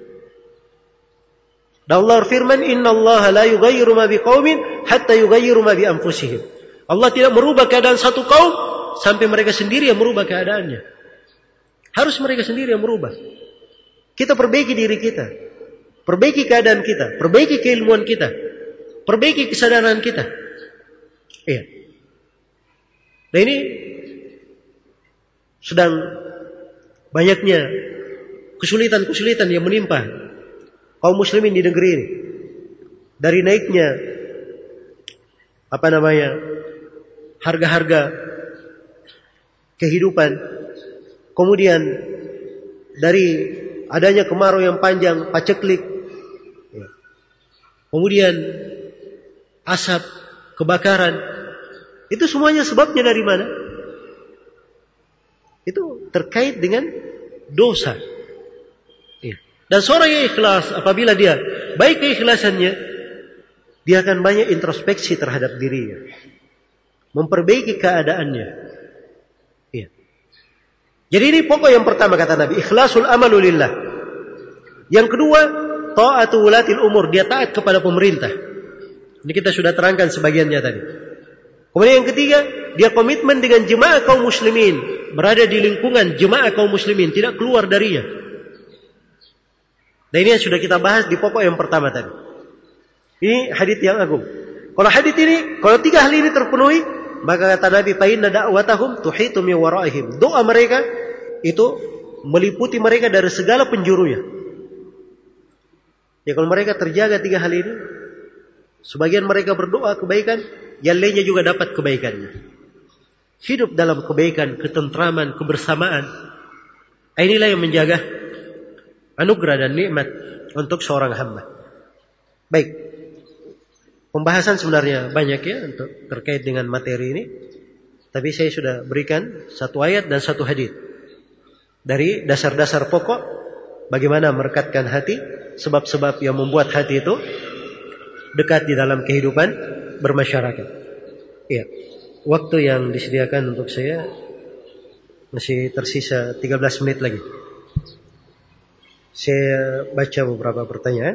Dan Allah firman, "Innallaha la yughayyiru ma biqaumin hatta yughayyiru ma bi anfusihim." Allah tidak merubah keadaan satu kaum sampai mereka sendiri yang merubah keadaannya. Harus mereka sendiri yang merubah. Kita perbaiki diri kita, perbaiki keadaan kita, perbaiki keilmuan kita, perbaiki kesadaran kita. Iya. Nah, ini sedang banyaknya kesulitan-kesulitan yang menimpa kaum muslimin di negeri ini. Dari naiknya harga-harga kehidupan, kemudian dari adanya kemarau yang panjang, paceklik, kemudian asap, kebakaran. Itu semuanya sebabnya dari mana? Itu terkait dengan dosa. Dan seorang yang ikhlas, apabila dia baik keikhlasannya, dia akan banyak introspeksi terhadap dirinya, memperbaiki keadaannya. Jadi ini pokok yang pertama kata Nabi, ikhlasul amalu lillah. Yang kedua, ta'atu wulatil umur, dia taat kepada pemerintah. Ini kita sudah terangkan sebagiannya tadi. Kemudian yang ketiga, dia komitmen dengan jemaah kaum muslimin, berada di lingkungan jemaah kaum muslimin, tidak keluar darinya. Dan ini yang sudah kita bahas di pokok yang pertama tadi. Ini hadits yang agung. Kalau hadits ini, kalau tiga hal ini terpenuhi, maka kata Nabi, fa inna da'watahum tuhitu min waraihim. Doa mereka itu meliputi mereka dari segala penjurunya. Ya, kalau mereka terjaga tiga hal ini, sebagian mereka berdoa kebaikan, yang lainnya juga dapat kebaikannya. Hidup dalam kebaikan, ketentraman, kebersamaan. Inilah yang menjaga anugerah dan nikmat untuk seorang hamba. Baik. Pembahasan sebenarnya banyak ya untuk terkait dengan materi ini. Tapi saya sudah berikan satu ayat dan satu hadits dari dasar-dasar pokok bagaimana merekatkan hati, sebab-sebab yang membuat hati itu dekat di dalam kehidupan bermasyarakat. Iya. Waktu yang disediakan untuk saya masih tersisa 13 menit lagi. Saya baca beberapa pertanyaan.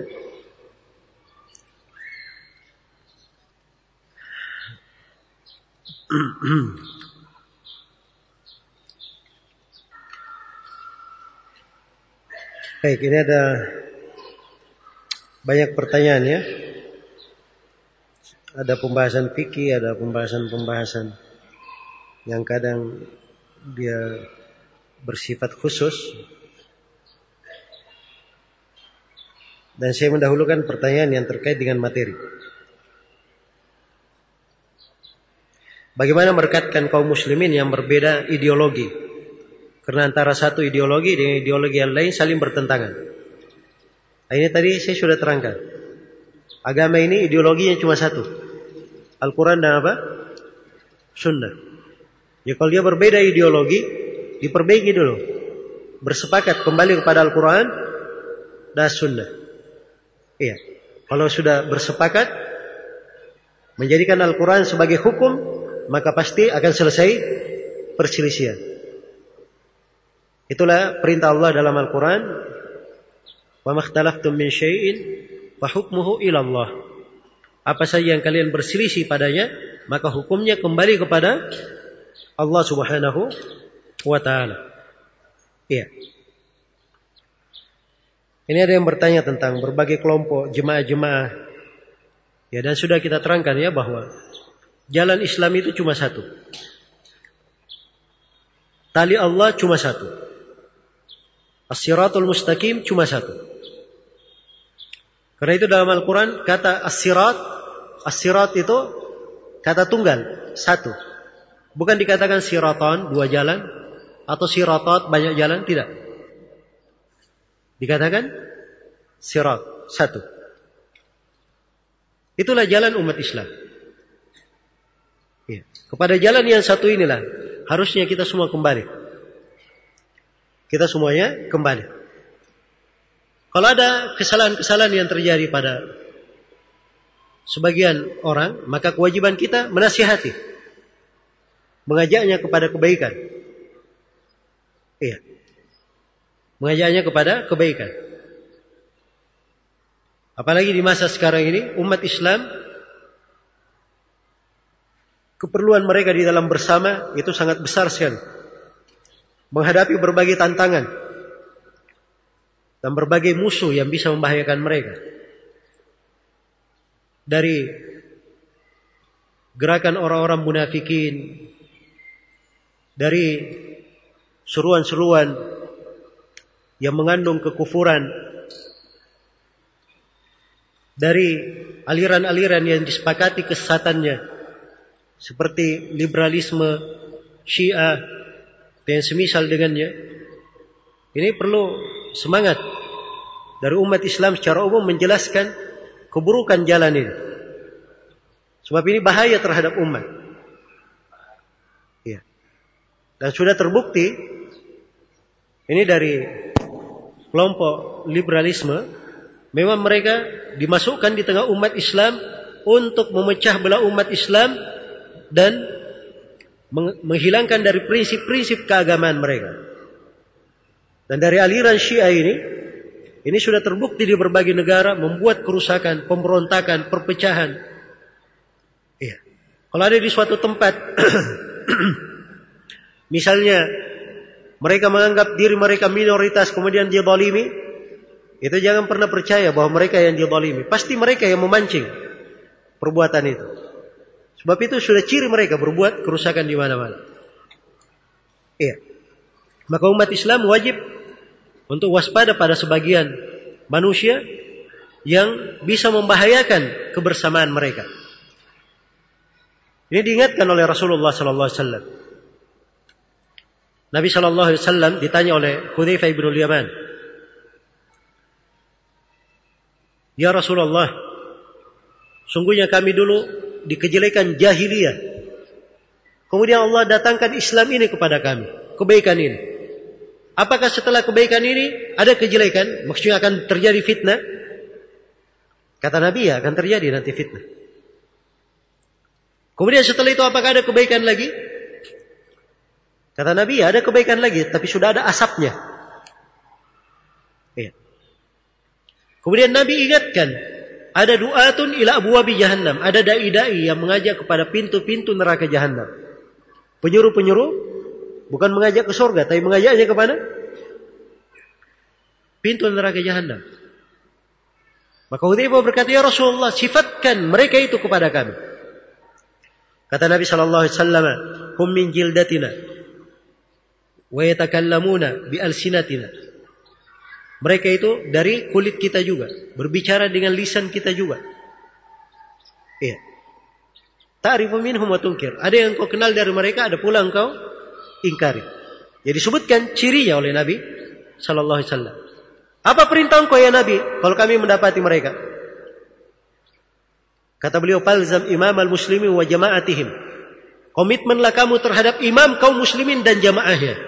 Baik, ini ada banyak pertanyaan ya. Ada pembahasan fikih, ada pembahasan-pembahasan yang kadang dia bersifat khusus. Dan saya mendahulukan pertanyaan yang terkait dengan materi. Bagaimana merekatkan kaum muslimin yang berbeda ideologi? Karena antara satu ideologi dengan ideologi yang lain saling bertentangan. Nah, ini tadi saya sudah terangkan. Agama ini ideologinya cuma satu. Al-Quran dan apa? Sunnah. Ya, kalau dia berbeda ideologi, diperbaiki dulu. Bersepakat kembali kepada Al-Quran dan Sunnah. Iya. Kalau sudah bersepakat menjadikan Al-Quran sebagai hukum, maka pasti akan selesai perselisihan. Itulah perintah Allah dalam Al-Quran. Wa makhtalaftum min syai'in fa hukmuhu ila Allah. Apa saja yang kalian berselisih padanya, maka hukumnya kembali kepada Allah Subhanahu wa ta'ala. Iya. Ini ada yang bertanya tentang berbagai kelompok jemaah-jemaah. Ya, dan sudah kita terangkan ya bahwa jalan Islam itu cuma satu. Tali Allah cuma satu. As-siratul mustaqim cuma satu. Karena itu dalam Al-Quran kata as-sirat itu kata tunggal, satu. Bukan dikatakan siratan, dua jalan, atau siratat, banyak jalan, tidak. Dikatakan sirat, satu. Itulah jalan umat Islam. Ya. Kepada jalan yang satu inilah harusnya kita semua kembali. Kita semuanya kembali. Kalau ada kesalahan-kesalahan yang terjadi pada sebagian orang, maka kewajiban kita menasihati, mengajaknya kepada kebaikan. Iya. Mengajaknya kepada kebaikan. Apalagi di masa sekarang ini, umat Islam, keperluan mereka di dalam bersama itu sangat besar sekali. Menghadapi berbagai tantangan dan berbagai musuh yang bisa membahayakan mereka. Dari gerakan orang-orang munafikin, dari seruan-seruan yang mengandung kekufuran, dari aliran-aliran yang disepakati kesesatannya, seperti liberalisme, Syiah, dan semisal dengannya. Ini perlu semangat dari umat Islam secara umum menjelaskan keburukan jalan ini. Sebab ini bahaya terhadap umat. Ya. Dan sudah terbukti ini dari kelompok liberalisme, memang mereka dimasukkan di tengah umat Islam untuk memecah belah umat Islam dan menghilangkan dari prinsip-prinsip keagamaan mereka. Dan dari aliran Syiah ini sudah terbukti di berbagai negara membuat kerusakan, pemberontakan, perpecahan. Iya. Kalau ada di suatu tempat, misalnya mereka menganggap diri mereka minoritas kemudian dia zalimi, itu jangan pernah percaya bahwa mereka yang dia zalimi. Pasti mereka yang memancing perbuatan itu. Sebab itu sudah ciri mereka berbuat kerusakan di mana-mana. Iya. Maka umat Islam wajib untuk waspada pada sebagian manusia yang bisa membahayakan kebersamaan mereka. Ini diingatkan oleh Rasulullah sallallahu alaihi wasallam. Nabi sallallahu alaihi wasallam ditanya oleh Hudzaifah bin Yaman, "Ya Rasulullah, sungguhnya kami dulu di kejelekan jahiliyah. Kemudian Allah datangkan Islam ini kepada kami, kebaikan ini. Apakah setelah kebaikan ini ada kejelekan? Maksudnya akan terjadi fitnah?" Kata Nabi, ya akan terjadi nanti fitnah. Kemudian setelah itu apakah ada kebaikan lagi? Kata Nabi, ya ada kebaikan lagi, tapi sudah ada asapnya. Ya. Kemudian Nabi ingatkan, ada du'atun ila abwabi jahannam, ada dai-dai yang mengajak kepada pintu-pintu neraka jahannam. Penyuruh-penyuruh bukan mengajak ke surga, tapi mengajaknya kepada pintu neraka jahannam. Maka Hudzaifah berkata, "Ya Rasulullah, sifatkan mereka itu kepada kami." Kata Nabi sallallahu alaihi wasallam, "Hum min jildatina wa yatakallamuna bi alsinatina." Mereka itu dari kulit kita juga, berbicara dengan lisan kita juga. Iya. Ta'rifu minhum wa tunkir. Ada yang kau kenal dari mereka, ada pula engkau ingkari. Jadi disebutkan cirinya oleh Nabi sallallahu alaihi wasallam. Apa perintah engkau ya Nabi kalau kami mendapati mereka? Kata beliau, "Falzam imam al-muslimin wa jama'atihim." Komitmenlah kamu terhadap imam kaum muslimin dan jamaahnya.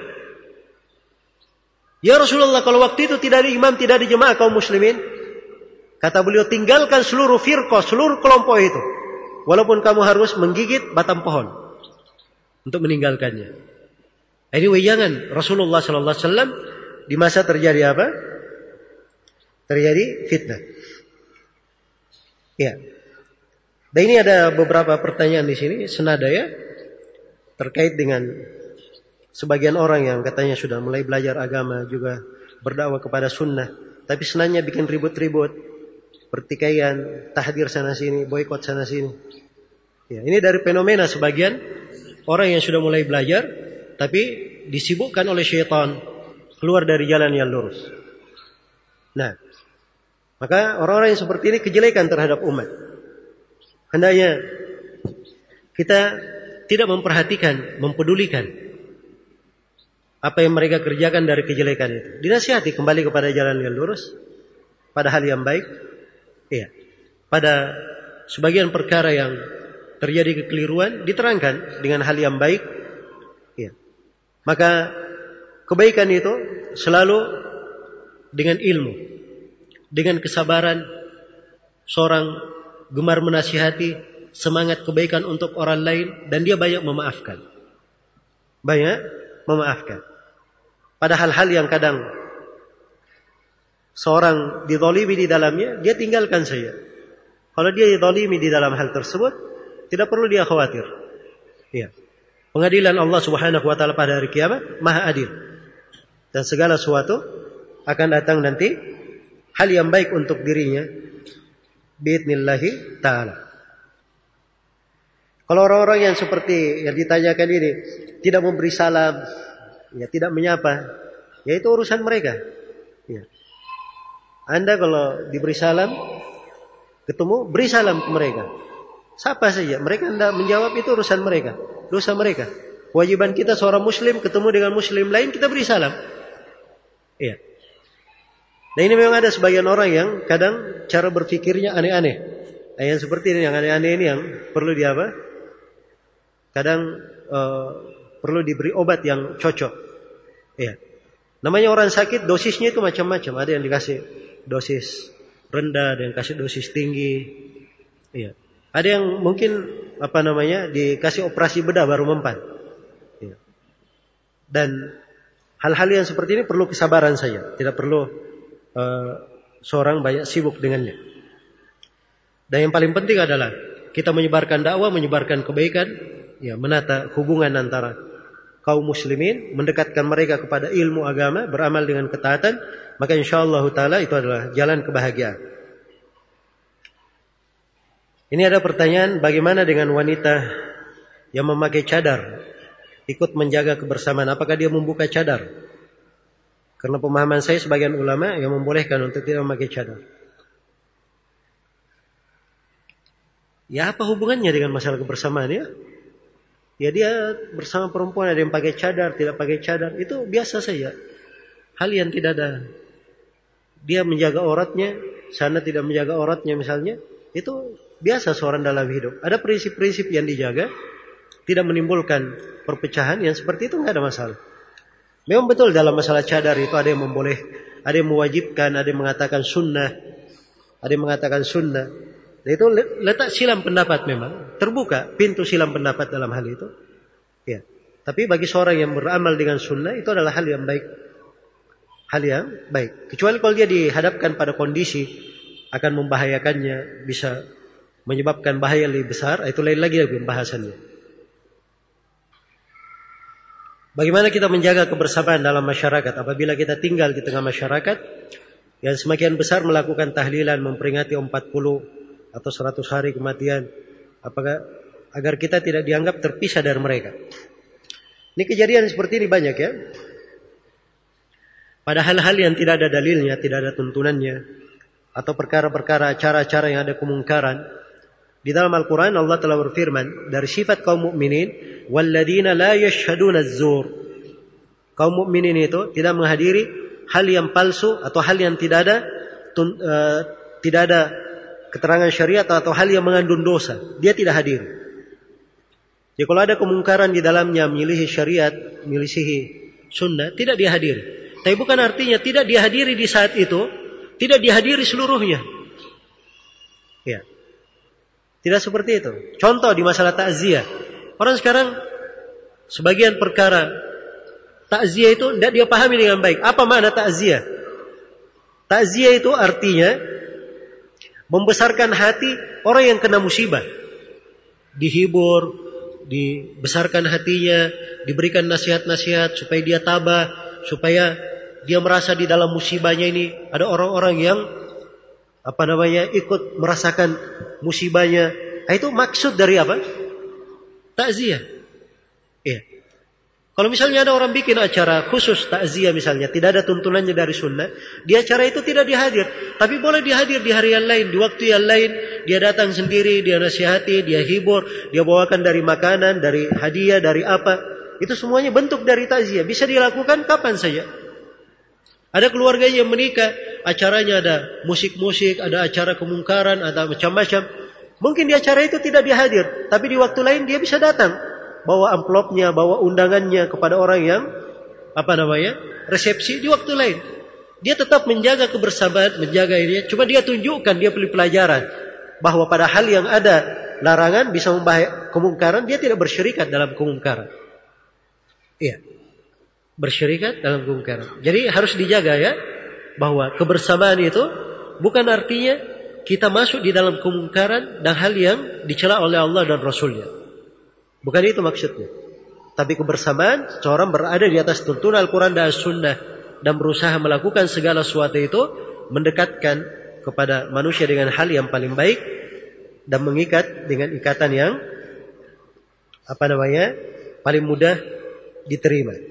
Ya Rasulullah, kalau waktu itu tidak ada imam, tidak ada jamaah kaum muslimin, kata beliau, tinggalkan seluruh firqah, seluruh kelompok itu. Walaupun kamu harus menggigit batang pohon untuk meninggalkannya. Ini wejangan Rasulullah sallallahu alaihi wasallam di masa terjadi apa? Terjadi fitnah. Ya. Dan ini ada beberapa pertanyaan di sini senada ya, terkait dengan sebagian orang yang katanya sudah mulai belajar agama, juga berdakwah kepada sunnah, tapi senangnya bikin ribut-ribut, pertikaian, tahdir sana sini, boikot sana sini. Ya, ini dari fenomena sebagian orang yang sudah mulai belajar, tapi disibukkan oleh syaitan keluar dari jalan yang lurus. Nah, maka orang-orang yang seperti ini kejelekan terhadap umat. Hendaknya kita tidak memperhatikan, mempedulikan apa yang mereka kerjakan dari kejelekan itu. Dinasihati kembali kepada jalan yang lurus, pada hal yang baik. Iya. Pada sebagian perkara yang terjadi kekeliruan, diterangkan dengan hal yang baik. Iya. Maka kebaikan itu selalu dengan ilmu, dengan kesabaran, seorang gemar menasihati, semangat kebaikan untuk orang lain, dan dia banyak memaafkan. Banyak memaafkan. Pada hal-hal yang kadang seorang dizalimi di dalamnya, dia tinggalkan saja. Kalau dia dizalimi di dalam hal tersebut, tidak perlu dia khawatir. Ya. Pengadilan Allah Subhanahu wa taala pada hari kiamat maha adil. Dan segala sesuatu akan datang nanti hal yang baik untuk dirinya. Bi'idnillahi ta'ala. Kalau orang-orang yang seperti yang ditanyakan ini tidak memberi salam, ya tidak menyapa, ya itu urusan mereka. Ya. Anda kalau diberi salam, ketemu, beri salam ke mereka. Sapa saja, mereka tidak menjawab, itu urusan mereka, dosa mereka. Kewajiban kita seorang muslim ketemu dengan muslim lain, kita beri salam. Iya. Nah ini memang ada sebagian orang yang kadang cara berpikirnya aneh-aneh. Nah, yang seperti ini, yang aneh-aneh ini yang perlu di apa? Kadang perlu diberi obat yang cocok. Iya. Namanya orang sakit, dosisnya itu macam-macam. Ada yang dikasih dosis rendah, ada yang kasih dosis tinggi. Iya. Ada yang mungkin dikasih operasi bedah baru mempan. Iya. Dan hal-hal yang seperti ini perlu kesabaran saja, tidak perlu seorang banyak sibuk dengannya. Dan yang paling penting adalah Kita menyebarkan dakwah, menyebarkan kebaikan, ya, menata hubungan antara kaum muslimin, mendekatkan mereka kepada ilmu agama, beramal dengan ketaatan, maka insyaallah taala itu adalah jalan kebahagiaan. Ini ada pertanyaan, bagaimana dengan wanita yang memakai cadar, ikut menjaga kebersamaan, apakah dia membuka cadar? Karena pemahaman saya sebagian ulama yang membolehkan untuk tidak memakai cadar. Ya, apa hubungannya dengan masalah kebersamaan ya? Ya, dia bersama perempuan, ada yang pakai cadar, tidak pakai cadar, itu biasa saja. Hal yang tidak ada. Dia menjaga auratnya, sana tidak menjaga auratnya misalnya, itu biasa seorang dalam hidup. Ada prinsip-prinsip yang dijaga, tidak menimbulkan perpecahan, yang seperti itu nggak ada masalah. Memang betul dalam masalah cadar itu ada yang ada yang mewajibkan, ada yang mengatakan sunnah, ada yang mengatakan sunnah. Dan itu letak silam pendapat, memang terbuka pintu silam pendapat dalam hal itu. Ya. Tapi bagi seorang yang beramal dengan sunnah itu adalah hal yang baik. Hal yang baik. Kecuali kalau dia dihadapkan pada kondisi akan membahayakannya, bisa menyebabkan bahaya lebih besar, itu lain lagi pembahasannya. Bagaimana kita menjaga kebersamaan dalam masyarakat apabila kita tinggal di tengah masyarakat yang semakin besar melakukan tahlilan, memperingati 40 atau 100 hari kematian, apakah agar kita tidak dianggap terpisah dari mereka. Ini kejadian seperti ini banyak ya. Pada hal-hal yang tidak ada dalilnya, tidak ada tuntunannya, atau perkara-perkara, acara-acara yang ada kemungkaran. Di dalam Al-Quran Allah telah berfirman dari sifat kaum mukminin, walladzina la yashhaduna az-zur. Kaum mukminin itu tidak menghadiri hal yang palsu atau hal yang tidak ada keterangan syariat atau hal yang mengandung dosa. Dia tidak hadir. Jadi kalau ada kemungkaran di dalamnya, menyelisihi syariat, menyelisihi sunnah, tidak dihadiri. Tapi bukan artinya tidak dihadiri di saat itu, tidak dihadiri seluruhnya. Ya. Tidak seperti itu. Contoh di masalah takziah. Orang sekarang sebagian perkara takziah itu tidak dia pahami dengan baik. Apa makna takziah? Takziah itu artinya membesarkan hati orang yang kena musibah. Dihibur, dibesarkan hatinya, diberikan nasihat-nasihat supaya dia tabah, supaya dia merasa di dalam musibahnya ini ada orang-orang yang ikut merasakan musibahnya. Nah, itu maksud dari apa? Takziah. Ya. Kalau misalnya ada orang bikin acara khusus takziah misalnya, tidak ada tuntunannya dari sunnah, di acara itu tidak dihadir. Tapi boleh dihadir di hari yang lain, di waktu yang lain. Dia datang sendiri, dia nasihati, dia hibur, dia bawakan dari makanan, dari hadiah, dari apa. Itu semuanya bentuk dari takziah. Bisa dilakukan kapan saja. Ada keluarga yang menikah, acaranya ada musik-musik, ada acara kemungkaran, ada macam-macam. Mungkin di acara itu tidak dihadir, tapi di waktu lain dia bisa datang, bawa amplopnya, bawa undangannya kepada orang yang resepsi di waktu lain. Dia tetap menjaga kebersamaan, menjaga ini. Cuma dia tunjukkan, dia beri pelajaran bahwa pada hal yang ada larangan bisa membahayakan kemungkaran, dia tidak bersyirikat dalam kemungkaran. Iya. Bersyirikat dalam kemungkaran. Jadi harus dijaga ya, bahwa kebersamaan itu bukan artinya kita masuk di dalam kemungkaran dan hal yang dicela oleh Allah dan Rasulnya. Bukan itu maksudnya. Tapi kebersamaan seorang berada di atas tuntunan Al-Quran dan As-Sunnah dan berusaha melakukan segala sesuatu itu mendekatkan kepada manusia dengan hal yang paling baik dan mengikat dengan ikatan yang paling mudah diterima.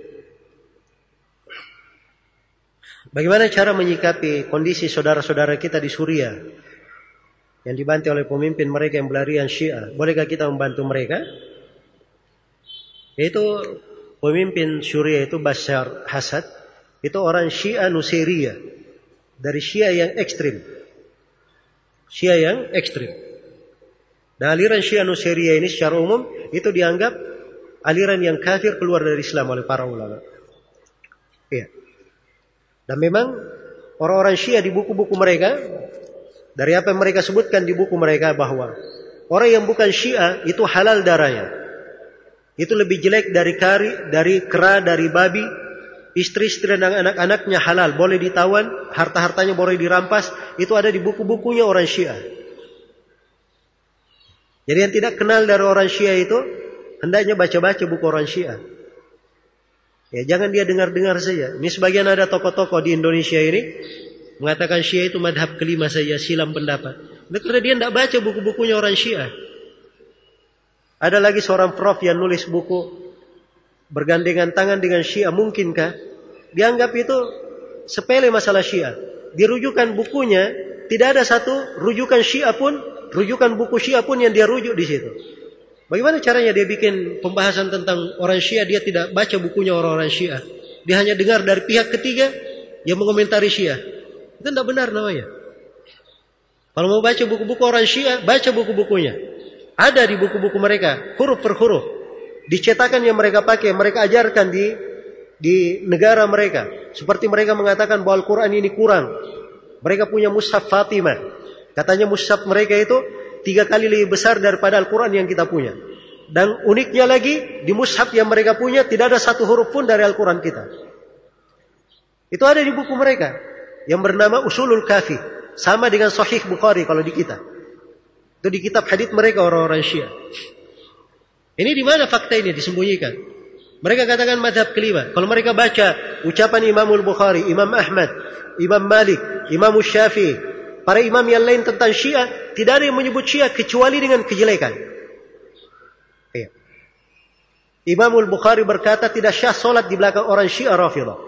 Bagaimana cara menyikapi kondisi saudara-saudara kita di Suriah yang dibantai oleh pemimpin mereka yang berlarian Syiah? Bolehkah kita membantu mereka? Yaitu pemimpin Suriah itu Bashar Assad, itu orang Syiah Nusairiyah, dari Syiah yang ekstrim. Syiah yang ekstrim. Dan aliran Syiah Nusairiyah ini secara umum itu dianggap aliran yang kafir, keluar dari Islam oleh para ulama. Iya. Dan memang orang-orang Syiah di buku-buku mereka, dari apa yang mereka sebutkan di buku mereka, bahwa orang yang bukan Syiah itu halal darahnya. Itu lebih jelek dari kera, dari babi. Istri-istri dan anak-anaknya halal, boleh ditawan, harta-hartanya boleh dirampas. Itu ada di buku-bukunya orang Syiah. Jadi yang tidak kenal dari orang Syiah itu hendaknya baca-baca buku orang Syiah. Ya, jangan dia dengar-dengar saja. Ini sebagian ada tokoh-tokoh di Indonesia ini mengatakan Syiah itu madhab kelima saja, silam pendapat. Itu karena dia tidak baca buku-bukunya orang Syiah. Ada lagi seorang prof yang nulis buku bergandengan tangan dengan Syiah, mungkinkah? Dianggap itu sepele masalah Syiah. Dirujukan bukunya, tidak ada satu rujukan Syiah pun, rujukan buku Syiah pun yang dia rujuk di situ. Bagaimana caranya dia bikin pembahasan tentang orang Syiah, dia tidak baca bukunya orang-orang Syiah. Dia hanya dengar dari pihak ketiga yang mengomentari Syiah. Itu tidak benar namanya. Kalau mau baca buku-buku orang Syiah, baca buku-bukunya. Ada di buku-buku mereka, huruf per huruf. Dicetakan yang mereka pakai, mereka ajarkan di negara mereka. Seperti mereka mengatakan bahwa Al-Quran ini kurang. Mereka punya mushaf Fatimah. Katanya mushaf mereka itu 3 kali lebih besar daripada Al-Quran yang kita punya. Dan uniknya lagi, di mushaf yang mereka punya tidak ada satu huruf pun dari Al-Quran kita. Itu ada di buku mereka yang bernama Usulul Kafi. Sama dengan Sahih Bukhari kalau di kita. Itu di kitab hadits mereka orang-orang Syiah. Ini di mana fakta ini disembunyikan? Mereka katakan madhab kelima. Kalau mereka baca ucapan Imamul Bukhari, Imam Ahmad, Imam Malik, Imam Syafi'i, para imam yang lain tentang Syiah, tidak ada yang menyebut Syiah kecuali dengan kejelekan. Ya. Imamul Bukhari berkata tidak syah solat di belakang orang Syiah Rafidhah.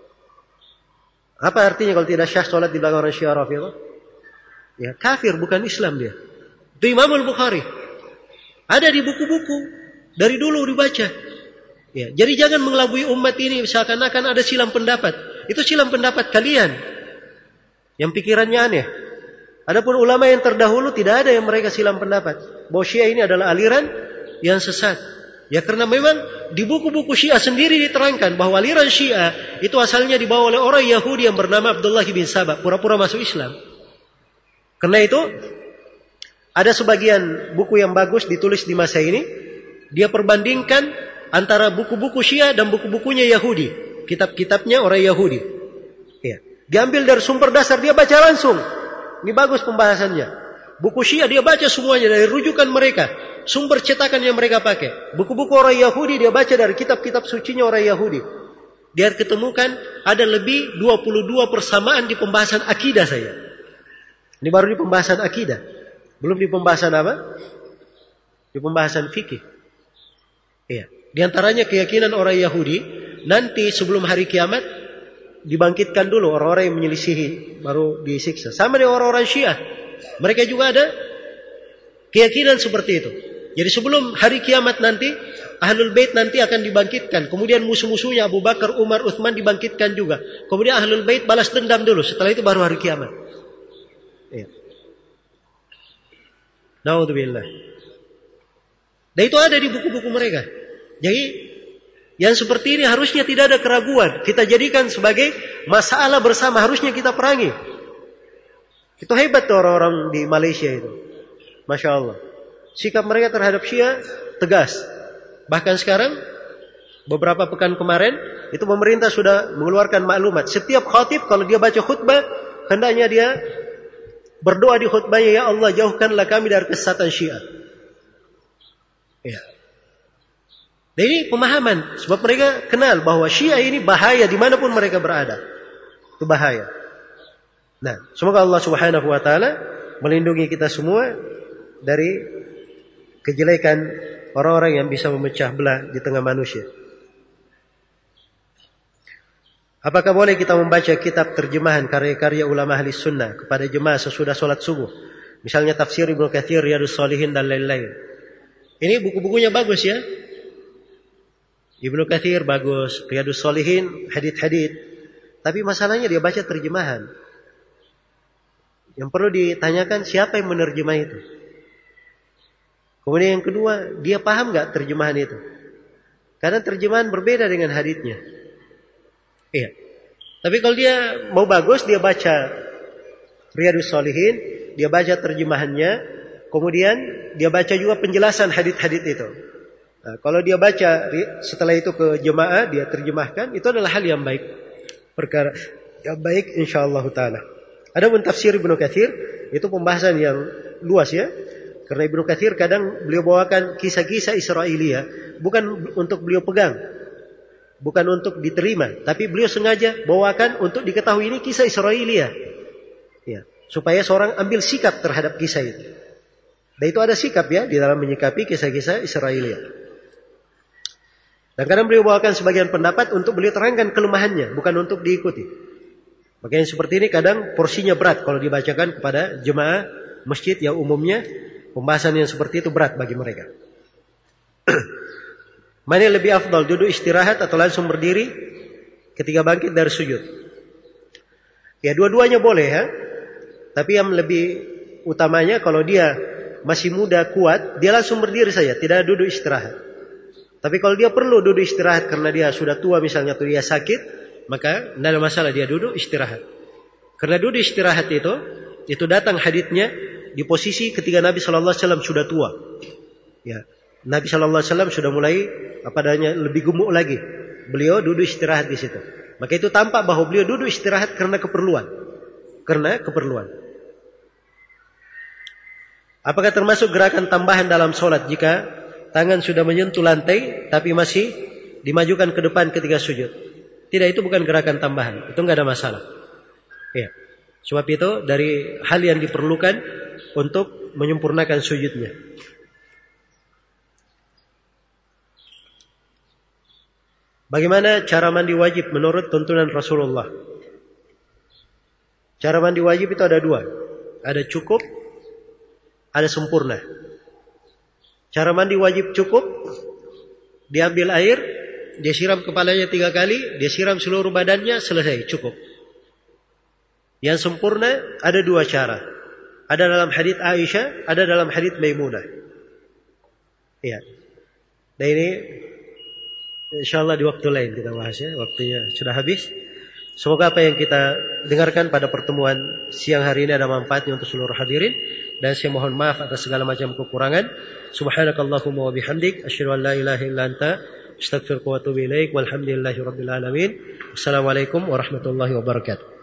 Apa artinya kalau tidak syah solat di belakang orang Syiah Rafidhah? Ya, kafir, bukan Islam dia. Itu Imamul Bukhari. Ada di buku-buku. Dari dulu dibaca. Ya, jadi jangan mengelabui umat ini seakan-akan ada silam pendapat. Itu silam pendapat kalian yang pikirannya aneh. Adapun ulama yang terdahulu tidak ada yang mereka silam pendapat bahwa Syiah ini adalah aliran yang sesat. Ya, karena memang di buku-buku Syiah sendiri diterangkan bahwa aliran Syiah itu asalnya dibawa oleh orang Yahudi yang bernama Abdullah bin Sabah, pura-pura masuk Islam. Karena itu ada sebagian buku yang bagus ditulis di masa ini. Dia perbandingkan antara buku-buku Syiah dan buku-bukunya Yahudi. Kitab-kitabnya orang Yahudi. Ya. Diambil dari sumber dasar, dia baca langsung. Ini bagus pembahasannya. Buku Syiah dia baca semuanya dari rujukan mereka. Sumber cetakan yang mereka pakai. Buku-buku orang Yahudi dia baca dari kitab-kitab sucinya orang Yahudi. Dia ketemukan ada lebih 22 persamaan di pembahasan akidah saya. Ini baru di pembahasan akidah. Belum di pembahasan apa? Di pembahasan fikih. Ya. Di antaranya keyakinan orang Yahudi, nanti sebelum hari kiamat dibangkitkan dulu orang-orang yang menyelisihi, baru disiksa. Sama dengan orang-orang Syiah. Mereka juga ada keyakinan seperti itu. Jadi sebelum hari kiamat nanti, Ahlul Bait nanti akan dibangkitkan. Kemudian musuh-musuhnya Abu Bakar, Umar, Uthman dibangkitkan juga. Kemudian Ahlul Bait balas dendam dulu. Setelah itu baru hari kiamat. Ya. Naudzubillah. Dan itu ada di buku-buku mereka. Jadi yang seperti ini harusnya tidak ada keraguan. Kita jadikan sebagai masalah bersama. Harusnya kita perangi. Itu hebat tuh orang-orang di Malaysia itu. Masya Allah. Sikap mereka terhadap Syiah tegas. Bahkan sekarang, beberapa pekan kemarin, itu pemerintah sudah mengeluarkan maklumat. Setiap khatib kalau dia baca khutbah, hendaknya dia berdoa di khutbahnya, ya Allah jauhkanlah kami dari kesesatan Syiah. Ya. Dan ini pemahaman. Sebab mereka kenal bahwa Syiah ini bahaya dimanapun mereka berada. Itu bahaya. Nah, semoga Allah Subhanahu wa ta'ala melindungi kita semua dari kejelekan orang-orang yang bisa memecah belah di tengah manusia. Apakah boleh kita membaca kitab terjemahan karya-karya ulama ahli sunnah kepada jemaah sesudah sholat subuh? Misalnya tafsir Ibnu Katsir, Riyadhus Shalihin dan lain-lain. Ini buku-bukunya bagus ya. Ibnu Katsir bagus, Riyadhus Shalihin, hadits-hadits. Tapi masalahnya dia baca terjemahan. Yang perlu ditanyakan siapa yang menerjemah itu. Kemudian yang kedua, dia paham nggak terjemahan itu? Karena terjemahan berbeda dengan haditsnya. Iya. Tapi kalau dia mau bagus, dia baca Riyadhus Shalihin, dia baca terjemahannya, kemudian dia baca juga penjelasan hadits-hadits itu. Nah, kalau dia baca setelah itu ke jemaah, dia terjemahkan, itu adalah hal yang baik. Perkara yang baik insyaallah ta'ala. Adapun tafsir Ibnu Katsir, itu pembahasan yang luas ya. Karena Ibnu Katsir kadang beliau bawakan kisah-kisah Israiliyah bukan untuk beliau pegang, bukan untuk diterima, tapi beliau sengaja bawakan untuk diketahui ini kisah Israiliyah. Ya, supaya seorang ambil sikap terhadap kisah itu. Dan itu ada sikap ya di dalam menyikapi kisah-kisah Israiliyah. Dan kadang beliau bawakan sebagian pendapat untuk beliau terangkan kelemahannya, bukan untuk diikuti. Makanya seperti ini kadang porsinya berat kalau dibacakan kepada jemaah masjid yang umumnya pembahasan yang seperti itu berat bagi mereka. Mana yang lebih afdal, duduk istirahat atau langsung berdiri ketika bangkit dari sujud? Ya, dua-duanya boleh ya. Tapi yang lebih utamanya kalau dia masih muda kuat, dia langsung berdiri saja, tidak duduk istirahat. Tapi kalau dia perlu duduk istirahat karena dia sudah tua misalnya atau dia sakit, maka tidak ada masalah dia duduk istirahat. Karena duduk istirahat itu datang haditsnya di posisi ketika Nabi Shallallahu Alaihi Wasallam sudah tua. Ya, Nabi Shallallahu Alaihi Wasallam sudah mulai lebih gemuk lagi. Beliau duduk istirahat di situ. Maka itu tampak bahwa beliau duduk istirahat karena keperluan. Apakah termasuk gerakan tambahan dalam sholat jika tangan sudah menyentuh lantai tapi masih dimajukan ke depan ketika sujud? Tidak, itu bukan gerakan tambahan. Itu enggak ada masalah. Ya. Sebab itu dari hal yang diperlukan untuk menyempurnakan sujudnya. Bagaimana cara mandi wajib menurut tuntunan Rasulullah? Cara mandi wajib itu ada dua. Ada cukup, ada sempurna. Cara mandi wajib cukup, diambil air, dia siram kepalanya 3 kali, dia siram seluruh badannya, selesai, cukup. Yang sempurna ada 2 cara. Ada dalam hadits Aisyah, ada dalam hadits Maimunah. Ya. Dan ini insyaallah di waktu lain kita bahas ya, waktunya sudah habis. Semoga apa yang kita dengarkan pada pertemuan siang hari ini ada manfaatnya untuk seluruh hadirin, dan saya mohon maaf atas segala macam kekurangan. Subhanakallahumma wa bihamdik, asyhadu an la ilaha illa anta, astaghfiruka wa atubu ilaik, walhamdulillahirabbil alamin. Wassalamualaikum warahmatullahi wabarakatuh.